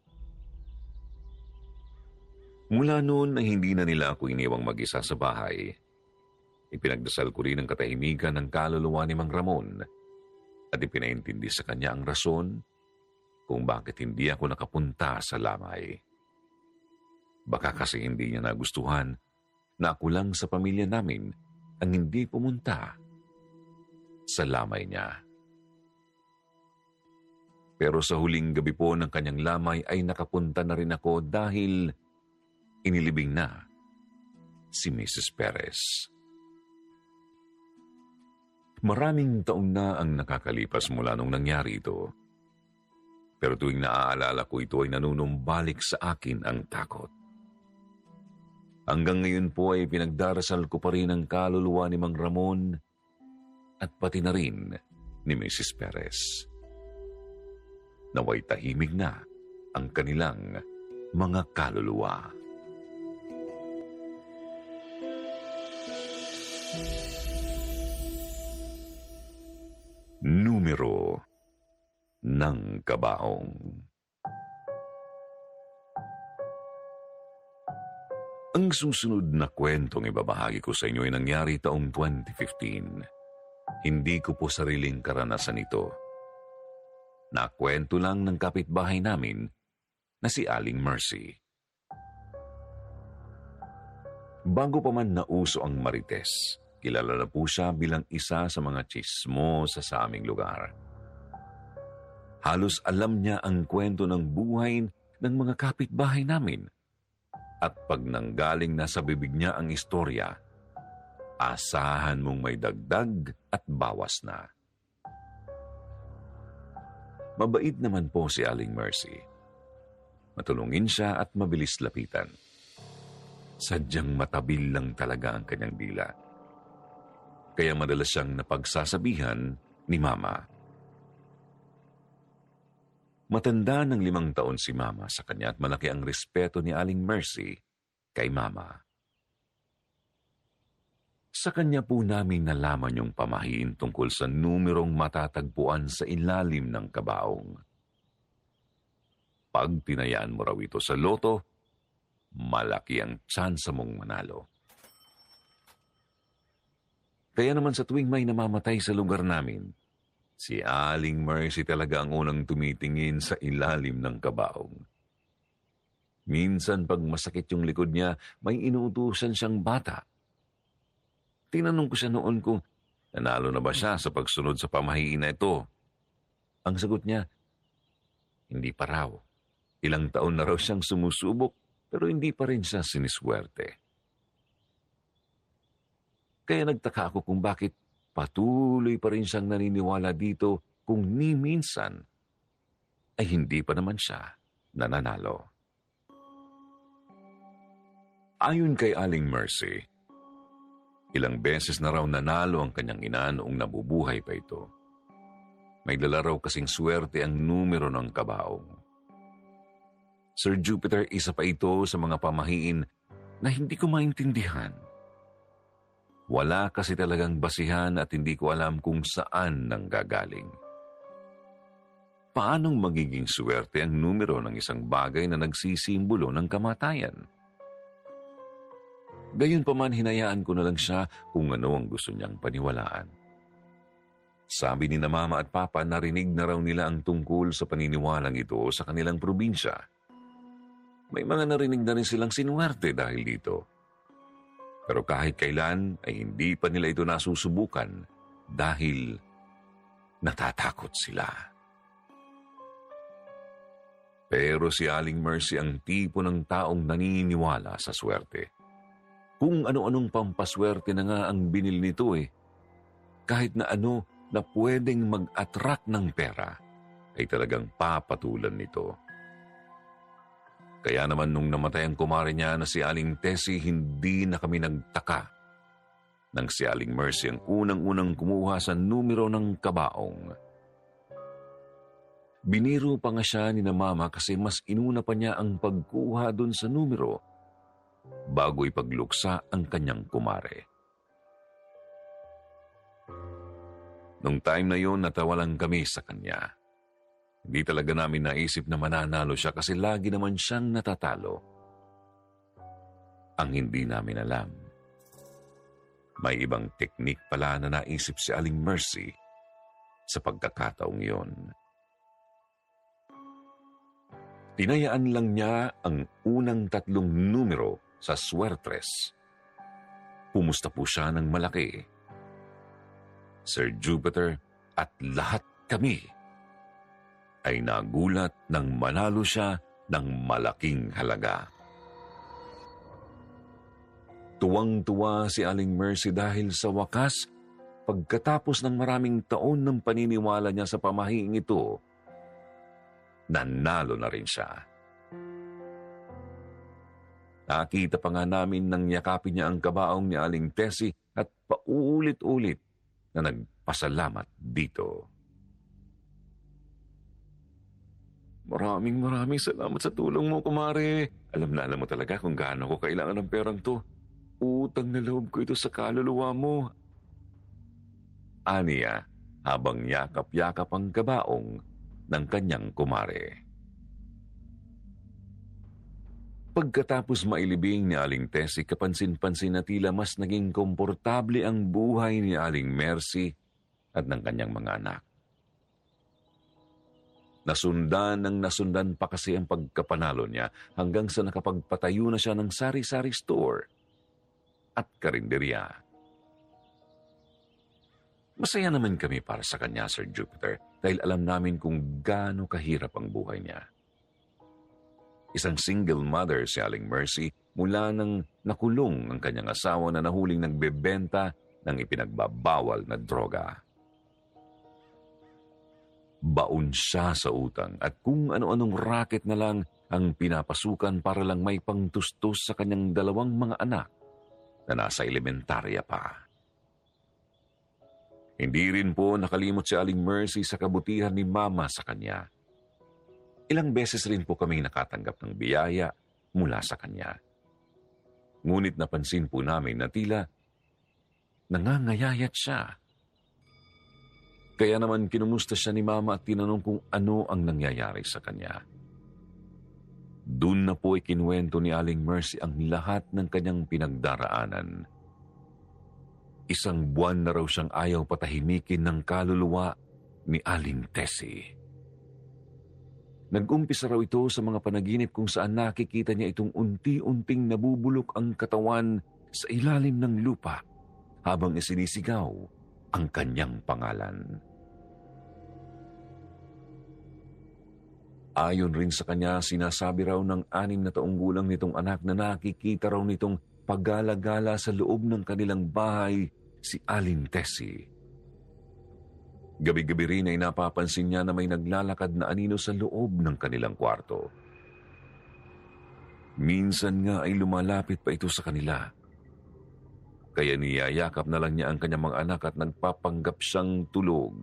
Mula noon ay hindi na nila ako iniwang mag-isa sa bahay. Ipinagdasal ko rin ang katahimikan ng kaluluwa ni Mang Ramon at ipinaintindi sa kanya ang rason kung bakit hindi ako nakapunta sa lamay. Baka kasi hindi niya nagustuhan na ako lang sa pamilya namin ang hindi pumunta sa lamay niya. Pero sa huling gabi po ng kanyang lamay ay nakapunta na rin ako dahil inilibing na si Missus Perez. Maraming taon na ang nakakalipas mula nung nangyari ito. Pero tuwing naaalala ko ito ay nanunumbalik sa akin ang takot. Hanggang ngayon po ay pinagdarasal ko pa rin ang kaluluwa ni Mang Ramon at pati na rin ni Missus Perez. Naway tahimik na ang kanilang mga kaluluwa. Numero ng Kabaong. Ang susunod na kwentong ibabahagi ko sa inyo ay nangyari taong twenty fifteen. Hindi ko po sariling karanasan ito. Nakwento lang ng kapitbahay namin na si Aling Mercy. Bago pa man nauso ang Marites, kilala na po siya bilang isa sa mga tsismosa sa aming lugar. Halos alam niya ang kwento ng buhay ng mga kapitbahay namin. At pag nanggaling na sa bibig niya ang istorya, asahan mong may dagdag at bawas na. Mabait naman po si Aling Mercy. Matulungin siya at mabilis lapitan. Sadyang matabil lang talaga ang kanyang dila. Kaya madalas siyang napagsasabihan ni Mama. Matanda ng limang taon si Mama sa kanya at malaki ang respeto ni Aling Mercy kay Mama. Sa kanya po namin nalaman yung pamahiin tungkol sa numerong matatagpuan sa ilalim ng kabaong. Pag tinayaan mo raw ito sa loto, malaki ang tsansa mong manalo. Kaya naman sa tuwing may namamatay sa lugar namin, Si Aling Mercy talaga ang unang tumitingin sa ilalim ng kabaong. Minsan pag masakit yung likod niya, may inuutusan siyang bata. Tinanong ko siya noon kung nanalo na ba siya sa pagsunod sa pamahiin na ito. Ang sagot niya, hindi pa raw. Ilang taon na raw siyang sumusubok pero hindi pa rin siya siniswerte. Kaya nagtaka ako kung bakit patuloy pa rin siyang naniniwala dito kung ni minsan ay hindi pa naman siya nananalo. Ayon kay Aling Mercy, ilang beses na raw nanalo ang kanyang ina noong nabubuhay pa ito. May dala raw kasing swerte ang numero ng kabaong. Sir Jupiter, isa pa ito sa mga pamahiin na hindi ko maintindihan. Wala kasi talagang basihan at hindi ko alam kung saan nanggagaling. Paanong magiging swerte ang numero ng isang bagay na nagsisimbolo ng kamatayan? Gayunpaman, hinayaan ko na lang siya kung ano ang gusto niyang paniwalaan. Sabi ni na Mama at Papa, narinig na raw nila ang tungkol sa paniniwalang ito sa kanilang probinsya. May mga narinig na rin silang sinuwerte dahil dito. Pero kahit kailan ay hindi pa nila ito nasusubukan dahil natatakot sila. Pero si Aling Mercy ang tipo ng taong naniniwala sa swerte. Kung ano-anong pampaswerte na nga ang binil nito eh, kahit na ano na pwedeng mag-attract ng pera, ay talagang papatulan nito. Kaya naman nung namatay ang kumare niya na si Aling Tessie, hindi na kami nagtaka nang si Aling Mercy ang unang-unang kumuha sa numero ng kabaong. Biniro pa nga siya ni na Mama kasi mas inuna pa niya ang pagkuha dun sa numero bago ipagluksa ang kanyang kumare. Nung time na yon, natawa lang kami sa kanya. Hindi talaga namin naisip na mananalo siya kasi lagi naman siyang natatalo. Ang hindi namin alam, may ibang teknik pala na naisip si Aling Mercy sa pagkakataong yon. Tinayaan lang niya ang unang tatlong numero sa Swertres. Pumusta po siya ng malaki. Sir Jupiter at lahat kami ay nagulat nang manalo siya ng malaking halaga. Tuwang-tuwa si Aling Mercy dahil sa wakas, pagkatapos ng maraming taon ng paniniwala niya sa pamahiing ito, nanalo na rin siya. Nakita pa nga namin nang yakapin niya ang kabaong ni Aling Tessie at paulit-ulit na nagpasalamat dito. Maraming maraming salamat sa tulong mo, kumare. Alam na alam mo talaga kung gaano ko kailangan ng perang to. Utang na loob ko ito sa kaluluwa mo. Aniya, habang yakap-yakap ang kabaong ng kanyang kumare. Pagkatapos mailibing ni Aling Tessie, kapansin-pansin na tila mas naging komportable ang buhay ni Aling Mercy at ng kanyang mga anak. Nasundan ng nasundan pa kasi ang pagkapanalo niya hanggang sa nakapagpatayo na siya ng sari-sari store at karinderya. Masaya naman kami para sa kanya, Sir Jupiter, dahil alam namin kung gaano kahirap ang buhay niya. Isang single mother si Aling Mercy mula nang nakulong ang kanyang asawa na nahuling nagbebenta ng ipinagbabawal na droga. Baon siya sa utang at kung ano-anong racket na lang ang pinapasukan para lang may pangtustos sa kanyang dalawang mga anak na nasa elementarya pa. Hindi rin po nakalimot si Aling Mercy sa kabutihan ni Mama sa kanya. Ilang beses rin po kaming nakatanggap ng biyaya mula sa kanya. Ngunit napansin po namin na tila nangangayayat siya. Kaya naman kinumusta siya ni Mama at tinanong kung ano ang nangyayari sa kanya. Doon na po ikinuwento ni Aling Mercy ang lahat ng kanyang pinagdaraanan. Isang buwan na raw siyang ayaw patahimikin ng kaluluwa ni Aling Tessie. Nag-umpisa raw ito sa mga panaginip kung saan nakikita niya itong unti-unting nabubulok ang katawan sa ilalim ng lupa habang isinisigaw ang kanyang pangalan. Ayon rin sa kanya, sinasabi raw ng anim na taong gulang nitong anak na nakikita raw nitong paggala-gala sa loob ng kanilang bahay si Aling Tessie. Gabi-gabi rin ay napapansin niya na may naglalakad na anino sa loob ng kanilang kwarto. Minsan nga ay lumalapit pa ito sa kanila. Kaya niyayakap na lang niya ang kanyang mga anak at nagpapanggap siyang tulog.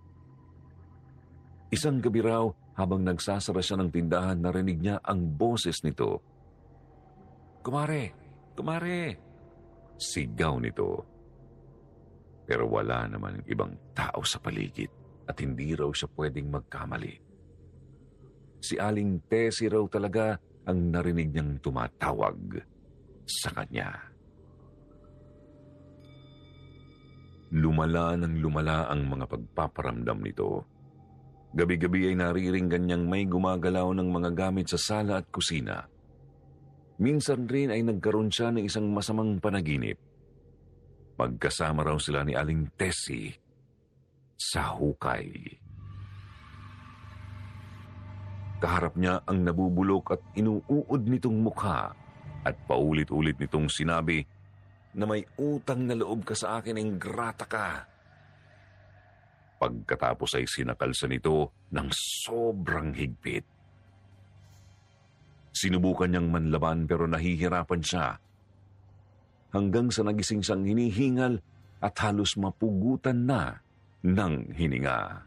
Isang gabi raw, habang nagsasara siya ng tindahan, narinig niya ang boses nito. "Kumare! Kumare!" Sigaw nito. Pero wala naman ibang tao sa paligid at hindi raw siya pwedeng magkamali. Si Aling Tessie raw talaga ang narinig niyang tumatawag sa kanya. Lumala ng lumala ang mga pagpaparamdam nito. Gabi-gabi ay nariringgan niyang may gumagalaw ng mga gamit sa sala at kusina. Minsan rin ay nagkaroon siya ng isang masamang panaginip. Magkasama raw sila ni Aling Tessie sa hukay. Kaharap niya ang nabubulok at inuuod nitong mukha at paulit-ulit nitong sinabi na may utang na loob ka sa akin, ingrata ka. Pagkatapos ay sinakalsa nito ng sobrang higpit. Sinubukan niyang manlaban pero nahihirapan siya. Hanggang sa nagising siyang hinihingal at halos mapugutan na ng hininga.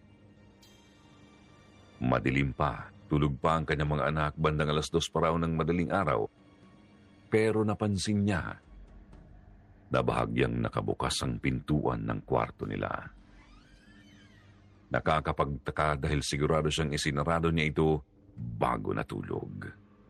Madilim pa, tulog pa ang kanyang mga anak bandang alas dos pa raw ng madaling araw. Pero napansin niya na bahagyang nakabukas ang pintuan ng kwarto nila. Nakakapagtaka dahil sigurado siyang isinarado niya ito bago natulog.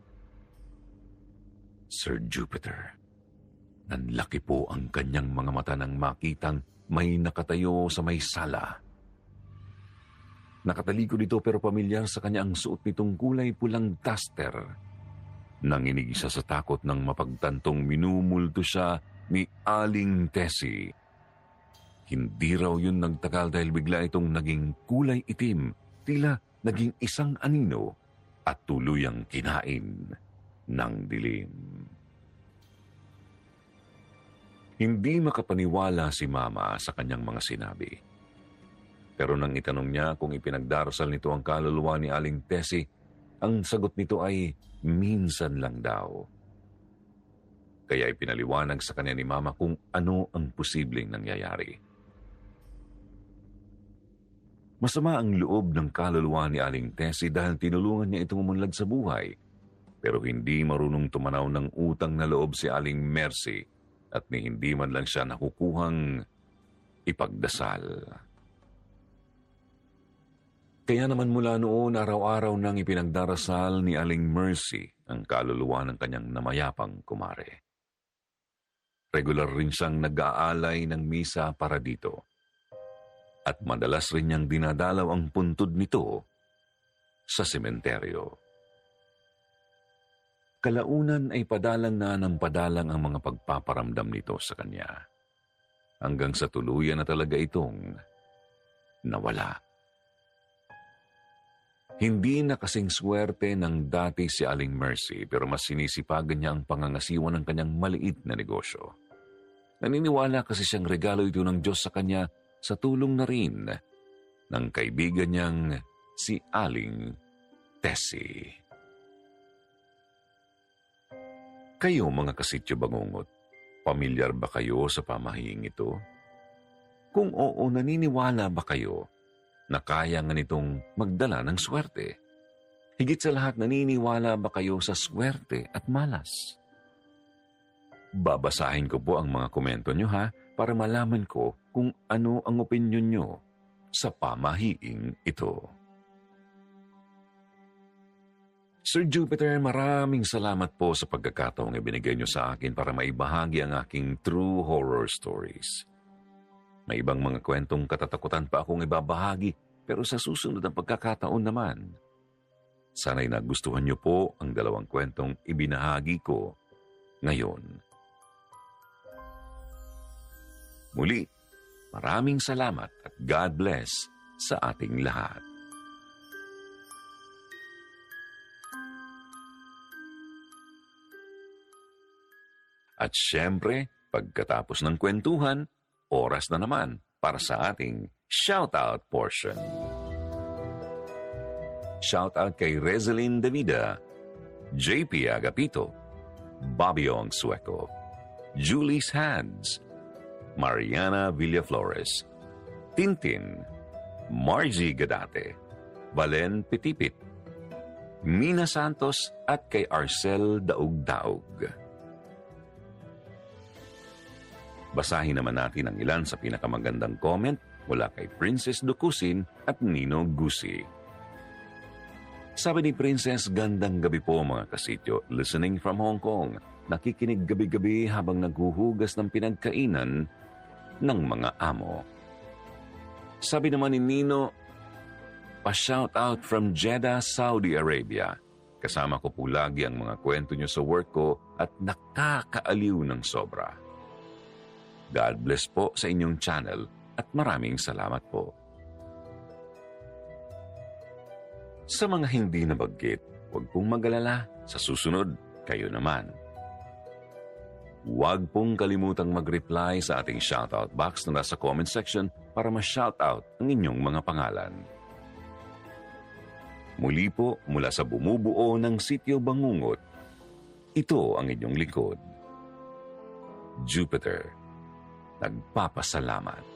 Sir Jupiter, nanlaki po ang kanyang mga mata nang makitang may nakatayo sa may sala. Nakatalikod ito pero pamilyar sa kanya ang suot nitong kulay pulang duster. Nanginig siya sa takot nang mapagtantong minumulto siya ni Aling Tessie. Hindi raw yun nagtagal dahil bigla itong naging kulay itim, tila naging isang anino at tuluyang kinain ng dilim. Hindi makapaniwala si Mama sa kanyang mga sinabi. Pero nang itanong niya kung ipinagdarasal nito ang kaluluwa ni Aling Tessie, ang sagot nito ay minsan lang daw. Kaya ipinaliwanag sa kanya ni Mama kung ano ang posibleng nangyayari. Masama ang loob ng kaluluwa ni Aling Tessie dahil tinulungan niya itong umunlad sa buhay. Pero hindi marunong tumanaw ng utang na loob si Aling Mercy at ni hindi man lang siya nakukuhang ipagdasal. Kaya naman mula noon, araw-araw nang ipinagdarasal ni Aling Mercy ang kaluluwa ng kanyang namayapang kumare. Regular rin siyang nag-aalay ng misa para dito. At madalas rin niyang dinadalaw ang puntod nito sa sementeryo. Kalaunan ay padalang na ng padalang ang mga pagpaparamdam nito sa kanya. Hanggang sa tuluyan na talaga itong nawala. Hindi na kasing swerte ng dati si Aling Mercy pero mas sinisipagan niya ang pangangasiwa ng kanyang maliit na negosyo. Naniniwala kasi siyang regalo ito ng Diyos sa kanya sa tulong na rin ng kaibigan niyang si Aling Tessie. Kayo mga kasityo bangungot, pamilyar ba kayo sa pamahing ito? Kung oo, naniniwala ba kayo na kaya nga nitong magdala ng swerte? Higit sa lahat, naniniwala ba kayo sa swerte at malas? Babasahin ko po ang mga komento nyo ha, para malaman ko kung ano ang opinyon nyo sa pamahiing ito. Sir Jupiter, maraming salamat po sa pagkakataong ibinigay nyo sa akin para maibahagi ang aking true horror stories. May ibang mga kwentong katatakutan pa akong ibabahagi, pero sa susunod na pagkakataon naman. Sana'y nagustuhan niyo po ang dalawang kwentong ibinahagi ko ngayon. Muli, maraming salamat at God bless sa ating lahat. At syempre, pagkatapos ng kwentuhan, oras na naman para sa ating shoutout portion. Shoutout kay Rezelyn Davida, J P Agapito, Bobby Ong Sueco, Julie's Hands, Mariana Villaflores, Tintin, Margie Gadate, Valen Pitipit, Mina Santos at kay Arcel Daug-Daug. Basahin naman natin ang ilan sa pinakamagandang comment mula kay Princess Dukusin at Nino Gusi. Sabi ni Princess, gandang gabi po mga kasityo, listening from Hong Kong. Nakikinig gabi-gabi habang naghuhugas ng pinagkainan ng mga amo. Sabi naman ni Nino, pa-shout out from Jeddah, Saudi Arabia. Kasama ko po lagi ang mga kwento nyo sa work ko at nakakaaliw ng sobra. God bless po sa inyong channel at maraming salamat po. Sa mga hindi nabanggit, huwag pong mag-alala, sa susunod, kayo naman. Huwag pong kalimutang mag-reply sa ating shoutout box na nasa comment section para ma-shoutout ang inyong mga pangalan. Muli po mula sa bumubuo ng Sitio Bangungot, ito ang inyong likod. Jupiter, nagpapasalamat.